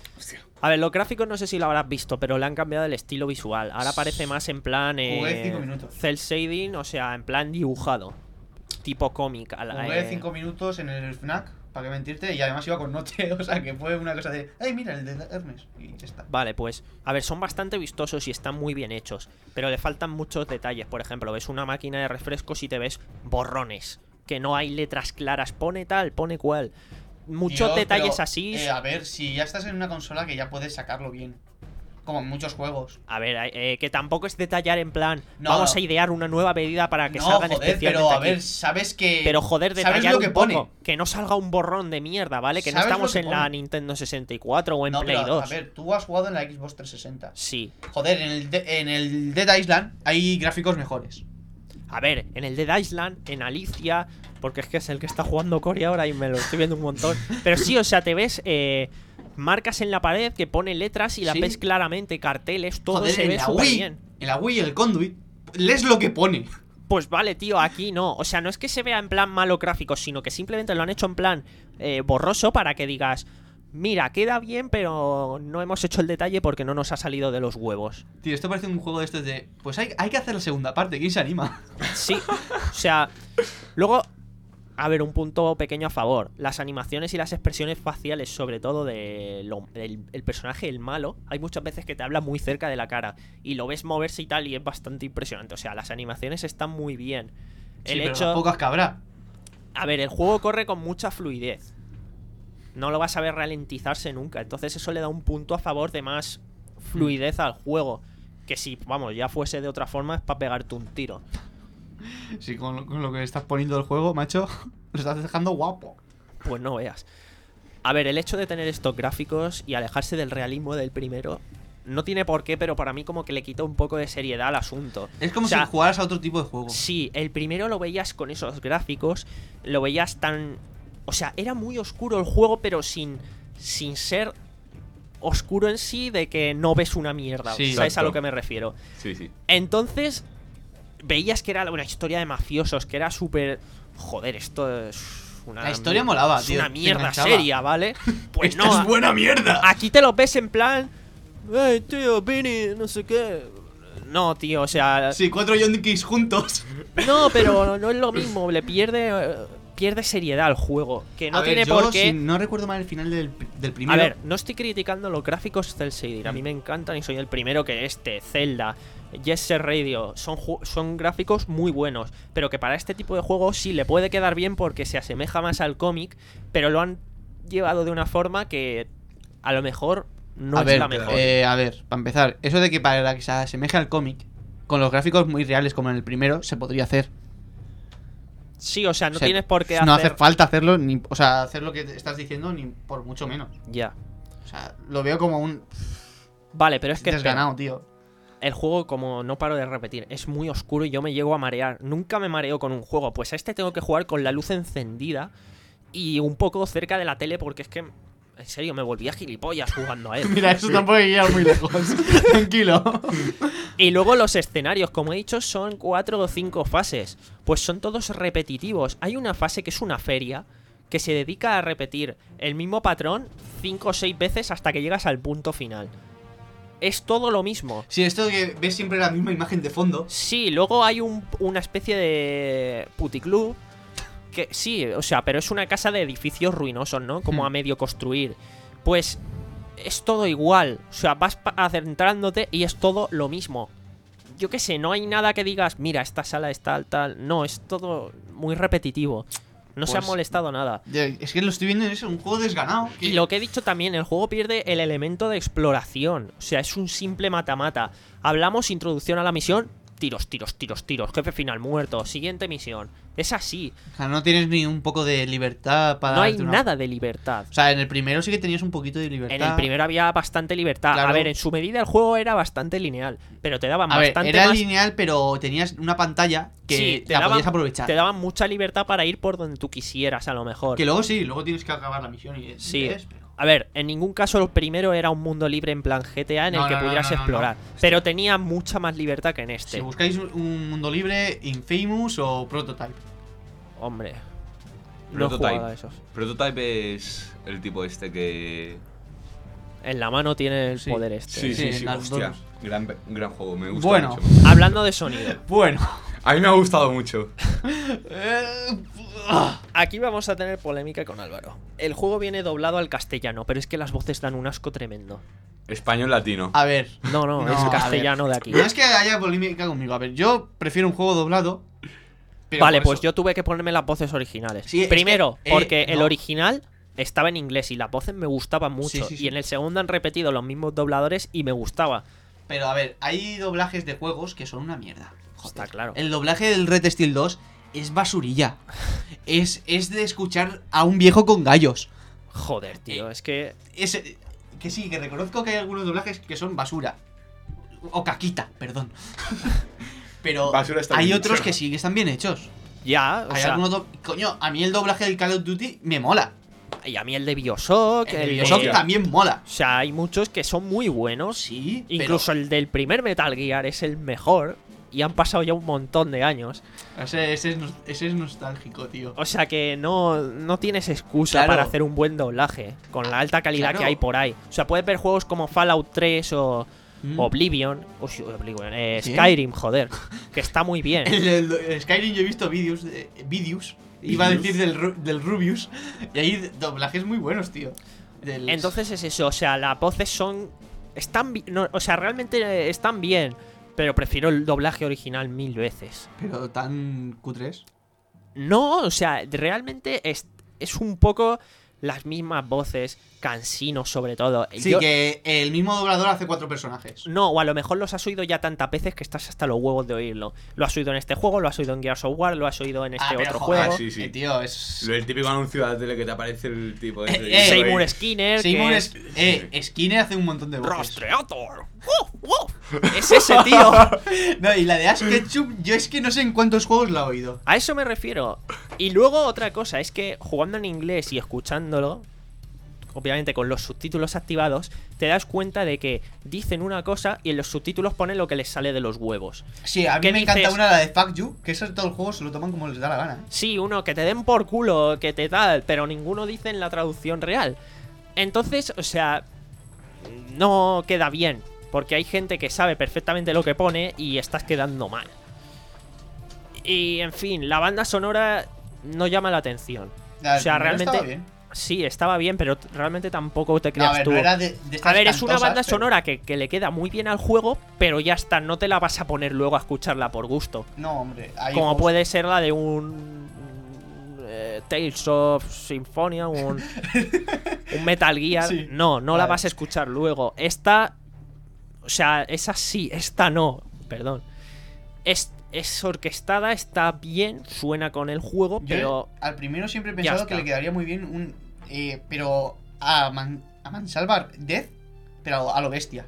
A ver, los gráficos no sé si lo habrás visto, pero le han cambiado el estilo visual. Ahora parece más en plan Jugué eh, cinco minutos. cel shading, o sea, en plan dibujado. Tipo cómic. a la- Jugué eh, cinco minutos en el F N A C, para qué mentirte, y además iba con noche, o sea que fue una cosa de, ¡ay, mira, el de Hermes! Y ya está. Vale, pues, a ver, son bastante vistosos y están muy bien hechos, pero le faltan muchos detalles. Por ejemplo, ves una máquina de refrescos y te ves borrones, que no hay letras claras, pone tal, pone cual. Muchos Dios, detalles pero, así. eh, a ver, si ya estás en una consola que ya puedes sacarlo bien. Como en muchos juegos. A ver, eh, que tampoco es detallar en plan, No, vamos no. a idear una nueva medida para que No, salgan joder, especialmente pero a aquí. ver, sabes que... Pero joder, ¿sabes detallar lo que un pone? poco, que no salga un borrón de mierda, ¿vale? Que no ¿Sabes lo estamos que en la pone? Nintendo sesenta y cuatro o en No, Play pero, dos. a ver, tú has jugado en la Xbox trescientos sesenta. Sí. Joder, en el, de- en el Dead Island hay gráficos mejores. A ver, en el Dead Island, en Alicia, porque es que es el que está jugando Cory ahora y me lo estoy viendo un montón. Pero sí, o sea, te ves eh, marcas en la pared que ponen letras y las Sí. ves claramente, carteles, todo Joder, se en ve la súper Wii, bien. en la Wii, el Conduit, lees lo que pone. Pues vale, tío, aquí no. O sea, no es que se vea en plan malo gráfico, sino que simplemente lo han hecho en plan eh, borroso para que digas, mira, queda bien, pero no hemos hecho el detalle porque no nos ha salido de los huevos. Tío, esto parece un juego de estos de... Pues hay, hay que hacer la segunda parte, ¿quién se anima? Sí, o sea, luego, a ver, un punto pequeño a favor. Las animaciones y las expresiones faciales, sobre todo de lo- del el personaje, el malo, hay muchas veces que te habla muy cerca de la cara y lo ves moverse y tal y es bastante impresionante. O sea, las animaciones están muy bien. El Sí, pero hecho... las pocas que habrá. A ver, el juego corre con mucha fluidez. No lo vas a ver ralentizarse nunca. Entonces eso le da un punto a favor de más fluidez al juego. Que si, vamos, ya fuese de otra forma es para pegarte un tiro. Sí, con lo, con lo que estás poniendo del juego, macho, lo estás dejando guapo. Pues no veas. A ver, el hecho de tener estos gráficos y alejarse del realismo del primero no tiene por qué, pero para mí como que le quita un poco de seriedad al asunto. Es como O sea, si jugaras a otro tipo de juego. Sí, el primero lo veías con esos gráficos, lo veías tan... O sea, era muy oscuro el juego, pero sin, sin ser oscuro en sí, de que no ves una mierda. Sí, ¿Sabes a exacto. lo que me refiero? Sí, sí. Entonces, veías que era una historia de mafiosos, que era súper... Joder, esto es una... La historia molaba, es tío, una te mierda enganchaba. seria, ¿vale? Pues ¡Esta no, es buena mierda! aquí te lo ves en plan... Hey, tío, Vinny, no sé qué... No, tío, o sea... Sí, cuatro yonkis juntos. No, pero no es lo mismo, le pierde eh, pierde seriedad al juego, que no A ver, tiene yo, por qué. si no recuerdo mal el final del, del A primero. ver, no estoy criticando los gráficos cel shading, a mí me encantan y soy el primero que este, Zelda, Jet Set Radio, son, ju- son gráficos muy buenos, pero que para este tipo de juegos sí le puede quedar bien porque se asemeja más al cómic, pero lo han llevado de una forma que a lo mejor no a es ver, la mejor. eh, a ver, para empezar, eso de que para que se asemeje al cómic, con los gráficos muy reales como en el primero, se podría hacer. Sí, o sea, no O sea, tienes por qué no hacer... hace falta hacerlo, ni, o sea, hacer lo que estás diciendo, ni por mucho menos. Ya. O sea, lo veo como un Vale, pero es que... espera. desganado, tío. El juego, como no paro de repetir, es muy oscuro y yo me llego a marear. Nunca me mareo con un juego. Pues a este tengo que jugar con la luz encendida y un poco cerca de la tele porque es que, en serio, me volvía gilipollas jugando a él. Mira, eso tampoco hay que ir muy lejos. Tranquilo. Y luego los escenarios, como he dicho, son cuatro o cinco fases. Pues son todos repetitivos. Hay una fase que es una feria que se dedica a repetir el mismo patrón cinco o seis veces hasta que llegas al punto final. Es todo lo mismo. Sí, esto de que ves siempre la misma imagen de fondo. Sí, luego hay un- una especie de puticlub. Que sí, o sea, pero es una casa de edificios ruinosos, ¿no? Como Hmm. a medio construir. Pues es todo igual. O sea, vas pa- adentrándote y es todo lo mismo. Yo qué sé, no hay nada que digas, mira, esta sala es tal, tal. No, es todo muy repetitivo. No se ha Pues- molestado nada. Ya, es que lo estoy viendo en eso, un juego desganado. que- Y lo que he dicho también, el juego pierde el elemento de exploración. O sea, es un simple mata-mata. Hablamos, introducción a la misión, tiros, tiros, tiros, tiros. Jefe final, muerto. Siguiente misión. Es así. O sea, no tienes ni un poco de libertad para No hay darte una- nada de libertad. O sea, en el primero sí que tenías un poquito de libertad. En el primero había bastante libertad. Claro. A ver, en su medida el juego era bastante lineal. Pero te daban A ver, bastante era más... lineal, pero tenías una pantalla que Sí, te la daban- podías aprovechar. Te daban mucha libertad para ir por donde tú quisieras, a lo mejor. Que luego sí, luego tienes que acabar la misión y Sí. es, pero... A ver, en ningún caso el primero era un mundo libre en plan G T A en No, el que no, no, pudieras no, no, explorar. no. Pero tenía mucha más libertad que en este. Si buscáis un mundo libre, Infamous o Prototype. Hombre. No he jugado a esos. Prototype es el tipo este que... En la mano tiene el Sí. poder este. Sí, sí, Sí, sí, las hostia. dos. Gran, gran juego, me gusta Bueno. mucho. Hablando de sonido. Bueno. A mí me ha gustado mucho. Aquí vamos a tener polémica con Álvaro. El juego viene doblado al castellano, pero es que las voces dan un asco tremendo. Español latino. A ver. No, no, No, es a castellano de aquí. No es que haya polémica conmigo. A ver, yo prefiero un juego doblado. pero Vale, por pues eso- yo tuve que ponerme las voces originales. Sí, es Primero, que, eh, porque el no. original estaba en inglés y las voces me gustaban mucho. Sí, sí, sí. Y en el segundo han repetido los mismos dobladores y me gustaba. Pero a ver, hay doblajes de juegos que son una mierda. Está claro. El doblaje del Red Steel dos es basurilla. es, es de escuchar a un viejo con gallos. Joder, tío, es que... Es, que sí, que reconozco que hay algunos doblajes que son basura. O caquita, perdón. Pero Basura está hay bien otros dicho. que sí que están bien hechos. Ya, o Hay sea... algunos do- Coño, a mí el doblaje del Call of Duty me mola. Y a mí el de Bioshock... El de el Bioshock de- también mola. O sea, hay muchos que son muy buenos. Sí, Incluso el del primer Metal Gear es el mejor. Y han pasado ya un montón de años. pero ese, ese es, nos- ese es nostálgico, tío. O sea que no, no tienes excusa Claro. para hacer un buen doblaje. Con la alta calidad Claro. que hay por ahí. O sea, puedes ver juegos como Fallout tres o Mm. Oblivion. Uy, Oblivion. eh, ¿Qué? Skyrim, joder. Que está muy bien. El, el- el Skyrim yo he visto vídeos de vídeos. Iba a decir del, Ru- del Rubius. Y hay doblajes muy buenos, tío. Del- Entonces es eso. O sea, las voces son... Están bi- no, o sea, realmente eh, están bien. Pero prefiero el doblaje original mil veces. Pero tan cutres. No, o sea, realmente es, es un poco las mismas voces, cansinos sobre todo. Sí, Yo- que el mismo doblador hace cuatro personajes. No, o a lo mejor los has oído ya tantas veces que estás hasta los huevos de oírlo. Lo has oído en este juego, lo has oído en Gears of War, lo has oído en este Ah, pero otro joder, juego. sí, sí. eh, tío, es... Lo del típico anuncio de la tele que te aparece el tipo ese. Eh, eh, Seymour Skinner, Seymour que es... es Eh, Skinner hace un montón de voces. Rastreator. ¡Uh, uh! Es ese tío. No, y la de Ash Ketchum, yo es que no sé en cuántos juegos la he oído. A eso me refiero. Y luego otra cosa, es que jugando en inglés y escuchándolo, obviamente con los subtítulos activados, te das cuenta de que dicen una cosa y en los subtítulos ponen lo que les sale de los huevos. Sí, a mí ¿Qué me dices? encanta una, la de Fuck You, que eso todo el juego se lo toman como les da la gana. ¿eh? Sí, uno, que te den por culo, que te tal, pero ninguno dice en la traducción real. Entonces, o sea, no queda bien, porque hay gente que sabe perfectamente lo que pone y estás quedando mal. Y, en fin, la banda sonora no llama la atención. La O sea, primera realmente... estaba bien. Sí, estaba bien, pero t- realmente tampoco te No, creas a ver, tú. no era de, de estas A ver, es una cantosas, banda pero- sonora que, que le queda muy bien al juego, pero ya está, no te la vas a poner luego a escucharla por gusto. No, hombre. Hay Como juegos- puede ser la de un eh, Tales of Symphonia, un, un Metal Gear. Sí. No, no la Vale. vas a escuchar luego. Esta, o sea, esa sí, esta no, perdón. Es, es orquestada, está bien, suena con el juego, Yo pero al primero siempre he ya pensado está. que le quedaría muy bien un... eh, pero a, Man, a Mansalvar Death, pero a lo bestia.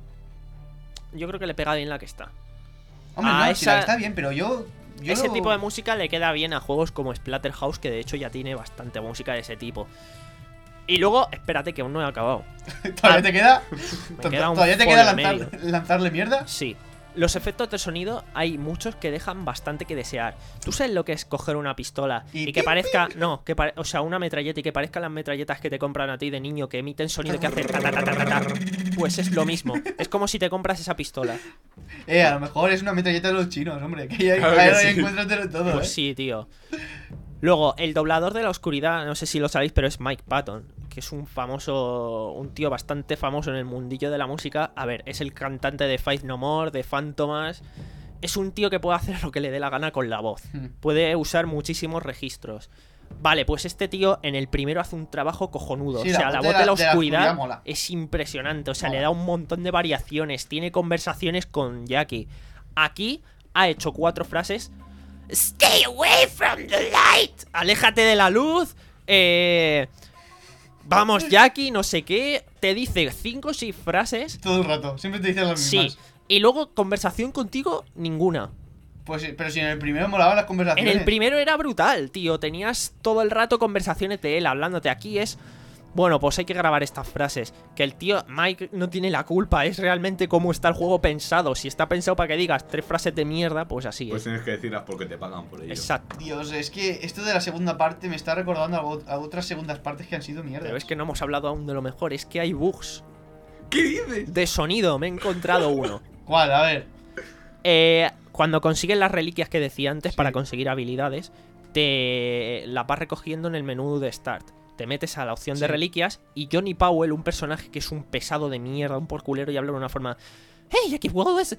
yo creo que le pega bien la que está. Hombre, Ah, no, si la esa- está bien, pero yo... yo Ese lo- tipo de música le queda bien a juegos como Splatterhouse, que de hecho ya tiene bastante música de ese tipo. Y luego, espérate que aún no he acabado. ¿Todavía Ah, te queda? Me queda un ¿Todavía te queda folio en lanzar- lanzarle mierda? Sí. Los efectos de sonido hay muchos que dejan bastante que desear. ¿Tú sabes lo que es coger una pistola y, Y que pim, parezca... No, que pare- o sea, una metralleta y que parezcan las metralletas que te compran a ti de niño que emiten sonido que hacen ta, ta, ta, ta, ta, ta? Pues es lo mismo. Es como si te compras esa pistola. Eh, a lo mejor es una metralleta de los chinos, hombre. Que ya Claro que ahí sí. encuentras de todo, Pues ¿eh? sí, tío. Luego, el doblador de la oscuridad, no sé si lo sabéis, pero es Mike Patton, que es un famoso, un tío bastante famoso en el mundillo de la música. A ver, es el cantante de Faith No More, de Phantomas. Es un tío que puede hacer lo que le dé la gana con la voz. Hmm. Puede usar muchísimos registros. Vale, pues este tío en el primero hace un trabajo cojonudo. Sí, o sea, la la voz voz de de la- la de la oscuridad oscuridad mola. es impresionante. O sea, Mola. le da un montón de variaciones. Tiene conversaciones con Jackie. Aquí ha hecho cuatro frases. Stay away from the light. Aléjate de la luz. Eh, vamos, Jackie, no sé qué. Te dice cinco o seis frases. Todo el rato. Siempre te dicen las Sí. mismas. Y luego conversación contigo, ninguna. Pues sí, pero si en el primero molaban las En conversaciones. el primero era brutal, tío. Tenías todo el rato conversaciones de él hablándote. Aquí es Bueno, pues hay que grabar estas frases. Que el tío Mike no tiene la culpa, es realmente cómo está el juego pensado. Si está pensado para que digas tres frases de mierda, pues así Pues es. tienes que decirlas porque te pagan por ello. Exacto. Dios, es que esto de la segunda parte me está recordando a, o- a otras segundas partes que han sido mierda. Pero es que no hemos hablado aún de lo mejor, es que hay bugs ¿Qué dices? de sonido, me he encontrado uno. ¿Cuál? A ver. Eh, cuando consigues las reliquias que decía antes Sí. para conseguir habilidades, te las vas recogiendo en el menú de Start. Te metes a la opción de Sí. reliquias y Johnny Powell, un personaje que es un pesado de mierda, un porculero y habla de una forma... ¡Hey, aquí puedes!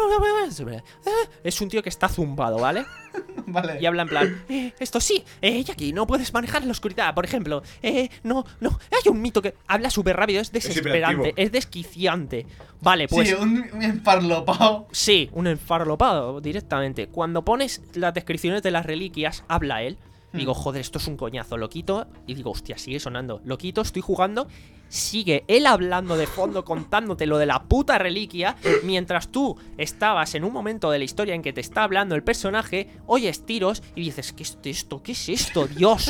Es un tío que está zumbado, ¿vale? Vale. Y habla en plan, eh, esto sí, eh, Jackie, no puedes manejar en la oscuridad, por ejemplo. Eh, no, no, hay un mito que habla súper rápido, es desesperante, hiperactivo. es desquiciante. Vale, pues... Sí, un, un emparlopao. Sí, un enfarlopado directamente. Cuando pones las descripciones de las reliquias, habla él. Digo, joder, esto es un coñazo. Lo quito y digo, hostia, sigue sonando. Lo quito, estoy jugando. Sigue él hablando de fondo, contándote lo de la puta reliquia. Mientras tú estabas en un momento de la historia en que te está hablando el personaje, oyes tiros y dices, ¿qué es esto? ¿Qué es esto? Dios.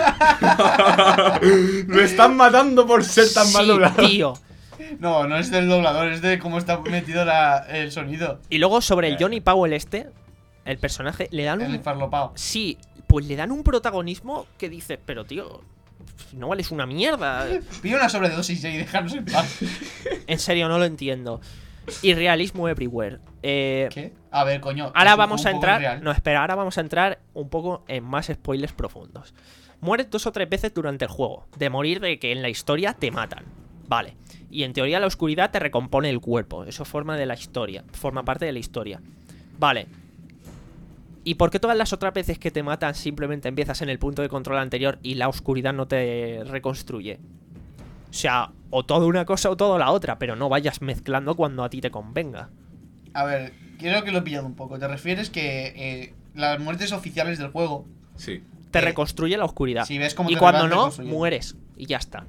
Me están matando por ser tan mal Sí, doblado. tío. No, no es del doblador, es de cómo está metido la, el sonido. Y luego sobre el Johnny Powell este, el personaje, le dan El un... emparlopao. Sí, pues le dan un protagonismo que dices, pero tío, no vales una mierda. Pide una sobredosis y dejarnos en paz. En serio, no lo entiendo. Y realismo everywhere. Eh, ¿Qué? A ver, coño. ahora es un vamos a juego un poco entrar... irreal. No, espera, ahora vamos a entrar un poco en más spoilers profundos. Mueres dos o tres veces durante el juego. De morir de que en la historia te matan. Vale. Y en teoría la oscuridad te recompone el cuerpo. Eso forma de la historia. Forma parte de la historia. Vale. ¿Y por qué todas las otras veces que te matan simplemente empiezas en el punto de control anterior y la oscuridad no te reconstruye? O sea, o todo una cosa o todo la otra, pero no vayas mezclando cuando a ti te convenga. A ver, creo que lo he pillado un poco. ¿Te refieres que eh, las muertes oficiales del juego, Sí. Te Eh, reconstruye la oscuridad. si ves cómo Y te cuando van no, reconstruyendo? mueres. Y ya está.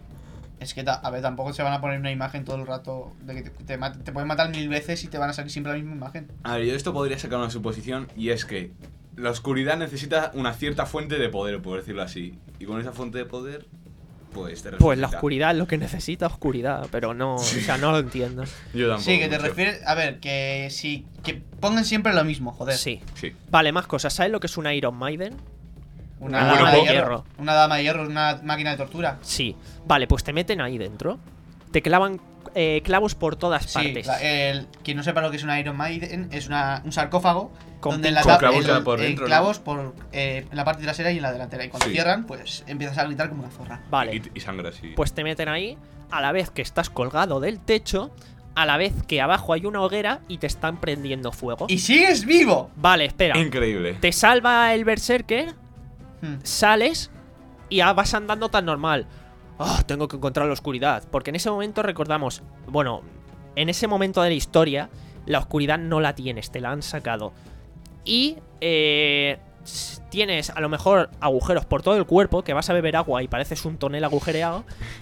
es que, ta- a ver, tampoco se van a poner una imagen todo el rato de que te, te, mat- te pueden matar mil veces y te van a salir siempre la misma imagen? A ver, yo de esto podría sacar una suposición y es que la oscuridad necesita una cierta fuente de poder, por decirlo así. Y con esa fuente de poder, pues te Pues la resucita. oscuridad es lo que necesita oscuridad, pero no, o sea, no lo entiendo. Yo tampoco. Sí, que te mucho. refieres. A ver, que si. Que pongan siempre lo mismo, joder. Sí. Sí. Vale, más cosas. ¿Sabes lo que es una Iron Maiden? Una Un dama grupo. de hierro. Una dama de hierro, una máquina de tortura. Sí. Vale, pues te meten ahí dentro. Te clavan eh, clavos por todas Sí, partes. la- el, quien no sepa lo que es una Iron Maiden, es una, un sarcófago Con donde en la con tapa- clavos el- ya por eh, dentro, ¿no? clavos por eh, en la parte trasera y en la delantera. Y cuando Sí. cierran, pues empiezas a gritar como una zorra. Vale. Y, y sangre así. Pues te meten ahí a la vez que estás colgado del techo, a la vez que abajo hay una hoguera y te están prendiendo fuego. ¡Y sigues vivo! Vale, espera. Increíble. Te salva el berserker, Hmm. sales y ya vas andando tan normal. Ah, tengo que encontrar la oscuridad. Porque en ese momento recordamos, bueno, en ese momento de la historia, la oscuridad no la tienes, te la han sacado. Y eh, s- tienes a lo mejor agujeros por todo el cuerpo, que vas a beber agua y pareces un tonel agujereado.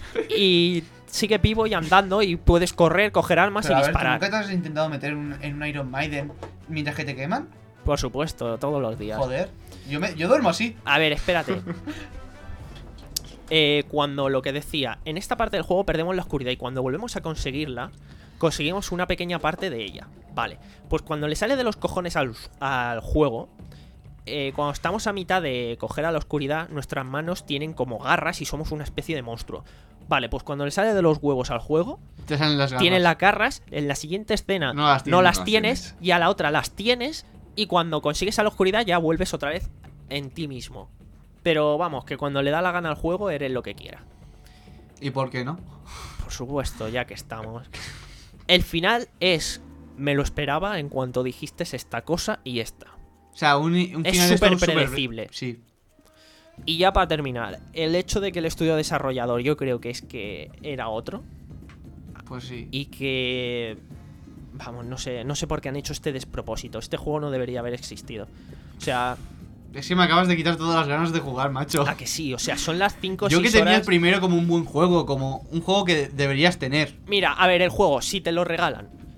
Y sigue vivo y andando y puedes correr, coger armas Pero y a ver, ¿tú disparar. nunca te has intentado meter un- en un Iron Maiden mientras que te queman? Por supuesto, todos los días. Joder. Yo, me, yo duermo así. A ver, espérate. Eh, cuando lo que decía, en esta parte del juego perdemos la oscuridad y cuando volvemos a conseguirla, conseguimos una pequeña parte de ella. Vale, pues cuando le sale de los cojones al, al juego, eh, cuando estamos a mitad de coger a la oscuridad, nuestras manos tienen como garras y somos una especie de monstruo. Vale, pues cuando le sale de los huevos al juego, Te salen las garras. tienen las garras, en la siguiente escena No las no tienes, las no las tienes tienes. y a la otra las tienes y cuando consigues a la oscuridad ya vuelves otra vez en ti mismo. Pero vamos, que cuando le da la gana al juego eres lo que quiera. ¿Y por qué no? Por supuesto, ya que estamos. El final es... Me lo esperaba en cuanto dijiste esta cosa y esta. O sea, un, un Es final de súper esto predecible. Sí. Y ya para terminar, el hecho de que el estudio desarrollador yo creo que es que era otro. Pues sí. Y que... Vamos, no sé, no sé por qué han hecho este despropósito. Este juego no debería haber existido. O sea, Es que me acabas de quitar todas las ganas de jugar, macho. a que sí, o sea, son las cinco o Yo que seis tenía el horas. primero como un buen juego, como un juego que deberías tener. Mira, a ver, el juego, si te lo regalan,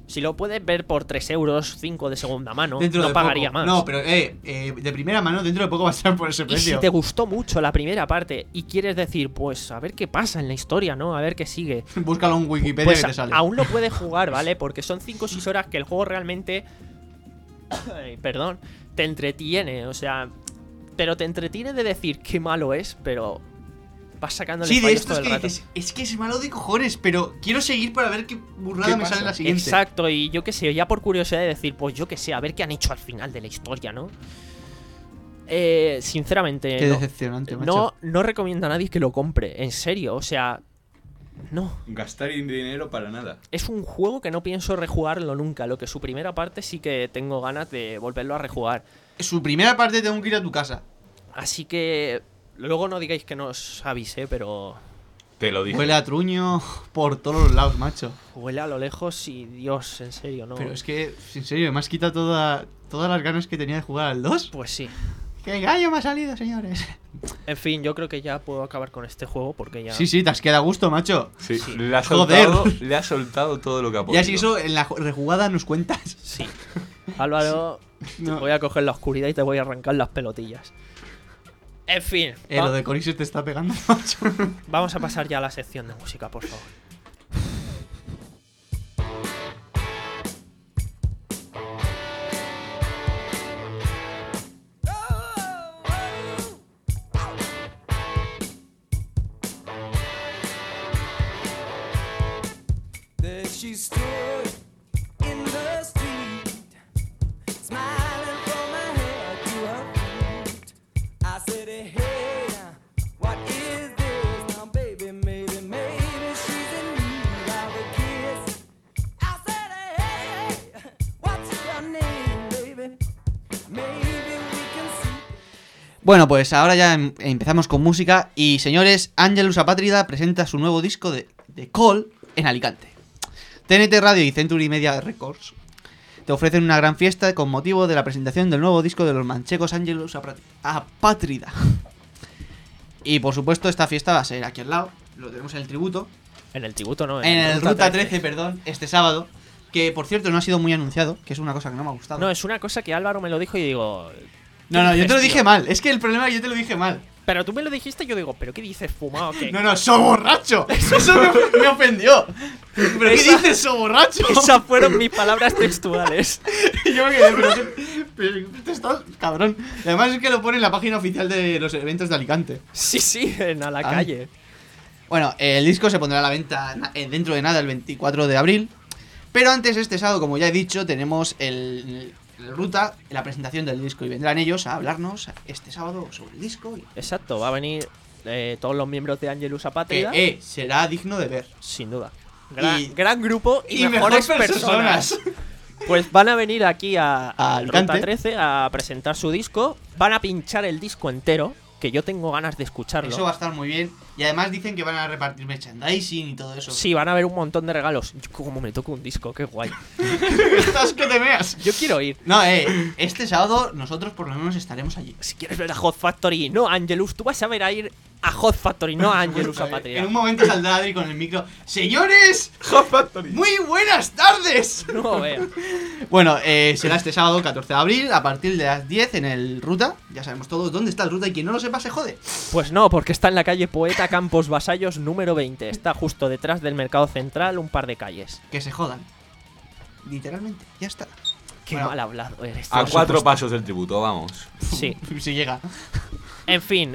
Si lo puedes ver por tres euros, cinco de segunda mano, Dentro no de pagaría poco. más. No, pero eh, eh, de primera mano, dentro de poco va a estar por ese Y precio. si te gustó mucho la primera parte y quieres decir, pues a ver qué pasa en la historia, ¿no? A ver qué sigue. Búscalo en Wikipedia Pues que te sale. aún lo puedes jugar, ¿vale? Porque son cinco o seis horas que el juego realmente... Ay, perdón. Te entretiene, o sea... Pero te entretiene de decir qué malo es, pero... Vas sacándole Sí, de fallos estos todo el que rato. dices, es que es malo de cojones, pero quiero seguir para ver qué burrada ¿Qué me pasa? sale en la siguiente. Exacto, y yo qué sé, ya por curiosidad de decir, pues yo qué sé, a ver qué han hecho al final de la historia, ¿no? Eh, sinceramente, Qué no, decepcionante, macho. no, no recomiendo a nadie que lo compre, en serio, o sea, no. Gastar dinero para nada. Es un juego que no pienso rejugarlo nunca, lo que su primera parte sí que tengo ganas de volverlo a rejugar. Su primera parte tengo que ir a tu casa. Así que luego no digáis que no os avisé, pero Te lo dije. Huele a truño por todos los lados, macho. huele a lo lejos y Dios, en serio, ¿no? Pero es que, en serio, me has quitado toda, todas las ganas que tenía de jugar al dos. Pues sí. ¡Qué gallo me ha salido, señores! En fin, yo creo que ya puedo acabar con este juego porque ya... Sí, sí, te has quedado a gusto, macho. Sí, Sí. Le, ha Joder. soltado, le ha soltado todo lo que ha podido. Ya si eso en la ju- rejugada nos cuentas. Sí. Álvaro, No. te voy a coger la oscuridad y te voy a arrancar las pelotillas. En fin, Eh, va- lo de Cory se te está pegando, macho. vamos a pasar ya a la sección de música, por favor. There she stood in the street, smiling from her head to her feet. I said, hey, what is this now, baby? Maybe, maybe she's in need of a kiss. I said, hey, what's your name, baby? Maybe we can see. Bueno, pues ahora ya em- empezamos con música. Y señores, Angelus Apátrida presenta su nuevo disco de, de Call en Alicante. T N T Radio y Century Media Records te ofrecen una gran fiesta con motivo de la presentación del nuevo disco de los manchegos Angelus Apatri- Apátrida. Y por supuesto esta fiesta va a ser aquí al lado. Lo tenemos en el tributo. En el tributo, ¿no? En el Ruta trece, perdón, este sábado. Que por cierto no ha sido muy anunciado, que es una cosa que no me ha gustado. No, es una cosa que Álvaro me lo dijo y digo... no, no, yo te lo dices, dije tío? mal. Es que el problema es que yo te lo dije mal. Pero tú me lo dijiste y yo digo, ¿pero qué dices, fumado? ¿Qué? No, no, so borracho. Eso me, me ofendió. ¿Pero qué Esa- dices, so borracho? Esas fueron mis palabras textuales. Y yo me quedé, pero, qué- pero te estás cabrón. Y además es que lo pone en la página oficial de los eventos de Alicante. Sí, sí, en a la Ay. calle. Bueno, el disco se pondrá a la venta na- eh, dentro de nada el veinticuatro de abril. Pero antes, este sábado, como ya he dicho, tenemos el, el Ruta, la presentación del disco. Y vendrán ellos a hablarnos este sábado sobre el disco. Y Exacto, va a venir eh, todos los miembros de Angelus que, Apátrida. eh, será digno de ver. Sin duda. Gran, Y- gran grupo y, y mejores mejor personas. personas. Pues van a venir aquí a, A a Alicante. Ruta trece a presentar su disco. Van a pinchar el disco entero, que yo tengo ganas de escucharlo. Eso va a estar muy bien. Y además dicen que van a repartir merchandising y todo eso. Sí, van a haber un montón de regalos. Yo, como me toco un disco, qué guay. Estás que te veas. Yo quiero ir. No, eh, este sábado nosotros por lo menos estaremos allí. Si quieres ver a Hot Factory, no a Angelus, tú vas a ver a ir a Hot Factory, no a Angelus Apátrida. En un momento saldrá Adri con el micro. ¡Señores! Hot Factory. ¡Muy buenas tardes! No vea. Bueno, eh, será este sábado catorce de abril a partir de las diez en el Ruta. Ya sabemos todos dónde está el Ruta y quien no lo sepa se jode. Pues no, porque está en la calle Poeta Campos Vasallos número veinte. Está justo detrás del Mercado Central, un par de calles. Que se jodan. Literalmente, ya está. Qué Bueno, mal hablado eres. A por cuatro supuesto. pasos del tributo, vamos. Sí. Si llega. En fin,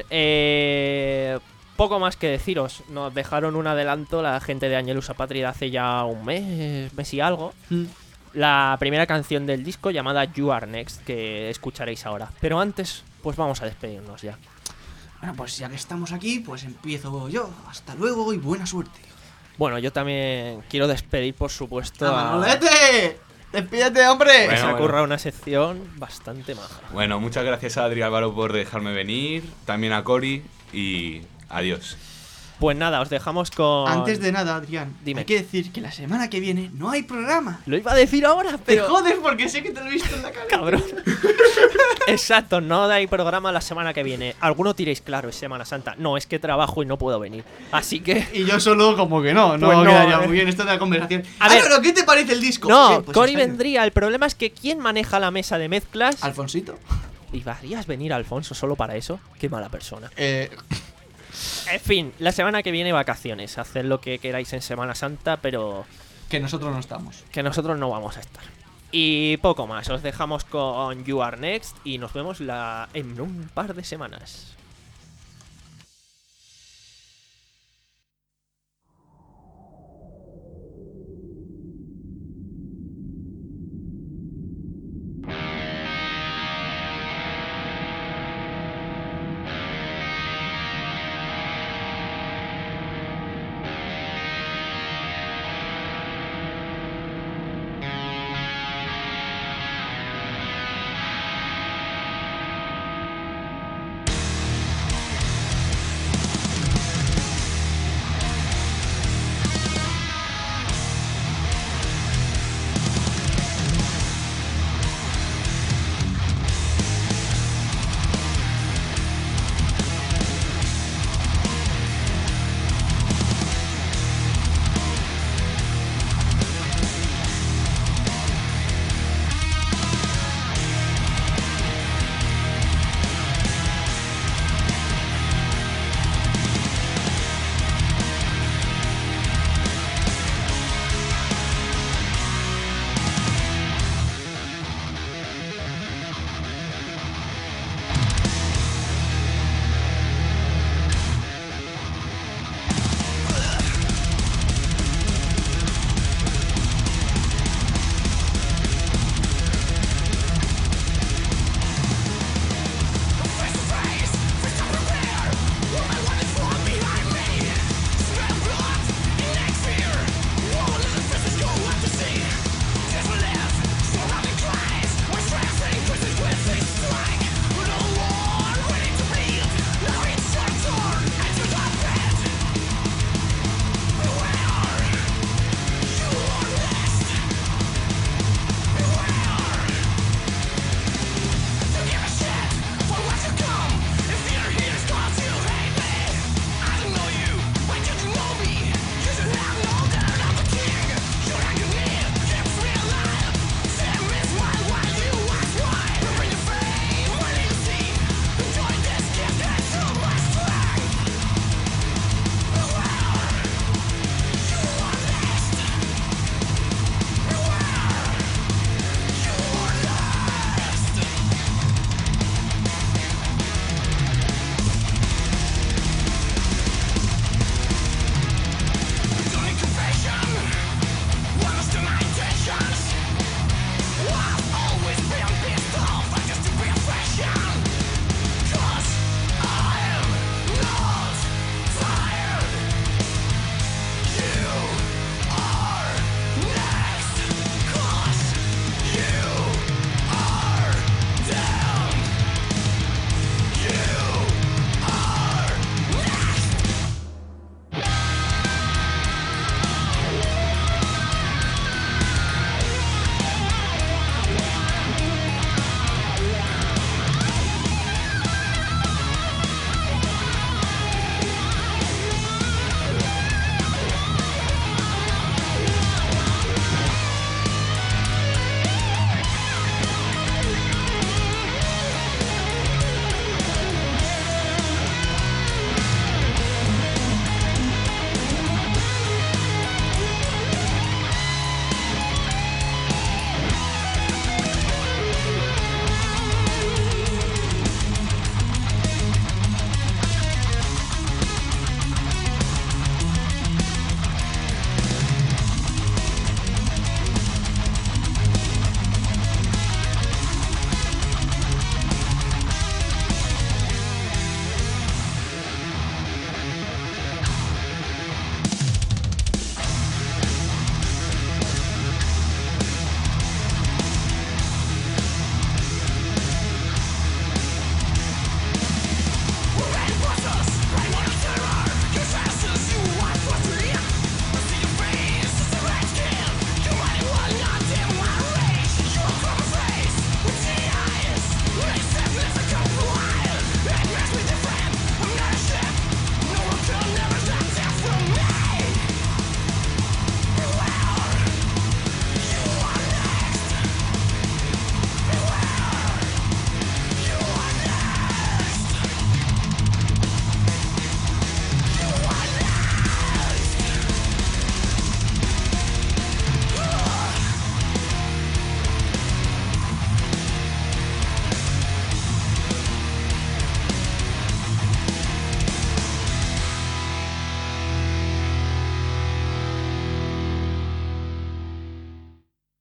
eh, poco más que deciros. Nos dejaron un adelanto la gente de Angelus Apátrida hace ya un mes, mes y algo. Mm. La primera canción del disco llamada You Are Next, que escucharéis ahora. Pero antes, pues vamos a despedirnos ya. Bueno, pues ya que estamos aquí, pues empiezo yo. Hasta luego y buena suerte. Bueno, yo también quiero despedir, por supuesto, ¡A a... Manolete! ¡Despídete, hombre! que se Bueno, ha bueno. currado una sección bastante maja. Bueno, muchas gracias a Adri Álvaro por dejarme venir. También a Cory y adiós. Pues nada, os dejamos con... Antes de nada, Adrián, Dime. hay que decir que la semana que viene no hay programa. Lo iba a decir ahora, Te pero... jodes porque sé que te lo he visto en la cara. Cabrón. Exacto, no hay programa la semana que viene. Alguno tiréis claro, es Semana Santa. No, es que trabajo y no puedo venir. Así que... Y yo solo como que no, no, Pues no, quedaría eh. muy bien esto de la conversación. A ver. Álvaro, ¿qué te parece el disco? No, Sí, pues Cory está bien. vendría. El problema es que ¿quién maneja la mesa de mezclas? Alfonsito. ¿Y harías venir a Alfonso solo para eso? Qué mala persona. Eh, En fin, la semana que viene vacaciones. Haced lo que queráis en Semana Santa, pero que nosotros no estamos. que nosotros no vamos a estar. Y poco más. Os dejamos con You Are Next y nos vemos la... en un par de semanas.